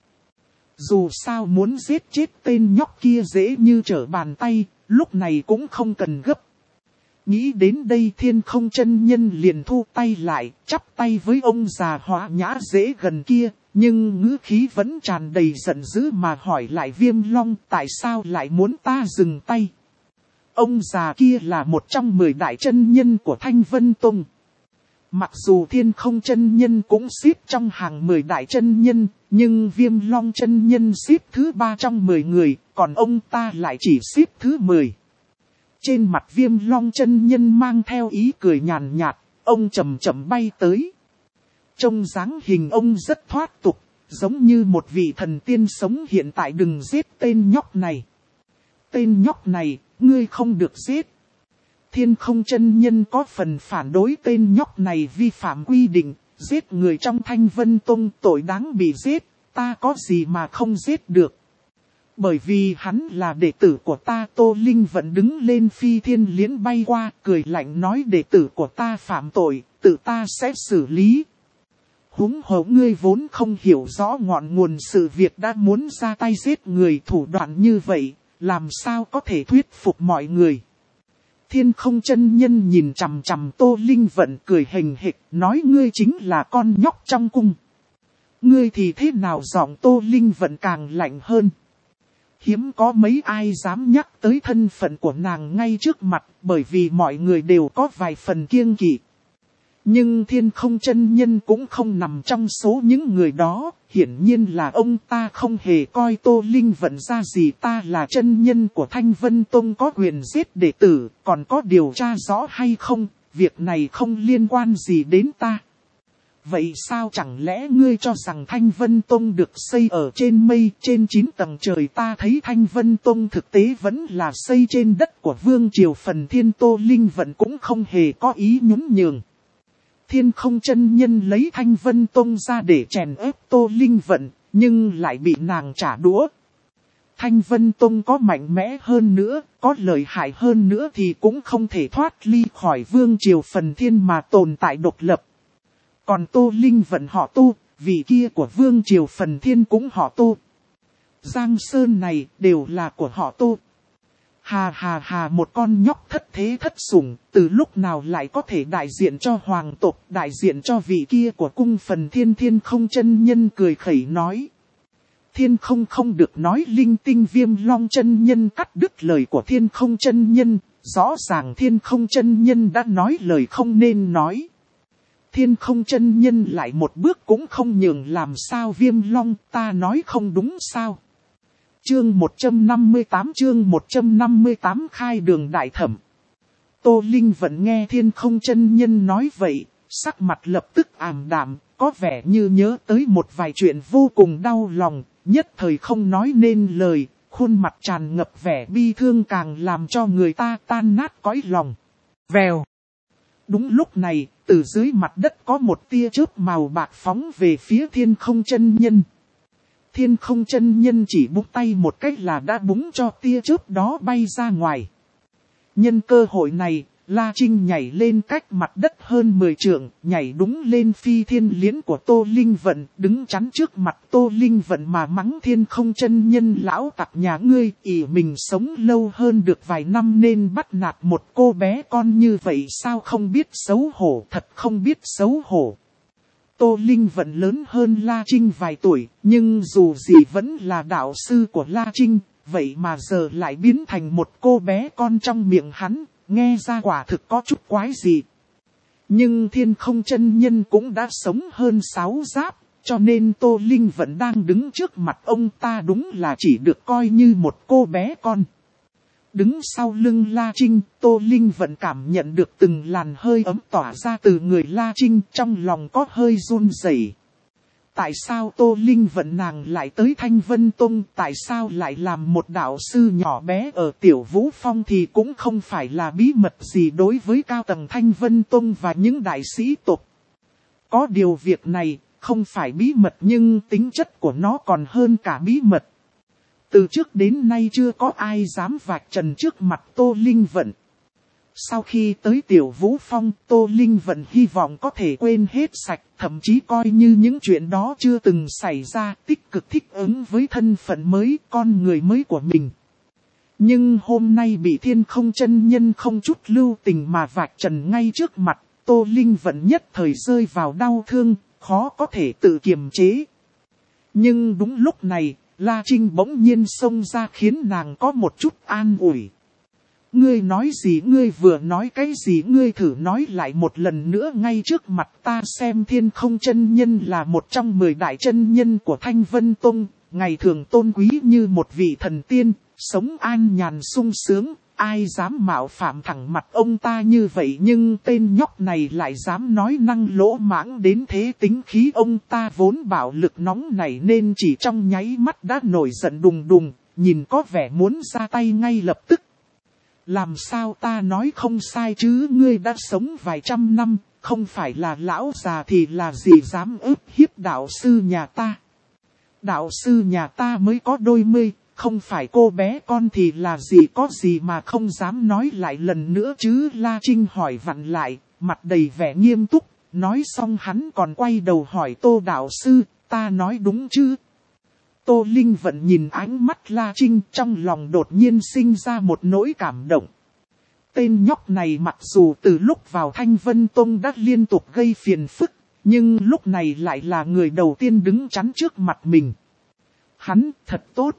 Dù sao muốn giết chết tên nhóc kia dễ như trở bàn tay, lúc này cũng không cần gấp. Nghĩ đến đây Thiên Không chân nhân liền thu tay lại, chắp tay với ông già hóa nhã dễ gần kia, nhưng ngữ khí vẫn tràn đầy giận dữ mà hỏi lại Viêm Long tại sao lại muốn ta dừng tay. Ông già kia là một trong mười đại chân nhân của Thanh Vân Tông. Mặc dù Thiên Không chân nhân cũng xếp trong hàng mười đại chân nhân, nhưng Viêm Long chân nhân xếp thứ ba trong mười người, còn ông ta lại chỉ xếp thứ mười. Trên mặt Viêm Long chân nhân mang theo ý cười nhàn nhạt, ông chậm chậm bay tới. Trông dáng hình ông rất thoát tục, giống như một vị thần tiên sống hiện tại. Đừng giết tên nhóc này. Tên nhóc này, ngươi không được giết. Thiên Không chân nhân có phần phản đối tên nhóc này vi phạm quy định, giết người trong Thanh Vân Tông tội đáng bị giết, ta có gì mà không giết được. Bởi vì hắn là đệ tử của ta. Tô Linh vẫn đứng lên phi thiên liễn bay qua, cười lạnh nói đệ tử của ta phạm tội, tự ta sẽ xử lý. Húng hổ ngươi vốn không hiểu rõ ngọn nguồn sự việc đã muốn ra tay giết người, thủ đoạn như vậy, làm sao có thể thuyết phục mọi người. Thiên Không chân nhân nhìn chằm chằm Tô Linh Vận cười hình hịch, nói ngươi chính là con nhóc trong cung. Ngươi thì thế nào? Giọng Tô Linh Vận càng lạnh hơn. Hiếm có mấy ai dám nhắc tới thân phận của nàng ngay trước mặt, bởi vì mọi người đều có vài phần kiêng kỵ. Nhưng Thiên Không chân nhân cũng không nằm trong số những người đó, hiển nhiên là ông ta không hề coi Tô Linh Vận ra gì. Ta là chân nhân của Thanh Vân Tông, có quyền giết đệ tử, còn có điều tra rõ hay không, việc này không liên quan gì đến ta. Vậy sao chẳng lẽ ngươi cho rằng Thanh Vân Tông được xây ở trên mây, trên chín tầng trời? Ta thấy Thanh Vân Tông thực tế vẫn là xây trên đất của Vương Triều Phần Thiên. Tô Linh Vận cũng không hề có ý nhún nhường. Thiên Không chân nhân lấy Thanh Vân Tông ra để chèn ép Tô Linh Vận, nhưng lại bị nàng trả đũa. Thanh Vân Tông có mạnh mẽ hơn nữa, có lợi hại hơn nữa thì cũng không thể thoát ly khỏi Vương Triều Phần Thiên mà tồn tại độc lập. Còn Tô Linh Vận họ Tô, vị kia của Vương Triều Phần Thiên cũng họ Tô. Giang Sơn này đều là của họ Tô. Hà hà hà, một con nhóc thất thế thất sủng, từ lúc nào lại có thể đại diện cho hoàng tộc, đại diện cho vị kia của cung Phần Thiên. Thiên Không chân nhân cười khẩy nói. Thiên Không không được nói linh tinh. Viêm Long chân nhân cắt đứt lời của Thiên Không chân nhân, rõ ràng Thiên Không chân nhân đã nói lời không nên nói. Thiên Không chân nhân lại một bước cũng không nhường. Làm sao Viêm Long, ta nói không đúng sao? Chương một trăm năm mươi tám, chương một trăm năm mươi tám khai đường đại thẩm. Tô Linh vẫn nghe Thiên Không chân nhân nói vậy, sắc mặt lập tức ảm đạm, có vẻ như nhớ tới một vài chuyện vô cùng đau lòng, nhất thời không nói nên lời, khuôn mặt tràn ngập vẻ bi thương càng làm cho người ta tan nát cõi lòng. Vèo. Đúng lúc này, từ dưới mặt đất có một tia chớp màu bạc phóng về phía Thiên Không chân nhân. Thiên Không chân nhân chỉ búng tay một cách là đã búng cho tia chớp đó bay ra ngoài. Nhân cơ hội này, La Trinh nhảy lên cách mặt đất hơn mười trượng, nhảy đúng lên phi thiên liễn của Tô Linh Vận, đứng chắn trước mặt Tô Linh Vận mà mắng Thiên Không chân nhân lão tặc nhà ngươi, ỷ mình sống lâu hơn được vài năm nên bắt nạt một cô bé con như vậy, sao không biết xấu hổ, thật không biết xấu hổ. Tô Linh Vận lớn hơn La Trinh vài tuổi, nhưng dù gì vẫn là đạo sư của La Trinh, vậy mà giờ lại biến thành một cô bé con trong miệng hắn, nghe ra quả thực có chút quái gì. Nhưng Thiên Không chân nhân cũng đã sống hơn sáu giáp, cho nên Tô Linh Vận đang đứng trước mặt ông ta đúng là chỉ được coi như một cô bé con. Đứng sau lưng La Trinh, Tô Linh Vận cảm nhận được từng làn hơi ấm tỏa ra từ người La Trinh, trong lòng có hơi run rẩy. Tại sao Tô Linh Vận nàng lại tới Thanh Vân Tông, tại sao lại làm một đạo sư nhỏ bé ở Tiểu Vũ Phong thì cũng không phải là bí mật gì đối với cao tầng Thanh Vân Tông và những đại sĩ tộc. Có điều việc này không phải bí mật nhưng tính chất của nó còn hơn cả bí mật. Từ trước đến nay chưa có ai dám vạch trần trước mặt Tô Linh Vận. Sau khi tới Tiểu Vũ Phong, Tô Linh vẫn hy vọng có thể quên hết sạch, thậm chí coi như những chuyện đó chưa từng xảy ra, tích cực thích ứng với thân phận mới, con người mới của mình. Nhưng hôm nay bị Thiên Không chân nhân không chút lưu tình mà vạch trần ngay trước mặt, Tô Linh vẫn nhất thời rơi vào đau thương, khó có thể tự kiềm chế. Nhưng đúng lúc này, La Trinh bỗng nhiên xông ra khiến nàng có một chút an ủi. Ngươi nói gì, ngươi vừa nói cái gì, ngươi thử nói lại một lần nữa ngay trước mặt ta xem. Thiên Không chân nhân là một trong mười đại chân nhân của Thanh Vân Tông, ngày thường tôn quý như một vị thần tiên, sống an nhàn sung sướng, ai dám mạo phạm thẳng mặt ông ta như vậy. Nhưng tên nhóc này lại dám nói năng lỗ mãng đến thế, tính khí ông ta vốn bạo lực nóng nảy nên chỉ trong nháy mắt đã nổi giận đùng đùng, nhìn có vẻ muốn ra tay ngay lập tức. Làm sao ta nói không sai chứ, ngươi đã sống vài trăm năm, không phải là lão già thì là gì dám ức hiếp đạo sư nhà ta. Đạo sư nhà ta mới có đôi mươi, không phải cô bé con thì là gì, có gì mà không dám nói lại lần nữa chứ. La Trinh hỏi vặn lại, mặt đầy vẻ nghiêm túc, nói xong hắn còn quay đầu hỏi Tô đạo sư, ta nói đúng chứ? Tô Linh vẫn nhìn ánh mắt La Trinh, trong lòng đột nhiên sinh ra một nỗi cảm động. Tên nhóc này mặc dù từ lúc vào Thanh Vân Tông đã liên tục gây phiền phức, nhưng lúc này lại là người đầu tiên đứng chắn trước mặt mình. Hắn thật tốt.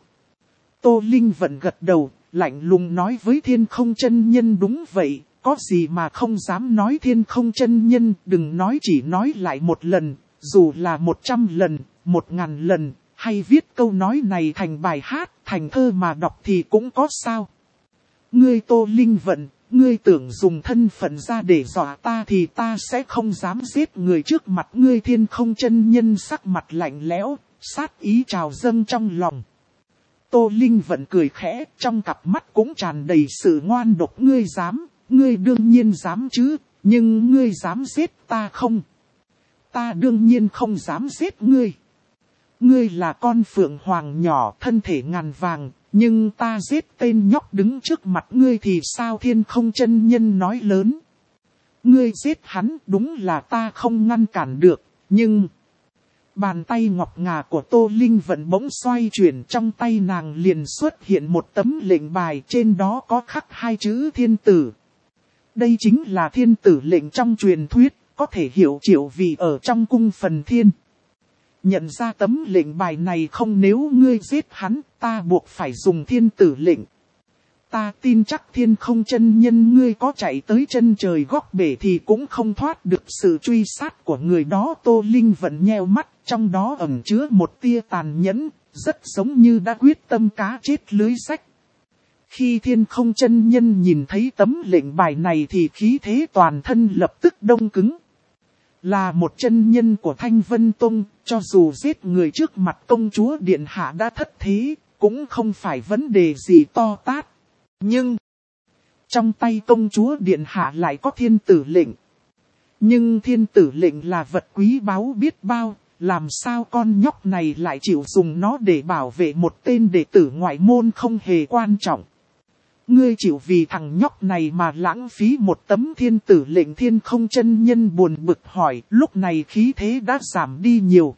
Tô Linh vẫn gật đầu, lạnh lùng nói với Thiên Không chân nhân, đúng vậy, có gì mà không dám nói. Thiên Không chân nhân, đừng nói chỉ nói lại một lần, dù là một trăm lần, một ngàn lần, hay viết câu nói này thành bài hát, thành thơ mà đọc thì cũng có sao. Ngươi Tô Linh vận, ngươi tưởng dùng thân phận ra để dọa ta thì ta sẽ không dám giết người trước mặt ngươi. Thiên Không chân nhân sắc mặt lạnh lẽo, sát ý trào dâng trong lòng. Tô Linh vẫn cười khẽ, trong cặp mắt cũng tràn đầy sự ngoan độc. Ngươi dám, ngươi đương nhiên dám chứ, nhưng ngươi dám giết ta không? Ta đương nhiên không dám giết ngươi. Ngươi là con phượng hoàng nhỏ, thân thể ngàn vàng, nhưng ta giết tên nhóc đứng trước mặt ngươi thì sao? Thiên Không chân nhân nói lớn. Ngươi giết hắn, đúng là ta không ngăn cản được, nhưng... Bàn tay ngọc ngà của Tô Linh vẫn bỗng xoay chuyển, trong tay nàng liền xuất hiện một tấm lệnh bài, trên đó có khắc hai chữ thiên tử. Đây chính là thiên tử lệnh trong truyền thuyết, có thể hiểu triệu vì ở trong cung phần thiên. Nhận ra tấm lệnh bài này không, nếu ngươi giết hắn, ta buộc phải dùng thiên tử lệnh. Ta tin chắc Thiên Không chân nhân ngươi có chạy tới chân trời góc bể thì cũng không thoát được sự truy sát của người đó. Tô Linh vẫn nheo mắt, trong đó ẩn chứa một tia tàn nhẫn, rất giống như đã quyết tâm cá chết lưới rách. Khi Thiên Không chân nhân nhìn thấy tấm lệnh bài này thì khí thế toàn thân lập tức đông cứng. Là một chân nhân của Thanh Vân Tông, cho dù giết người trước mặt công chúa điện hạ đã thất thế, cũng không phải vấn đề gì to tát. Nhưng, trong tay công chúa điện hạ lại có thiên tử lệnh. Nhưng thiên tử lệnh là vật quý báu biết bao, làm sao con nhóc này lại chịu dùng nó để bảo vệ một tên đệ tử ngoại môn không hề quan trọng. Ngươi chịu vì thằng nhóc này mà lãng phí một tấm thiên tử lệnh. Thiên Không chân nhân buồn bực hỏi, lúc này khí thế đã giảm đi nhiều.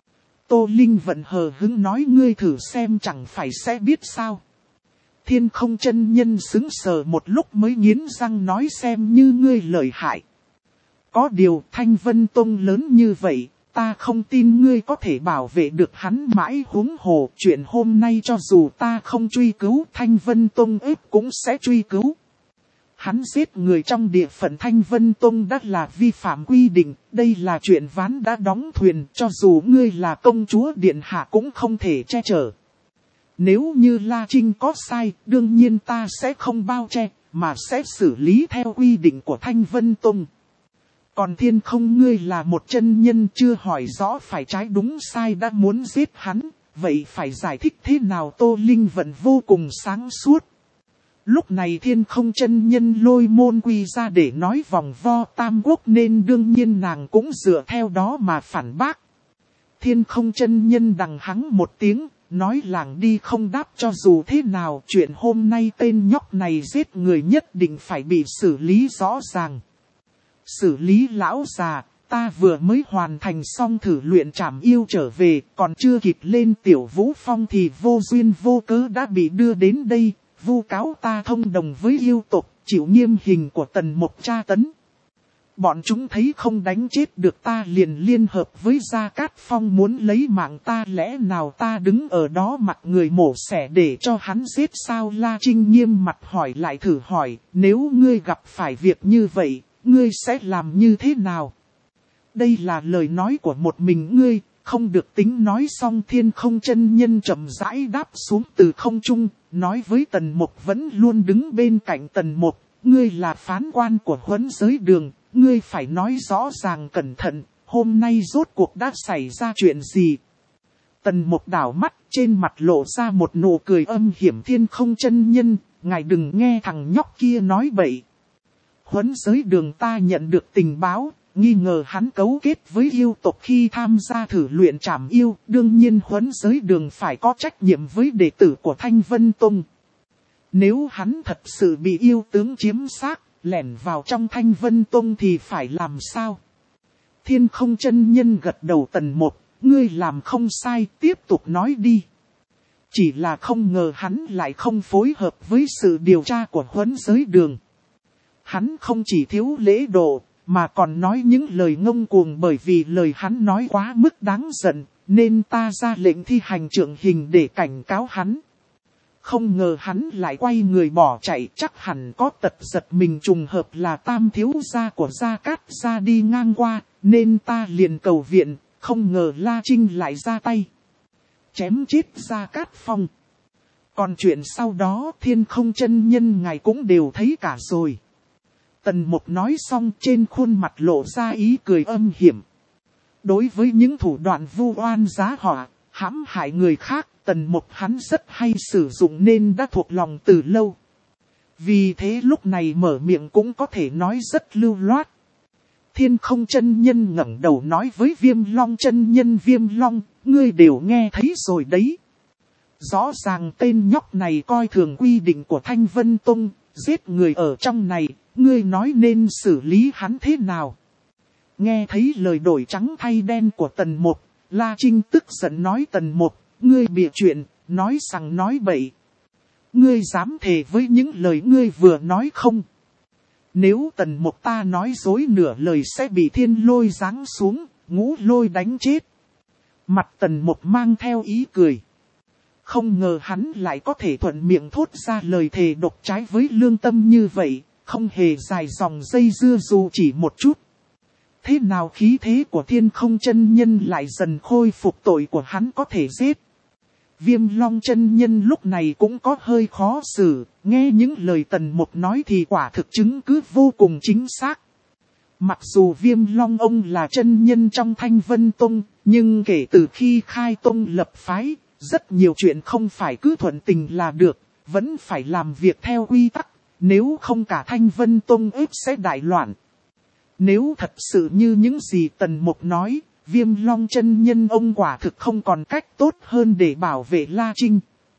Tô Linh vẫn hờ hững nói, ngươi thử xem chẳng phải sẽ biết sao. Thiên Không chân nhân sững sờ một lúc mới nghiến răng nói, xem như ngươi lợi hại. Có điều Thanh Vân Tông lớn như vậy, ta không tin ngươi có thể bảo vệ được hắn mãi, huống hồ. Chuyện hôm nay cho dù ta không truy cứu, Thanh Vân Tông ếp cũng sẽ truy cứu. Hắn giết người trong địa phận Thanh Vân Tông đã là vi phạm quy định, đây là chuyện ván đã đóng thuyền, cho dù ngươi là công chúa điện hạ cũng không thể che chở. Nếu như La Trinh có sai, đương nhiên ta sẽ không bao che, mà sẽ xử lý theo quy định của Thanh Vân Tông. Còn Thiên Không ngươi là một chân nhân, chưa hỏi rõ phải trái đúng sai đã muốn giết hắn, vậy phải giải thích thế nào? Tô Linh vẫn vô cùng sáng suốt. Lúc này Thiên Không chân nhân lôi môn quy ra để nói vòng vo tam quốc nên đương nhiên nàng cũng dựa theo đó mà phản bác. Thiên Không chân nhân đằng hắng một tiếng, nói làng đi không đáp cho dù thế nào. Chuyện hôm nay tên nhóc này giết người nhất định phải bị xử lý rõ ràng. Xử lý lão già, ta vừa mới hoàn thành xong thử luyện trảm yêu trở về, còn chưa kịp lên Tiểu Vũ Phong thì vô duyên vô cớ đã bị đưa đến đây, vu cáo ta thông đồng với yêu tộc, chịu nghiêm hình của Tần Mục tra tấn. Bọn chúng thấy không đánh chết được ta liền liên hợp với Gia Cát Phong muốn lấy mạng ta, lẽ nào ta đứng ở đó mặt người mổ xẻ để cho hắn giết sao? La Trinh nghiêm mặt hỏi lại thử hỏi, nếu ngươi gặp phải việc như vậy, ngươi sẽ làm như thế nào? Đây là lời nói của một mình ngươi, không được tính. Nói xong Thiên Không chân nhân chậm rãi đáp xuống từ không trung, nói với Tần Mục vẫn luôn đứng bên cạnh Tần Mục, ngươi là phán quan của Huấn Giới Đường, ngươi phải nói rõ ràng cẩn thận, hôm nay rốt cuộc đã xảy ra chuyện gì? Tần Mục đảo mắt, trên mặt lộ ra một nụ cười âm hiểm. Thiên Không chân nhân, ngài đừng nghe thằng nhóc kia nói bậy. Huấn Giới Đường ta nhận được tình báo, nghi ngờ hắn cấu kết với yêu tộc khi tham gia thử luyện trảm yêu. Đương nhiên Huấn Giới Đường phải có trách nhiệm với đệ tử của Thanh Vân Tông. Nếu hắn thật sự bị yêu tướng chiếm xác, lẻn vào trong Thanh Vân Tông thì phải làm sao? Thiên Không chân nhân gật đầu. Tần Mục, ngươi làm không sai, tiếp tục nói đi. Chỉ là không ngờ hắn lại không phối hợp với sự điều tra của Huấn Giới Đường. Hắn không chỉ thiếu lễ độ, mà còn nói những lời ngông cuồng. Bởi vì lời hắn nói quá mức đáng giận, nên ta ra lệnh thi hành trượng hình để cảnh cáo hắn. Không ngờ hắn lại quay người bỏ chạy, chắc hẳn có tật giật mình, trùng hợp là Tam thiếu gia của Gia Cát gia đi ngang qua, nên ta liền cầu viện, không ngờ La Trinh lại ra tay. Chém chết Gia Cát Phong. Còn chuyện sau đó Thiên Không chân nhân ngài cũng đều thấy cả rồi. Tần Mục nói xong trên khuôn mặt lộ ra ý cười âm hiểm. Đối với những thủ đoạn vu oan giá họa, hãm hại người khác, Tần Mục hắn rất hay sử dụng nên đã thuộc lòng từ lâu. Vì thế lúc này mở miệng cũng có thể nói rất lưu loát. Thiên Không chân nhân ngẩng đầu nói với Viêm Long chân nhân, Viêm Long, ngươi đều nghe thấy rồi đấy. Rõ ràng tên nhóc này coi thường quy định của Thanh Vân Tông, giết người ở trong này, ngươi nói nên xử lý hắn thế nào? Nghe thấy lời đổi trắng thay đen của Tần Mục, La Trinh tức giận nói, Tần Mục, ngươi bịa chuyện, nói sằng nói bậy. Ngươi dám thề với những lời ngươi vừa nói không? Nếu Tần Mục ta nói dối nửa lời sẽ bị thiên lôi giáng xuống, ngũ lôi đánh chết. Mặt Tần Mục mang theo ý cười. Không ngờ hắn lại có thể thuận miệng thốt ra lời thề độc trái với lương tâm như vậy, không hề dài dòng dây dưa dù chỉ một chút. Thế nào khí thế của Thiên Không chân nhân lại dần khôi phục, tội của hắn có thể giết. Viêm Long chân nhân lúc này cũng có hơi khó xử, nghe những lời Tần Mục nói thì quả thực chứng cứ vô cùng chính xác. Mặc dù Viêm Long ông là chân nhân trong Thanh Vân Tông, nhưng kể từ khi khai tông lập phái, rất nhiều chuyện không phải cứ thuận tình là được, vẫn phải làm việc theo quy tắc, nếu không cả Thanh Vân Tông ếp sẽ đại loạn. Nếu thật sự như những gì Tần Mục nói, Viêm Long chân nhân ông quả thực không còn cách tốt hơn để bảo vệ La Trinh.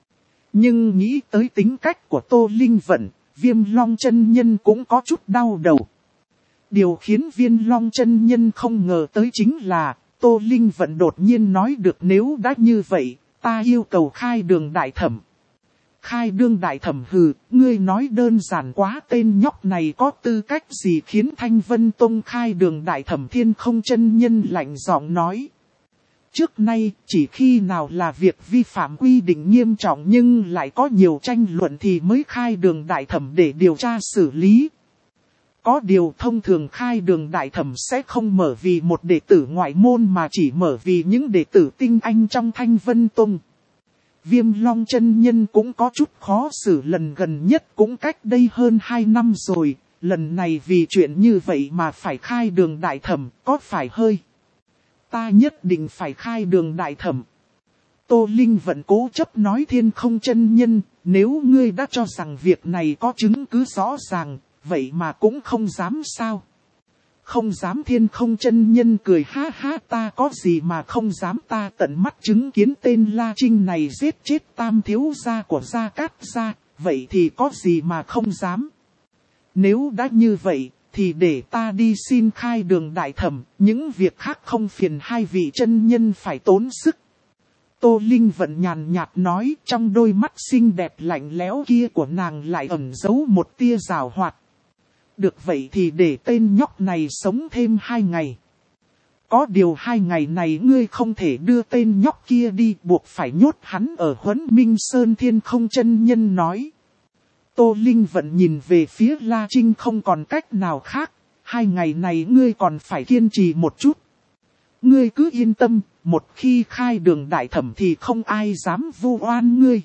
Nhưng nghĩ tới tính cách của Tô Linh Vận, Viêm Long chân nhân cũng có chút đau đầu. Điều khiến Viêm Long chân nhân không ngờ tới chính là, Tô Linh Vận đột nhiên nói được, nếu đã như vậy, ta yêu cầu khai đường đại thẩm. Khai đương đại thẩm hừ, ngươi nói đơn giản quá, tên nhóc này có tư cách gì khiến Thanh Vân Tông khai đường đại thẩm? Thiên Không chân nhân lạnh giọng nói. Trước nay, chỉ khi nào là việc vi phạm quy định nghiêm trọng nhưng lại có nhiều tranh luận thì mới khai đường đại thẩm để điều tra xử lý. Có điều thông thường khai đường đại thẩm sẽ không mở vì một đệ tử ngoại môn mà chỉ mở vì những đệ tử tinh anh trong Thanh Vân Tông. Viêm Long chân nhân cũng có chút khó xử, lần gần nhất cũng cách đây hơn hai năm rồi, lần này vì chuyện như vậy mà phải khai đường đại thẩm, có phải hơi? Ta nhất định phải khai đường đại thẩm. Tô Linh vẫn cố chấp nói, Thiên Không chân nhân, nếu ngươi đã cho rằng việc này có chứng cứ rõ ràng, vậy mà cũng không dám sao? Không dám. Thiên Không chân nhân cười ha ha, ta có gì mà không dám, ta tận mắt chứng kiến tên La Trinh này giết chết tam thiếu gia của Gia Cát gia, vậy thì có gì mà không dám. Nếu đã như vậy, thì để ta đi xin khai đường đại thẩm, những việc khác không phiền hai vị chân nhân phải tốn sức. Tô Linh Vận nhàn nhạt nói, trong đôi mắt xinh đẹp lạnh lẽo kia của nàng lại ẩn giấu một tia giảo hoạt. Được vậy thì để tên nhóc này sống thêm hai ngày. Có điều hai ngày này ngươi không thể đưa tên nhóc kia đi, buộc phải nhốt hắn ở Huấn Minh Sơn. Thiên Không chân nhân nói. Tô Linh Vận nhìn về phía La Trinh, không còn cách nào khác. Hai ngày này ngươi còn phải kiên trì một chút. Ngươi cứ yên tâm, một khi khai đường đại thẩm thì không ai dám vu oan ngươi.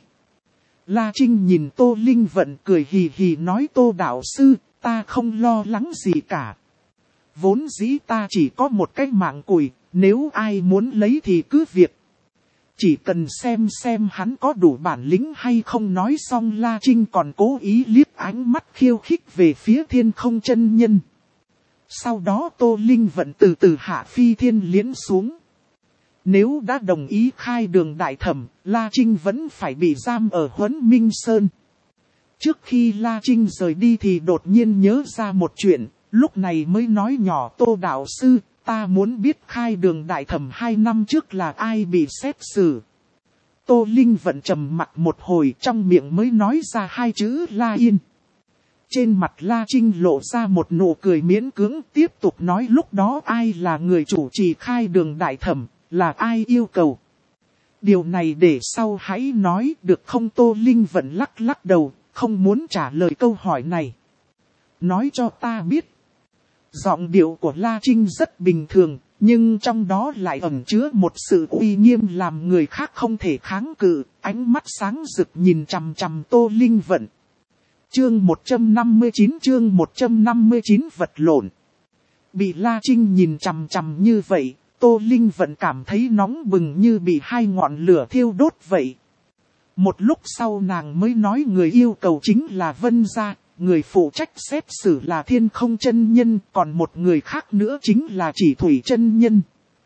La Trinh nhìn Tô Linh Vận cười hì hì nói, Tô đạo sư, ta không lo lắng gì cả. Vốn dĩ ta chỉ có một cái mạng cùi, nếu ai muốn lấy thì cứ việc. Chỉ cần xem xem hắn có đủ bản lĩnh hay không. Nói xong La Trinh còn cố ý liếc ánh mắt khiêu khích về phía Thiên Không chân nhân. Sau đó Tô Linh Vận từ từ hạ phi thiên liễn xuống. Nếu đã đồng ý khai đường đại thẩm, La Trinh vẫn phải bị giam ở Huấn Minh Sơn. Trước khi La Trinh rời đi thì đột nhiên nhớ ra một chuyện, lúc này mới nói nhỏ, Tô đạo sư, ta muốn biết khai đường đại thẩm hai năm trước là ai bị xét xử. Tô Linh Vận trầm mặc một hồi, trong miệng mới nói ra hai chữ La Yên. Trên mặt La Trinh lộ ra một nụ cười miễn cưỡng, tiếp tục nói, lúc đó ai là người chủ trì khai đường đại thẩm, là ai yêu cầu. Điều này để sau hãy nói, được không? Tô Linh Vận lắc lắc đầu, không muốn trả lời câu hỏi này. Nói cho ta biết. Giọng điệu của La Trinh rất bình thường, nhưng trong đó lại ẩn chứa một sự uy nghiêm làm người khác không thể kháng cự. Ánh mắt sáng rực nhìn chằm chằm Tô Linh Vận. Chương một trăm năm mươi chín, chương một trăm năm mươi chín vật lộn. Bị La Trinh nhìn chằm chằm như vậy, Tô Linh Vận cảm thấy nóng bừng như bị hai ngọn lửa thiêu đốt vậy. Một lúc sau nàng mới nói, người yêu cầu chính là Vân Gia, người phụ trách xét xử là Thiên Không chân nhân, còn một người khác nữa chính là Chỉ Thủy chân nhân.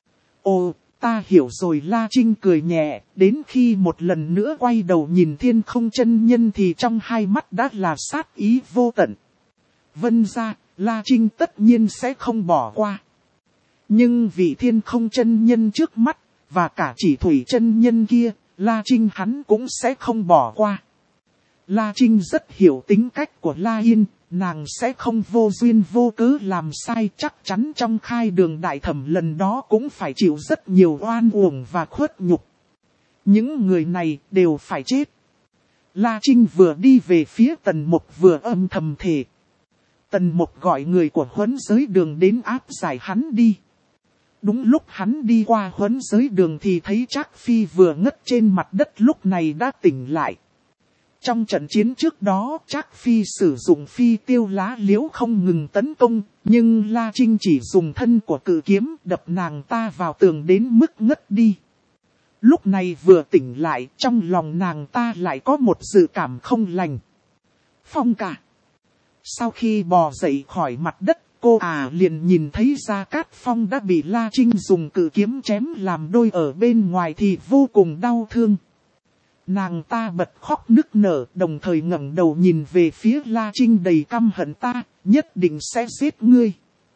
Ồ, ta hiểu rồi. La Trinh cười nhẹ, đến khi một lần nữa quay đầu nhìn Thiên Không chân nhân thì trong hai mắt đã là sát ý vô tận. Vân Gia, La Trinh tất nhiên sẽ không bỏ qua. Nhưng vì Thiên Không chân nhân trước mắt, và cả Chỉ Thủy chân nhân kia, La Trinh hắn cũng sẽ không bỏ qua. La Trinh rất hiểu tính cách của La Yên, nàng sẽ không vô duyên vô cớ làm sai, chắc chắn trong khai đường đại thẩm lần đó cũng phải chịu rất nhiều oan uổng và khuất nhục. Những người này đều phải chết. La Trinh vừa đi về phía Tần Mục vừa âm thầm thề. Tần Mục gọi người của Huấn Giới Đường đến áp giải hắn đi. Đúng lúc hắn đi qua Huấn Giới Đường thì thấy Trác Phi vừa ngất trên mặt đất, lúc này đã tỉnh lại. Trong trận chiến trước đó, Trác Phi sử dụng phi tiêu lá liễu không ngừng tấn công, nhưng La Trinh chỉ dùng thân của cự kiếm đập nàng ta vào tường đến mức ngất đi. Lúc này vừa tỉnh lại, trong lòng nàng ta lại có một dự cảm không lành. Phong cả. Sau khi bò dậy khỏi mặt đất, cô à liền nhìn thấy Gia Cát Phong đã bị La Trinh dùng cự kiếm chém làm đôi ở bên ngoài thì vô cùng đau thương. Nàng ta bật khóc nức nở, đồng thời ngẩng đầu nhìn về phía La Trinh đầy căm hận, ta nhất định sẽ giết ngươi.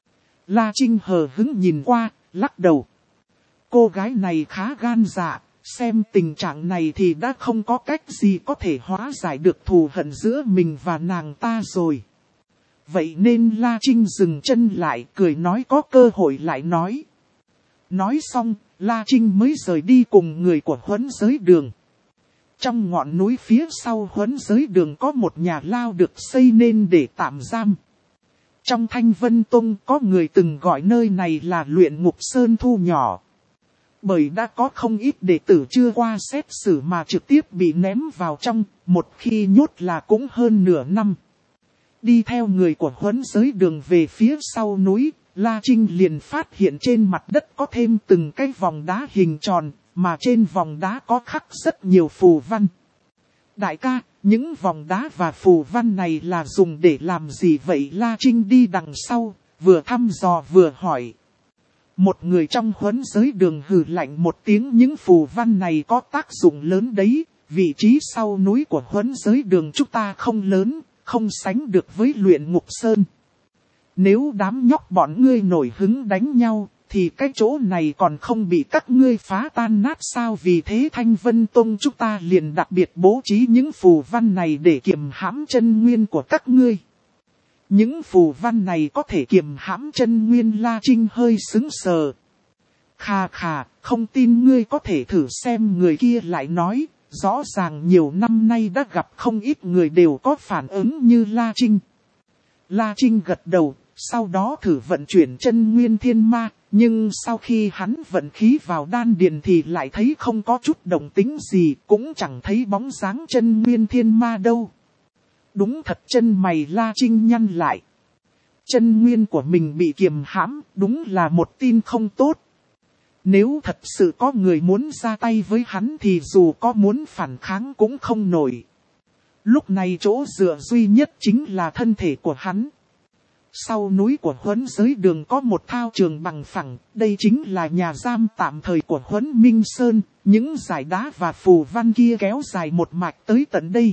La Trinh hờ hững nhìn qua, lắc đầu. Cô gái này khá gan dạ, xem tình trạng này thì đã không có cách gì có thể hóa giải được thù hận giữa mình và nàng ta rồi. Vậy nên La Trinh dừng chân lại, cười nói có cơ hội lại nói. Nói xong, La Trinh mới rời đi cùng người của Huấn Giới Đường. Trong ngọn núi phía sau Huấn Giới Đường có một nhà lao được xây nên để tạm giam. Trong Thanh Vân Tông có người từng gọi nơi này là Luyện Ngục Sơn Thu nhỏ. Bởi đã có không ít đệ tử chưa qua xét xử mà trực tiếp bị ném vào trong, một khi nhốt là cũng hơn nửa năm. Đi theo người của Huấn Giới Đường về phía sau núi, La Trinh liền phát hiện trên mặt đất có thêm từng cái vòng đá hình tròn, mà trên vòng đá có khắc rất nhiều phù văn. Đại ca, những vòng đá và phù văn này là dùng để làm gì vậy? La Trinh đi đằng sau, vừa thăm dò vừa hỏi. Một người trong huấn giới đường hừ lạnh một tiếng, những phù văn này có tác dụng lớn đấy, vị trí sau núi của huấn giới đường chúng ta không lớn, không sánh được với Luyện Ngục Sơn. Nếu đám nhóc bọn ngươi nổi hứng đánh nhau, thì cái chỗ này còn không bị các ngươi phá tan nát sao? Vì thế Thanh Vân Tông chúng ta liền đặc biệt bố trí những phù văn này để kiềm hãm chân nguyên của các ngươi. Những phù văn này có thể kiềm hãm chân nguyên. La Trinh hơi sững sờ. Khà khà, không tin ngươi có thể thử xem, người kia lại nói. Rõ ràng nhiều năm nay đã gặp không ít người đều có phản ứng như La Trinh. La Trinh gật đầu, sau đó thử vận chuyển chân nguyên thiên ma. Nhưng sau khi hắn vận khí vào đan điền thì lại thấy không có chút động tĩnh gì, cũng chẳng thấy bóng dáng chân nguyên thiên ma đâu. Đúng thật, chân mày La Trinh nhăn lại. Chân nguyên của mình bị kiềm hãm, đúng là một tin không tốt. Nếu thật sự có người muốn ra tay với hắn thì dù có muốn phản kháng cũng không nổi. Lúc này chỗ dựa duy nhất chính là thân thể của hắn. Sau núi của huấn giới đường có một thao trường bằng phẳng, đây chính là nhà giam tạm thời của huấn Minh Sơn, những dải đá và phù văn kia kéo dài một mạch tới tận đây.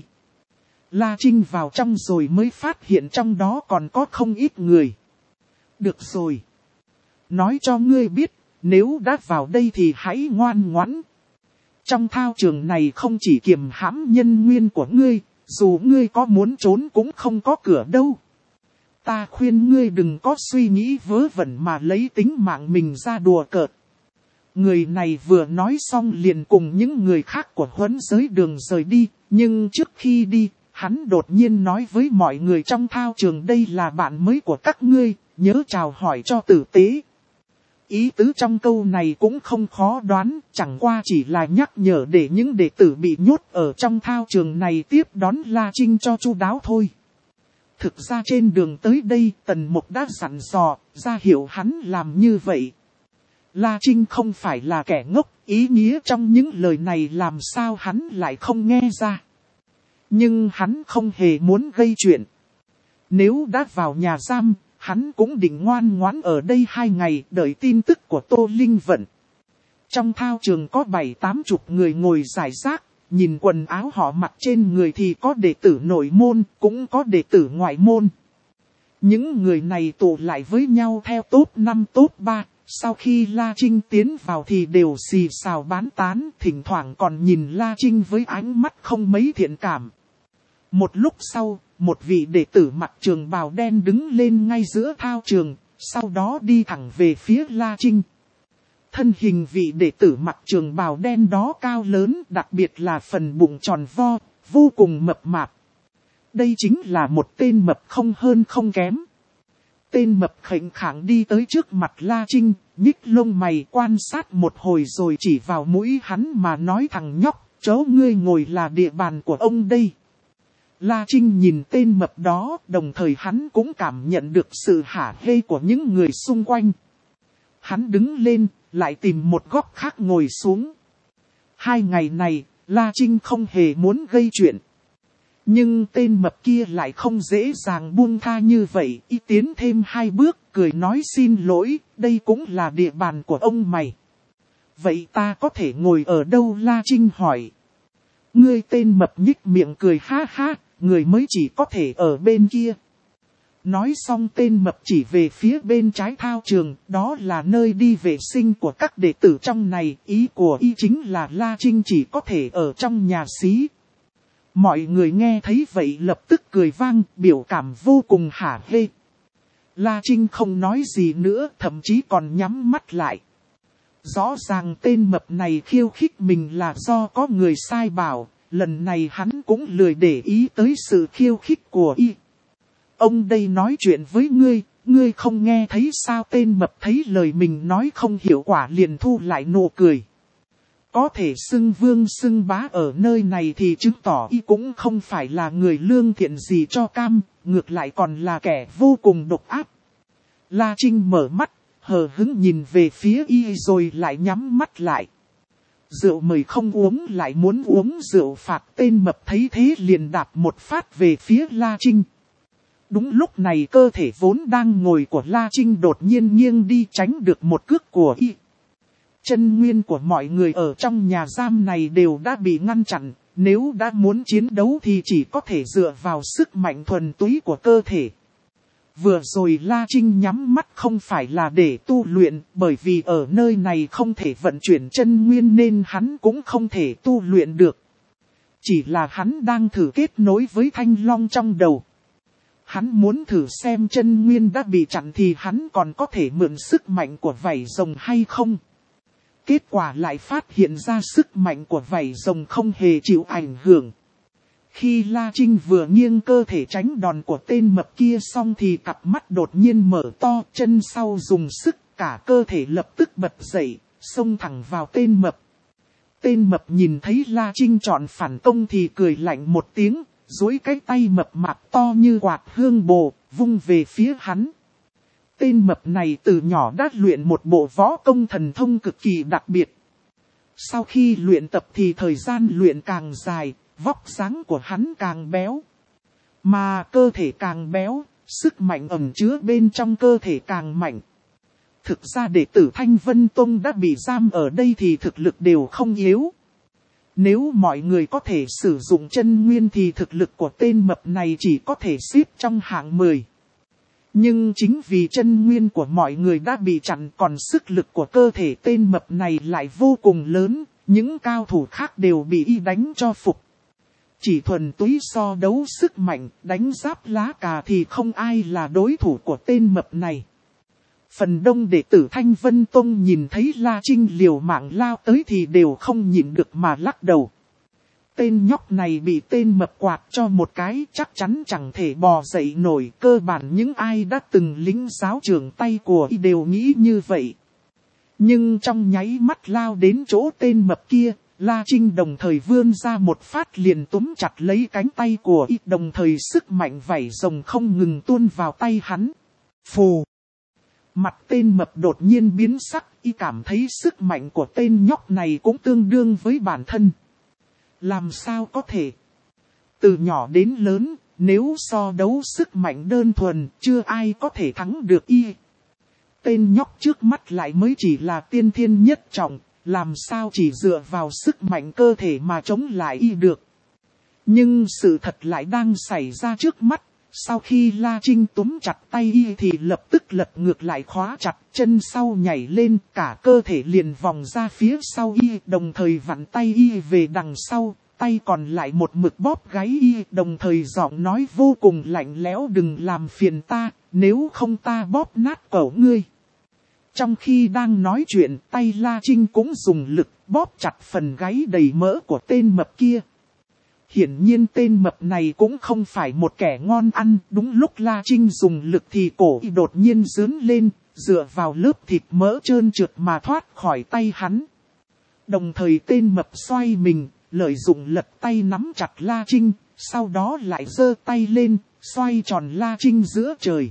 La Trinh vào trong rồi mới phát hiện trong đó còn có không ít người. Được rồi. Nói cho ngươi biết, nếu đã vào đây thì hãy ngoan ngoãn. Trong thao trường này không chỉ kiềm hãm nhân nguyên của ngươi, dù ngươi có muốn trốn cũng không có cửa đâu. Ta khuyên ngươi đừng có suy nghĩ vớ vẩn mà lấy tính mạng mình ra đùa cợt. Người này vừa nói xong liền cùng những người khác của huấn giới đường rời đi, nhưng trước khi đi, hắn đột nhiên nói với mọi người trong thao trường, đây là bạn mới của các ngươi, nhớ chào hỏi cho tử tế. Ý tứ trong câu này cũng không khó đoán, chẳng qua chỉ là nhắc nhở để những đệ tử bị nhốt ở trong thao trường này tiếp đón La Trinh cho chu đáo thôi. Thực ra trên đường tới đây, Tần Mục đã dặn dò, ra hiệu hắn làm như vậy. La Trinh không phải là kẻ ngốc, ý nghĩa trong những lời này làm sao hắn lại không nghe ra. Nhưng hắn không hề muốn gây chuyện. Nếu đã vào nhà giam, hắn cũng định ngoan ngoãn ở đây hai ngày đợi tin tức của Tô Linh Vận. Trong thao trường có bảy tám chục người ngồi rải rác, nhìn quần áo họ mặc trên người thì có đệ tử nội môn, cũng có đệ tử ngoại môn. Những người này tụ lại với nhau theo top năm top ba, sau khi La Trinh tiến vào thì đều xì xào bán tán, thỉnh thoảng còn nhìn La Trinh với ánh mắt không mấy thiện cảm. Một lúc sau, một vị đệ tử mặc trường bào đen đứng lên ngay giữa thao trường, sau đó đi thẳng về phía La Trinh. Thân hình vị đệ tử mặc trường bào đen đó cao lớn, đặc biệt là phần bụng tròn vo, vô cùng mập mạp. Đây chính là một tên mập không hơn không kém. Tên mập khệnh khạng đi tới trước mặt La Trinh, nhích lông mày quan sát một hồi rồi chỉ vào mũi hắn mà nói, thằng nhóc, chó ngươi ngồi là địa bàn của ông đây. La Trinh nhìn tên mập đó, đồng thời hắn cũng cảm nhận được sự hả hê của những người xung quanh. Hắn đứng lên, lại tìm một góc khác ngồi xuống. Hai ngày này, La Trinh không hề muốn gây chuyện. Nhưng tên mập kia lại không dễ dàng buông tha như vậy, y tiến thêm hai bước, cười nói xin lỗi, đây cũng là địa bàn của ông mày. Vậy ta có thể ngồi ở đâu? La Trinh hỏi. Ngươi tên mập nhích miệng cười ha ha, người mới chỉ có thể ở bên kia. Nói xong tên mập chỉ về phía bên trái thao trường, đó là nơi đi vệ sinh của các đệ tử trong này, ý của y chính là La Trinh chỉ có thể ở trong nhà xí. Mọi người nghe thấy vậy lập tức cười vang, biểu cảm vô cùng hả hê. La Trinh không nói gì nữa, thậm chí còn nhắm mắt lại. Rõ ràng tên mập này khiêu khích mình là do có người sai bảo, lần này hắn cũng lười để ý tới sự khiêu khích của y. Ông đây nói chuyện với ngươi, ngươi không nghe thấy sao? Tên mập thấy lời mình nói không hiệu quả liền thu lại nụ cười. Có thể xưng vương xưng bá ở nơi này thì chứng tỏ y cũng không phải là người lương thiện gì cho cam, ngược lại còn là kẻ vô cùng độc ác. La Trinh mở mắt, hờ hững nhìn về phía y rồi lại nhắm mắt lại. Rượu mời không uống lại muốn uống rượu phạt, tên mập thấy thế liền đạp một phát về phía La Trinh. Đúng lúc này cơ thể vốn đang ngồi của La Trinh đột nhiên nghiêng đi tránh được một cước của y. Chân nguyên của mọi người ở trong nhà giam này đều đã bị ngăn chặn, nếu đã muốn chiến đấu thì chỉ có thể dựa vào sức mạnh thuần túy của cơ thể. Vừa rồi La Trinh nhắm mắt không phải là để tu luyện, bởi vì ở nơi này không thể vận chuyển chân nguyên nên hắn cũng không thể tu luyện được. Chỉ là hắn đang thử kết nối với thanh long trong đầu. Hắn muốn thử xem chân nguyên đã bị chặn thì hắn còn có thể mượn sức mạnh của vảy rồng hay không. Kết quả lại phát hiện ra sức mạnh của vảy rồng không hề chịu ảnh hưởng. Khi La Trinh vừa nghiêng cơ thể tránh đòn của tên mập kia xong thì cặp mắt đột nhiên mở to, chân sau dùng sức, cả cơ thể lập tức bật dậy, xông thẳng vào tên mập. Tên mập nhìn thấy La Trinh chọn phản công thì cười lạnh một tiếng, duỗi cái tay mập mạp to như quạt hương bồ, vung về phía hắn. Tên mập này từ nhỏ đã luyện một bộ võ công thần thông cực kỳ đặc biệt. Sau khi luyện tập thì thời gian luyện càng dài, vóc dáng của hắn càng béo. Mà cơ thể càng béo, sức mạnh ẩn chứa bên trong cơ thể càng mạnh. Thực ra đệ tử Thanh Vân Tông đã bị giam ở đây thì thực lực đều không yếu. Nếu mọi người có thể sử dụng chân nguyên thì thực lực của tên mập này chỉ có thể xếp trong hạng mười. Nhưng chính vì chân nguyên của mọi người đã bị chặn còn sức lực của cơ thể tên mập này lại vô cùng lớn, những cao thủ khác đều bị y đánh cho phục. Chỉ thuần túy so đấu sức mạnh, đánh giáp lá cà thì không ai là đối thủ của tên mập này. Phần đông đệ tử Thanh Vân Tông nhìn thấy La Trinh liều mạng lao tới thì đều không nhịn được mà lắc đầu. Tên nhóc này bị tên mập quạt cho một cái chắc chắn chẳng thể bò dậy nổi. Cơ bản những ai đã từng lính giáo trưởng tay của y đều nghĩ như vậy. Nhưng trong nháy mắt lao đến chỗ tên mập kia, La Trinh đồng thời vươn ra một phát liền túm chặt lấy cánh tay của y, đồng thời sức mạnh vảy rồng không ngừng tuôn vào tay hắn. Phù! Mặt tên mập đột nhiên biến sắc, y cảm thấy sức mạnh của tên nhóc này cũng tương đương với bản thân. Làm sao có thể? Từ nhỏ đến lớn, nếu so đấu sức mạnh đơn thuần, chưa ai có thể thắng được y. Tên nhóc trước mắt lại mới chỉ là tiên thiên nhất trọng, làm sao chỉ dựa vào sức mạnh cơ thể mà chống lại y được. Nhưng sự thật lại đang xảy ra trước mắt. Sau khi La Trinh túm chặt tay y thì lập tức lật ngược lại khóa chặt, chân sau nhảy lên, cả cơ thể liền vòng ra phía sau y, đồng thời vặn tay y về đằng sau, tay còn lại một mực bóp gáy y, đồng thời giọng nói vô cùng lạnh lẽo: đừng làm phiền ta, nếu không ta bóp nát cổ ngươi. Trong khi đang nói chuyện, tay La Trinh cũng dùng lực bóp chặt phần gáy đầy mỡ của tên mập kia. Hiển nhiên tên mập này cũng không phải một kẻ ngon ăn, đúng lúc La Trinh dùng lực thì cổ y đột nhiên dướn lên, dựa vào lớp thịt mỡ trơn trượt mà thoát khỏi tay hắn. Đồng thời tên mập xoay mình, lợi dụng lật tay nắm chặt La Trinh, sau đó lại giơ tay lên, xoay tròn La Trinh giữa trời.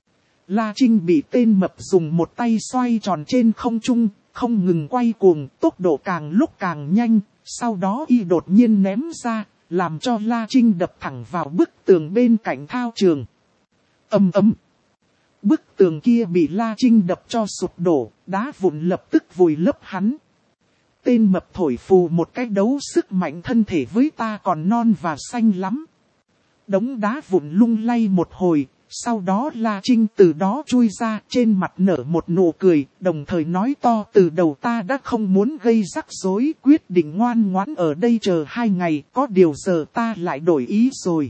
La Trinh bị tên mập dùng một tay xoay tròn trên không trung, không ngừng quay cuồng, tốc độ càng lúc càng nhanh, sau đó y đột nhiên ném ra, làm cho La Trinh đập thẳng vào bức tường bên cạnh thao trường. Ầm ầm. Bức tường kia bị La Trinh đập cho sụp đổ, đá vụn lập tức vùi lấp hắn. Tên mập thổi phù một cái: đấu sức mạnh thân thể với ta còn non và xanh lắm. Đống đá vụn lung lay một hồi, sau đó La Trinh từ đó chui ra, trên mặt nở một nụ cười, đồng thời nói to: từ đầu ta đã không muốn gây rắc rối, quyết định ngoan ngoãn ở đây chờ hai ngày, có điều giờ ta lại đổi ý rồi.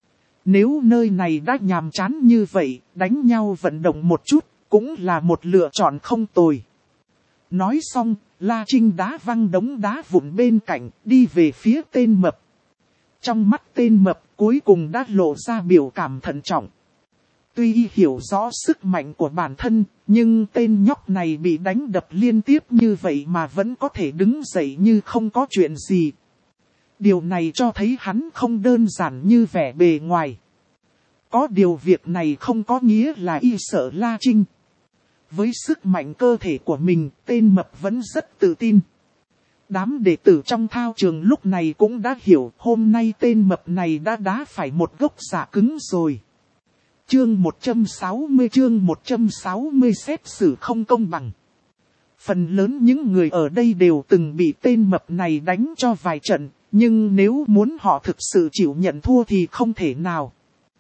Nếu nơi này đã nhàm chán như vậy, đánh nhau vận động một chút, cũng là một lựa chọn không tồi. Nói xong, La Trinh đá văng đống đá vụn bên cạnh, đi về phía tên mập. Trong mắt tên mập cuối cùng đã lộ ra biểu cảm thận trọng. Tuy y hiểu rõ sức mạnh của bản thân, nhưng tên nhóc này bị đánh đập liên tiếp như vậy mà vẫn có thể đứng dậy như không có chuyện gì. Điều này cho thấy hắn không đơn giản như vẻ bề ngoài. Có điều việc này không có nghĩa là y sợ La Trinh. Với sức mạnh cơ thể của mình, tên mập vẫn rất tự tin. Đám đệ tử trong thao trường lúc này cũng đã hiểu hôm nay tên mập này đã đá phải một gốc giả cứng rồi. Chương một trăm sáu mươi chương một trăm sáu mươi xét xử không công bằng. Phần lớn những người ở đây đều từng bị tên mập này đánh cho vài trận, nhưng nếu muốn họ thực sự chịu nhận thua thì không thể nào.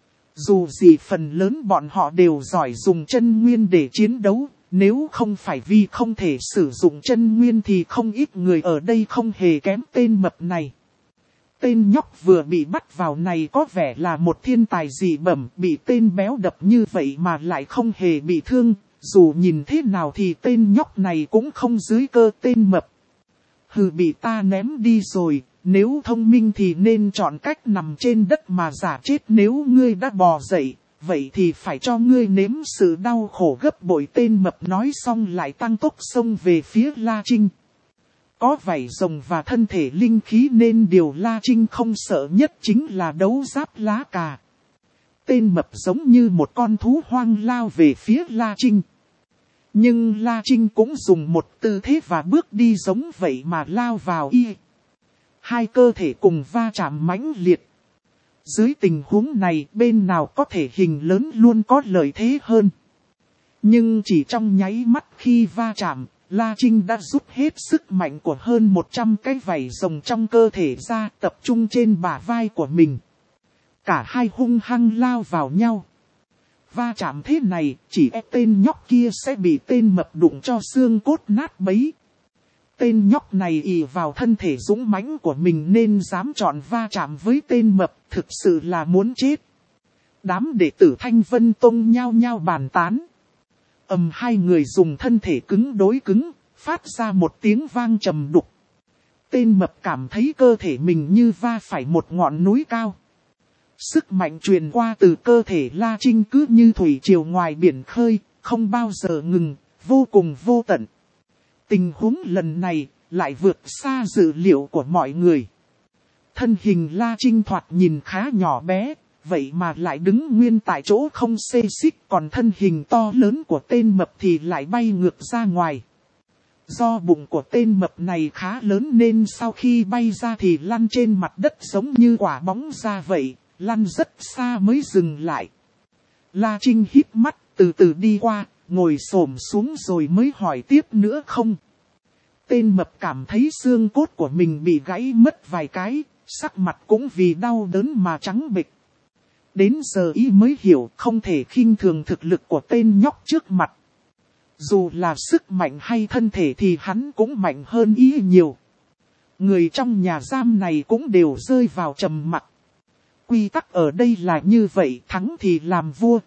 Dù gì phần lớn bọn họ đều giỏi dùng chân nguyên để chiến đấu, nếu không phải vì không thể sử dụng chân nguyên thì không ít người ở đây không hề kém tên mập này. Tên nhóc vừa bị bắt vào này có vẻ là một thiên tài dị bẩm, bị tên béo đập như vậy mà lại không hề bị thương, dù nhìn thế nào thì tên nhóc này cũng không dưới cơ tên mập. Hừ, bị ta ném đi rồi, nếu thông minh thì nên chọn cách nằm trên đất mà giả chết, nếu ngươi đã bò dậy, vậy thì phải cho ngươi nếm sự đau khổ gấp bội. Tên mập nói xong lại tăng tốc xông về phía La Trinh. Có vảy rồng và thân thể linh khí nên điều La Trinh không sợ nhất chính là đấu giáp lá cà. Tên mập giống như một con thú hoang lao về phía La Trinh. Nhưng La Trinh cũng dùng một tư thế và bước đi giống vậy mà lao vào y. Hai cơ thể cùng va chạm mãnh liệt. Dưới tình huống này bên nào có thể hình lớn luôn có lợi thế hơn. Nhưng chỉ trong nháy mắt khi va chạm, La Trinh đã rút hết sức mạnh của hơn một trăm cái vảy rồng trong cơ thể ra, tập trung trên bả vai của mình. Cả hai hung hăng lao vào nhau. Va chạm thế này, chỉ e tên nhóc kia sẽ bị tên mập đụng cho xương cốt nát bấy. Tên nhóc này ỷ vào thân thể dũng mãnh của mình nên dám chọn va chạm với tên mập, thực sự là muốn chết. Đám đệ tử Thanh Vân Tông nhao nhao bàn tán. Ầm, hai người dùng thân thể cứng đối cứng, phát ra một tiếng vang trầm đục. Tên mập cảm thấy cơ thể mình như va phải một ngọn núi cao. Sức mạnh truyền qua từ cơ thể La Trinh cứ như thủy triều ngoài biển khơi, không bao giờ ngừng, vô cùng vô tận. Tình huống lần này lại vượt xa dự liệu của mọi người. Thân hình La Trinh thoạt nhìn khá nhỏ bé, vậy mà lại đứng nguyên tại chỗ không xê xích, còn thân hình to lớn của tên mập thì lại bay ngược ra ngoài. Do bụng của tên mập này khá lớn nên sau khi bay ra thì lăn trên mặt đất giống như quả bóng ra vậy, lăn rất xa mới dừng lại. La Trinh híp mắt từ từ đi qua, ngồi xổm xuống rồi mới hỏi tiếp nữa không. Tên mập cảm thấy xương cốt của mình bị gãy mất vài cái, sắc mặt cũng vì đau đớn mà trắng bệch. Đến giờ y mới hiểu không thể khinh thường thực lực của tên nhóc trước mặt. Dù là sức mạnh hay thân thể thì hắn cũng mạnh hơn y nhiều. Người trong nhà giam này cũng đều rơi vào trầm mặc. Quy tắc ở đây là như vậy, thắng thì làm vua.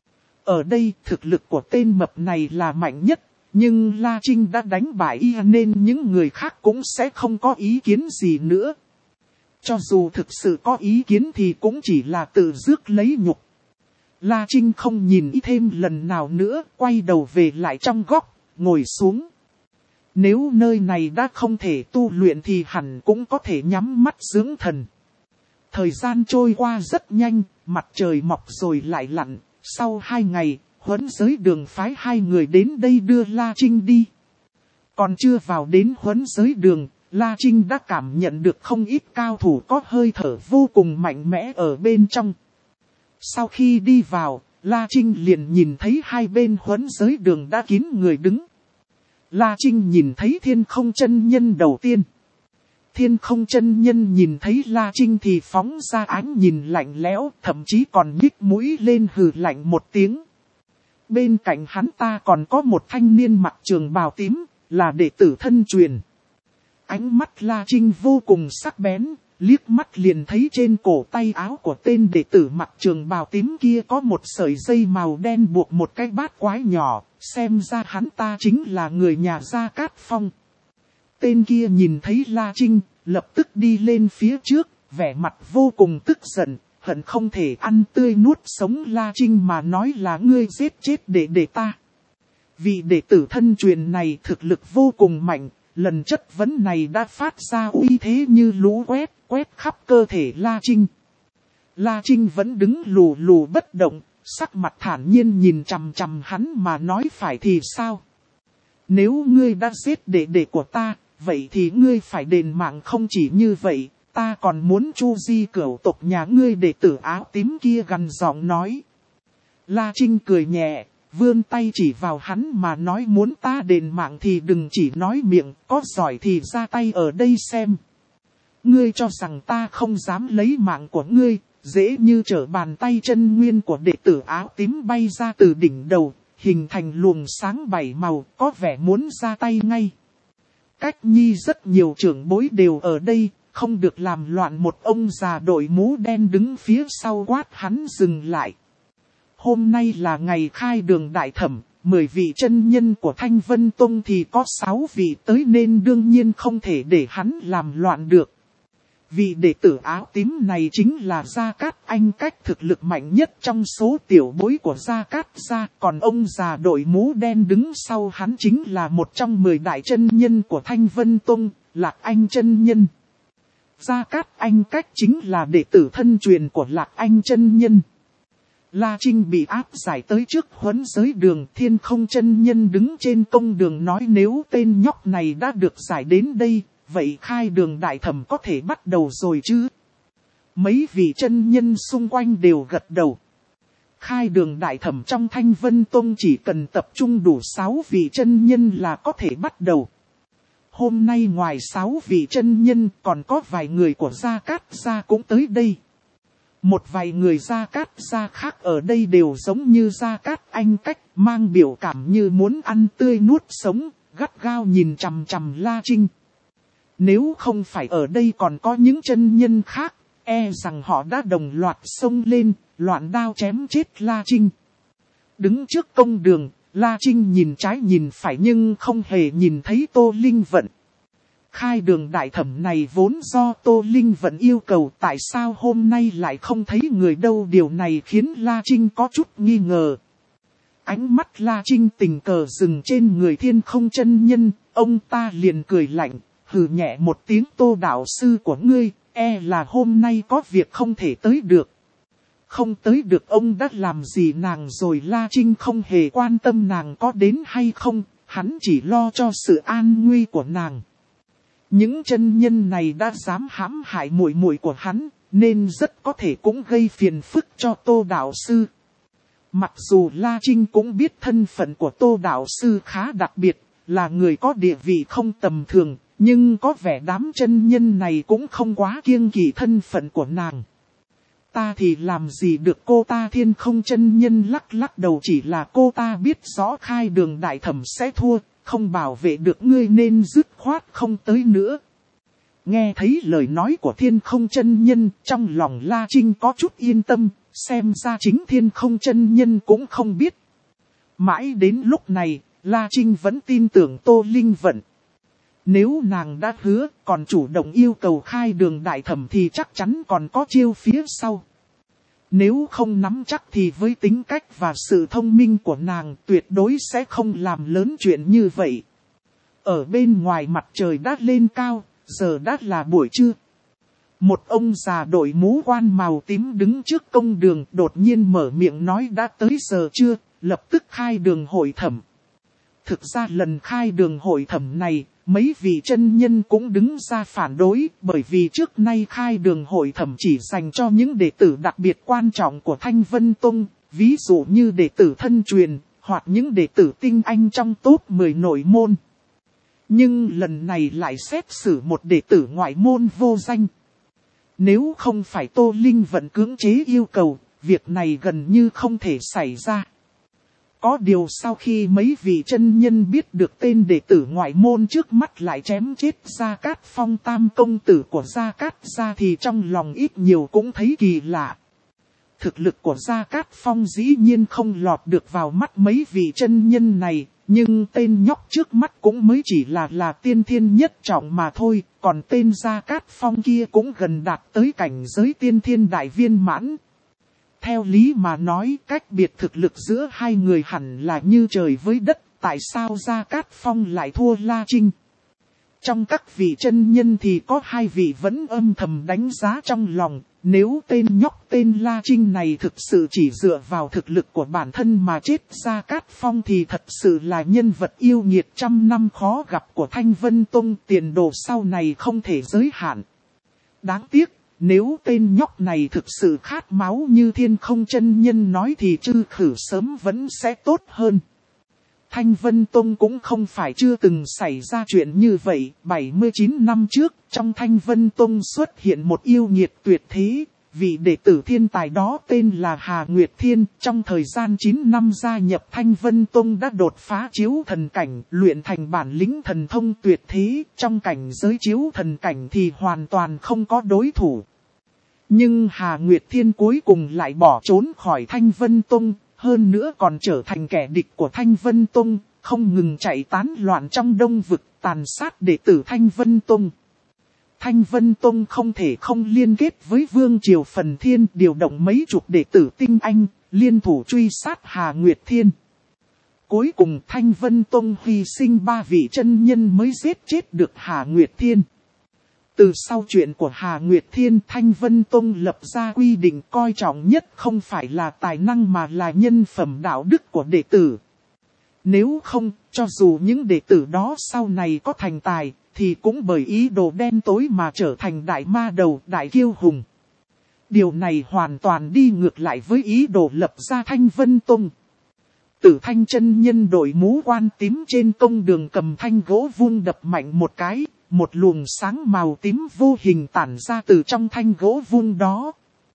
Ở đây thực lực của tên mập này là mạnh nhất, nhưng La Trinh đã đánh bại y nên những người khác cũng sẽ không có ý kiến gì nữa. Cho dù thực sự có ý kiến thì cũng chỉ là tự rước lấy nhục. La Trinh không nhìn y thêm lần nào nữa, quay đầu về lại trong góc, ngồi xuống. Nếu nơi này đã không thể tu luyện thì hẳn cũng có thể nhắm mắt dưỡng thần. Thời gian trôi qua rất nhanh, mặt trời mọc rồi lại lặn. Sau hai ngày, Huấn Giới Đường phái hai người đến đây đưa La Trinh đi. Còn chưa vào đến Huấn Giới Đường, La Trinh đã cảm nhận được không ít cao thủ có hơi thở vô cùng mạnh mẽ ở bên trong. Sau khi đi vào, La Trinh liền nhìn thấy hai bên Huấn Giới Đường đã kín người đứng. La Trinh nhìn thấy Thiên Không Chân Nhân đầu tiên. Thiên Không Chân Nhân nhìn thấy La Trinh thì phóng ra ánh nhìn lạnh lẽo, thậm chí còn nhích mũi lên hừ lạnh một tiếng. Bên cạnh hắn ta còn có một thanh niên mặc trường bào tím, là đệ tử thân truyền. Ánh mắt La Trinh vô cùng sắc bén, liếc mắt liền thấy trên cổ tay áo của tên đệ tử mặc trường bào tím kia có một sợi dây màu đen buộc một cái bát quái nhỏ, xem ra hắn ta chính là người nhà Gia Cát Phong. Tên kia nhìn thấy La Trinh, lập tức đi lên phía trước, vẻ mặt vô cùng tức giận, hận không thể ăn tươi nuốt sống La Trinh mà nói là ngươi giết chết đệ đệ ta. Vị đệ tử thân truyền này thực lực vô cùng mạnh, lần chất vấn này đã phát ra uy thế như lũ quét, quét khắp cơ thể La Trinh. La Trinh vẫn đứng lù lù bất động, sắc mặt thản nhiên nhìn chằm chằm hắn mà nói phải thì sao? Nếu ngươi đã giết đệ đệ của ta, vậy thì ngươi phải đền mạng. Không chỉ như vậy, ta còn muốn chu di cửu tộc nhà ngươi. Đệ tử áo tím kia gằn giọng nói. La Trinh cười nhẹ, vươn tay chỉ vào hắn mà nói muốn ta đền mạng thì đừng chỉ nói miệng, có giỏi thì ra tay ở đây xem. Ngươi cho rằng ta không dám lấy mạng của ngươi, dễ như trở bàn tay. Chân nguyên của đệ tử áo tím bay ra từ đỉnh đầu, hình thành luồng sáng bảy màu, có vẻ muốn ra tay ngay. Cách nhi rất nhiều trưởng bối đều ở đây, không được làm loạn. Một ông già đội mũ đen đứng phía sau quát hắn dừng lại. Hôm nay là ngày khai đường đại thẩm, mười vị chân nhân của Thanh Vân Tông thì có sáu vị tới nên đương nhiên không thể để hắn làm loạn được. Vị đệ tử áo tím này chính là Gia Cát Anh Cách, thực lực mạnh nhất trong số tiểu bối của Gia Cát gia. Còn ông già đội mũ đen đứng sau hắn chính là một trong mười đại chân nhân của Thanh Vân Tông, Lạc Anh chân nhân. Gia Cát Anh Cách chính là đệ tử thân truyền của Lạc Anh chân nhân. La Trinh bị áp giải tới trước huấn giới đường. Thiên Không chân nhân đứng trên công đường nói nếu tên nhóc này đã được giải đến đây, vậy khai đường đại thẩm có thể bắt đầu rồi chứ? Mấy vị chân nhân xung quanh đều gật đầu. Khai đường đại thẩm trong Thanh Vân Tông chỉ cần tập trung đủ sáu vị chân nhân là có thể bắt đầu. Hôm nay ngoài sáu vị chân nhân còn có vài người của Gia Cát gia cũng tới đây. Một vài người Gia Cát gia khác ở đây đều giống như Gia Cát Anh Cách, mang biểu cảm như muốn ăn tươi nuốt sống, gắt gao nhìn chằm chằm La Trinh. Nếu không phải ở đây còn có những chân nhân khác, e rằng họ đã đồng loạt xông lên, loạn đao chém chết La Trinh. Đứng trước công đường, La Trinh nhìn trái nhìn phải nhưng không hề nhìn thấy Tô Linh Vận. Khai đường đại thẩm này vốn do Tô Linh Vận yêu cầu, tại sao hôm nay lại không thấy người đâu? Điều này khiến La Trinh có chút nghi ngờ. Ánh mắt La Trinh tình cờ dừng trên người Thiên Không chân nhân, ông ta liền cười lạnh, hừ nhẹ một tiếng. Tô đạo sư của ngươi, e là hôm nay có việc không thể tới được. Không tới được ông đã làm gì nàng rồi? La Trinh không hề quan tâm nàng có đến hay không, hắn chỉ lo cho sự an nguy của nàng. Những chân nhân này đã dám hãm hại muội muội của hắn, nên rất có thể cũng gây phiền phức cho Tô đạo sư. Mặc dù La Trinh cũng biết thân phận của Tô đạo sư khá đặc biệt, là người có địa vị không tầm thường, nhưng có vẻ đám chân nhân này cũng không quá kiêng kỵ thân phận của nàng. Ta thì làm gì được cô ta? Thiên Không chân nhân lắc lắc đầu, chỉ là cô ta biết rõ khai đường đại thẩm sẽ thua, không bảo vệ được ngươi nên dứt khoát không tới nữa. Nghe thấy lời nói của Thiên Không chân nhân, trong lòng La Trinh có chút yên tâm, xem ra chính Thiên Không chân nhân cũng không biết. Mãi đến lúc này, La Trinh vẫn tin tưởng Tô Linh Vận. Nếu nàng đã hứa, còn chủ động yêu cầu khai đường đại thẩm thì chắc chắn còn có chiêu phía sau. Nếu không nắm chắc thì với tính cách và sự thông minh của nàng tuyệt đối sẽ không làm lớn chuyện như vậy. Ở bên ngoài mặt trời đã lên cao, giờ đã là buổi trưa. Một ông già đội mũ quan màu tím đứng trước công đường đột nhiên mở miệng nói đã tới giờ trưa, lập tức khai đường hội thẩm. Thực ra lần khai đường hội thẩm này, mấy vị chân nhân cũng đứng ra phản đối, bởi vì trước nay khai đường hội thẩm chỉ dành cho những đệ tử đặc biệt quan trọng của Thanh Vân Tông, ví dụ như đệ tử thân truyền, hoặc những đệ tử tinh anh trong top mười nội môn. Nhưng lần này lại xét xử một đệ tử ngoại môn vô danh. Nếu không phải Tô Linh Vận cưỡng chế yêu cầu, việc này gần như không thể xảy ra. Có điều sau khi mấy vị chân nhân biết được tên đệ tử ngoại môn trước mắt lại chém chết Gia Cát Phong tam công tử của Gia Cát gia thì trong lòng ít nhiều cũng thấy kỳ lạ. Thực lực của Gia Cát Phong dĩ nhiên không lọt được vào mắt mấy vị chân nhân này, nhưng tên nhóc trước mắt cũng mới chỉ là là tiên thiên nhất trọng mà thôi, còn tên Gia Cát Phong kia cũng gần đạt tới cảnh giới tiên thiên đại viên mãn. Theo lý mà nói, cách biệt thực lực giữa hai người hẳn là như trời với đất, tại sao Gia Cát Phong lại thua La Trinh? Trong các vị chân nhân thì có hai vị vẫn âm thầm đánh giá trong lòng, nếu tên nhóc tên La Trinh này thực sự chỉ dựa vào thực lực của bản thân mà chết Gia Cát Phong thì thật sự là nhân vật yêu nghiệt trăm năm khó gặp của Thanh Vân Tông, tiền đồ sau này không thể giới hạn. Đáng tiếc, nếu tên nhóc này thực sự khát máu như Thiên Không chân nhân nói thì Trư Khử sớm vẫn sẽ tốt hơn. Thanh Vân Tông cũng không phải chưa từng xảy ra chuyện như vậy. bảy mươi chín năm trước, trong Thanh Vân Tông xuất hiện một yêu nghiệt tuyệt thế. Vị đệ tử thiên tài đó tên là Hà Nguyệt Thiên. Trong thời gian chín năm gia nhập Thanh Vân Tông đã đột phá chiếu thần cảnh, luyện thành bản lĩnh thần thông tuyệt thế. Trong cảnh giới chiếu thần cảnh thì hoàn toàn không có đối thủ. Nhưng Hà Nguyệt Thiên cuối cùng lại bỏ trốn khỏi Thanh Vân Tông. Hơn nữa còn trở thành kẻ địch của Thanh Vân Tông, không ngừng chạy tán loạn trong đông vực, tàn sát đệ tử Thanh Vân Tông. Thanh Vân Tông không thể không liên kết với Vương Triều Phần Thiên, điều động mấy chục đệ tử tinh anh, liên thủ truy sát Hà Nguyệt Thiên. Cuối cùng Thanh Vân Tông hy sinh ba vị chân nhân mới giết chết được Hà Nguyệt Thiên. Từ sau chuyện của Hà Nguyệt Thiên, Thanh Vân Tông lập ra quy định coi trọng nhất không phải là tài năng mà là nhân phẩm đạo đức của đệ tử. Nếu không, cho dù những đệ tử đó sau này có thành tài, thì cũng bởi ý đồ đen tối mà trở thành đại ma đầu, đại kiêu hùng. Điều này hoàn toàn đi ngược lại với ý đồ lập ra Thanh Vân Tông. Tử Thanh chân nhân đội mũ quan tím trên công đường cầm thanh gỗ vung đập mạnh một cái. Một luồng sáng màu tím vô hình tản ra từ trong thanh gỗ vung đó.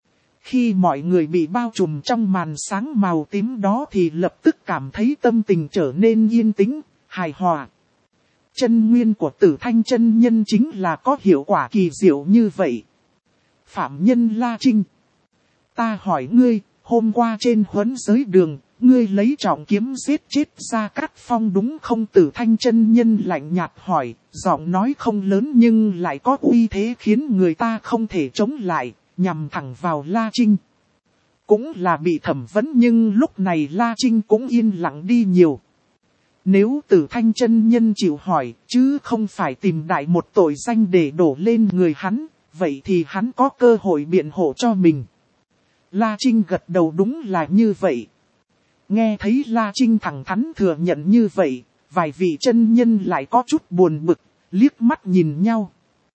Khi mọi người bị bao trùm trong màn sáng màu tím đó thì lập tức cảm thấy tâm tình trở nên yên tĩnh, hài hòa. Chân nguyên của Tử Thanh chân nhân chính là có hiệu quả kỳ diệu như vậy. Phạm Nhân La Trinh. Ta hỏi ngươi, hôm qua trên huấn giới đường, ngươi lấy trọng kiếm giết chết Gia Cát Phong đúng không? Tử Thanh chân nhân lạnh nhạt hỏi, giọng nói không lớn nhưng lại có uy thế khiến người ta không thể chống lại, nhằm thẳng vào La Trinh. Cũng là bị thẩm vấn nhưng lúc này La Trinh cũng yên lặng đi nhiều. Nếu Tử Thanh chân nhân chịu hỏi, chứ không phải tìm đại một tội danh để đổ lên người hắn, vậy thì hắn có cơ hội biện hộ cho mình. La Trinh gật đầu đúng là như vậy. Nghe thấy La Trinh thẳng thắn thừa nhận như vậy, vài vị chân nhân lại có chút buồn bực, liếc mắt nhìn nhau.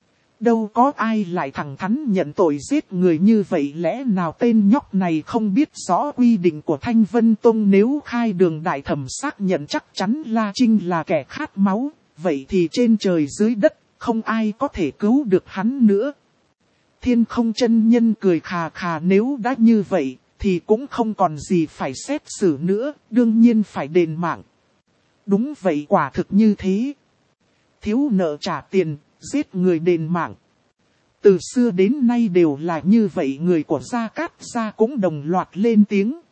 Đâu có ai lại thẳng thắn nhận tội giết người như vậy, lẽ nào tên nhóc này không biết rõ quy định của Thanh Vân Tông, nếu khai đường đại thẩm xác nhận chắc chắn La Trinh là kẻ khát máu, vậy thì trên trời dưới đất, không ai có thể cứu được hắn nữa. Thiên Không chân nhân cười khà khà, nếu đã như vậy, thì cũng không còn gì phải xét xử nữa, đương nhiên phải đền mạng. Đúng vậy, quả thực như thế. Thiếu nợ trả tiền, giết người đền mạng. Từ xưa đến nay đều là như vậy, người của Gia Cát Gia cũng đồng loạt lên tiếng.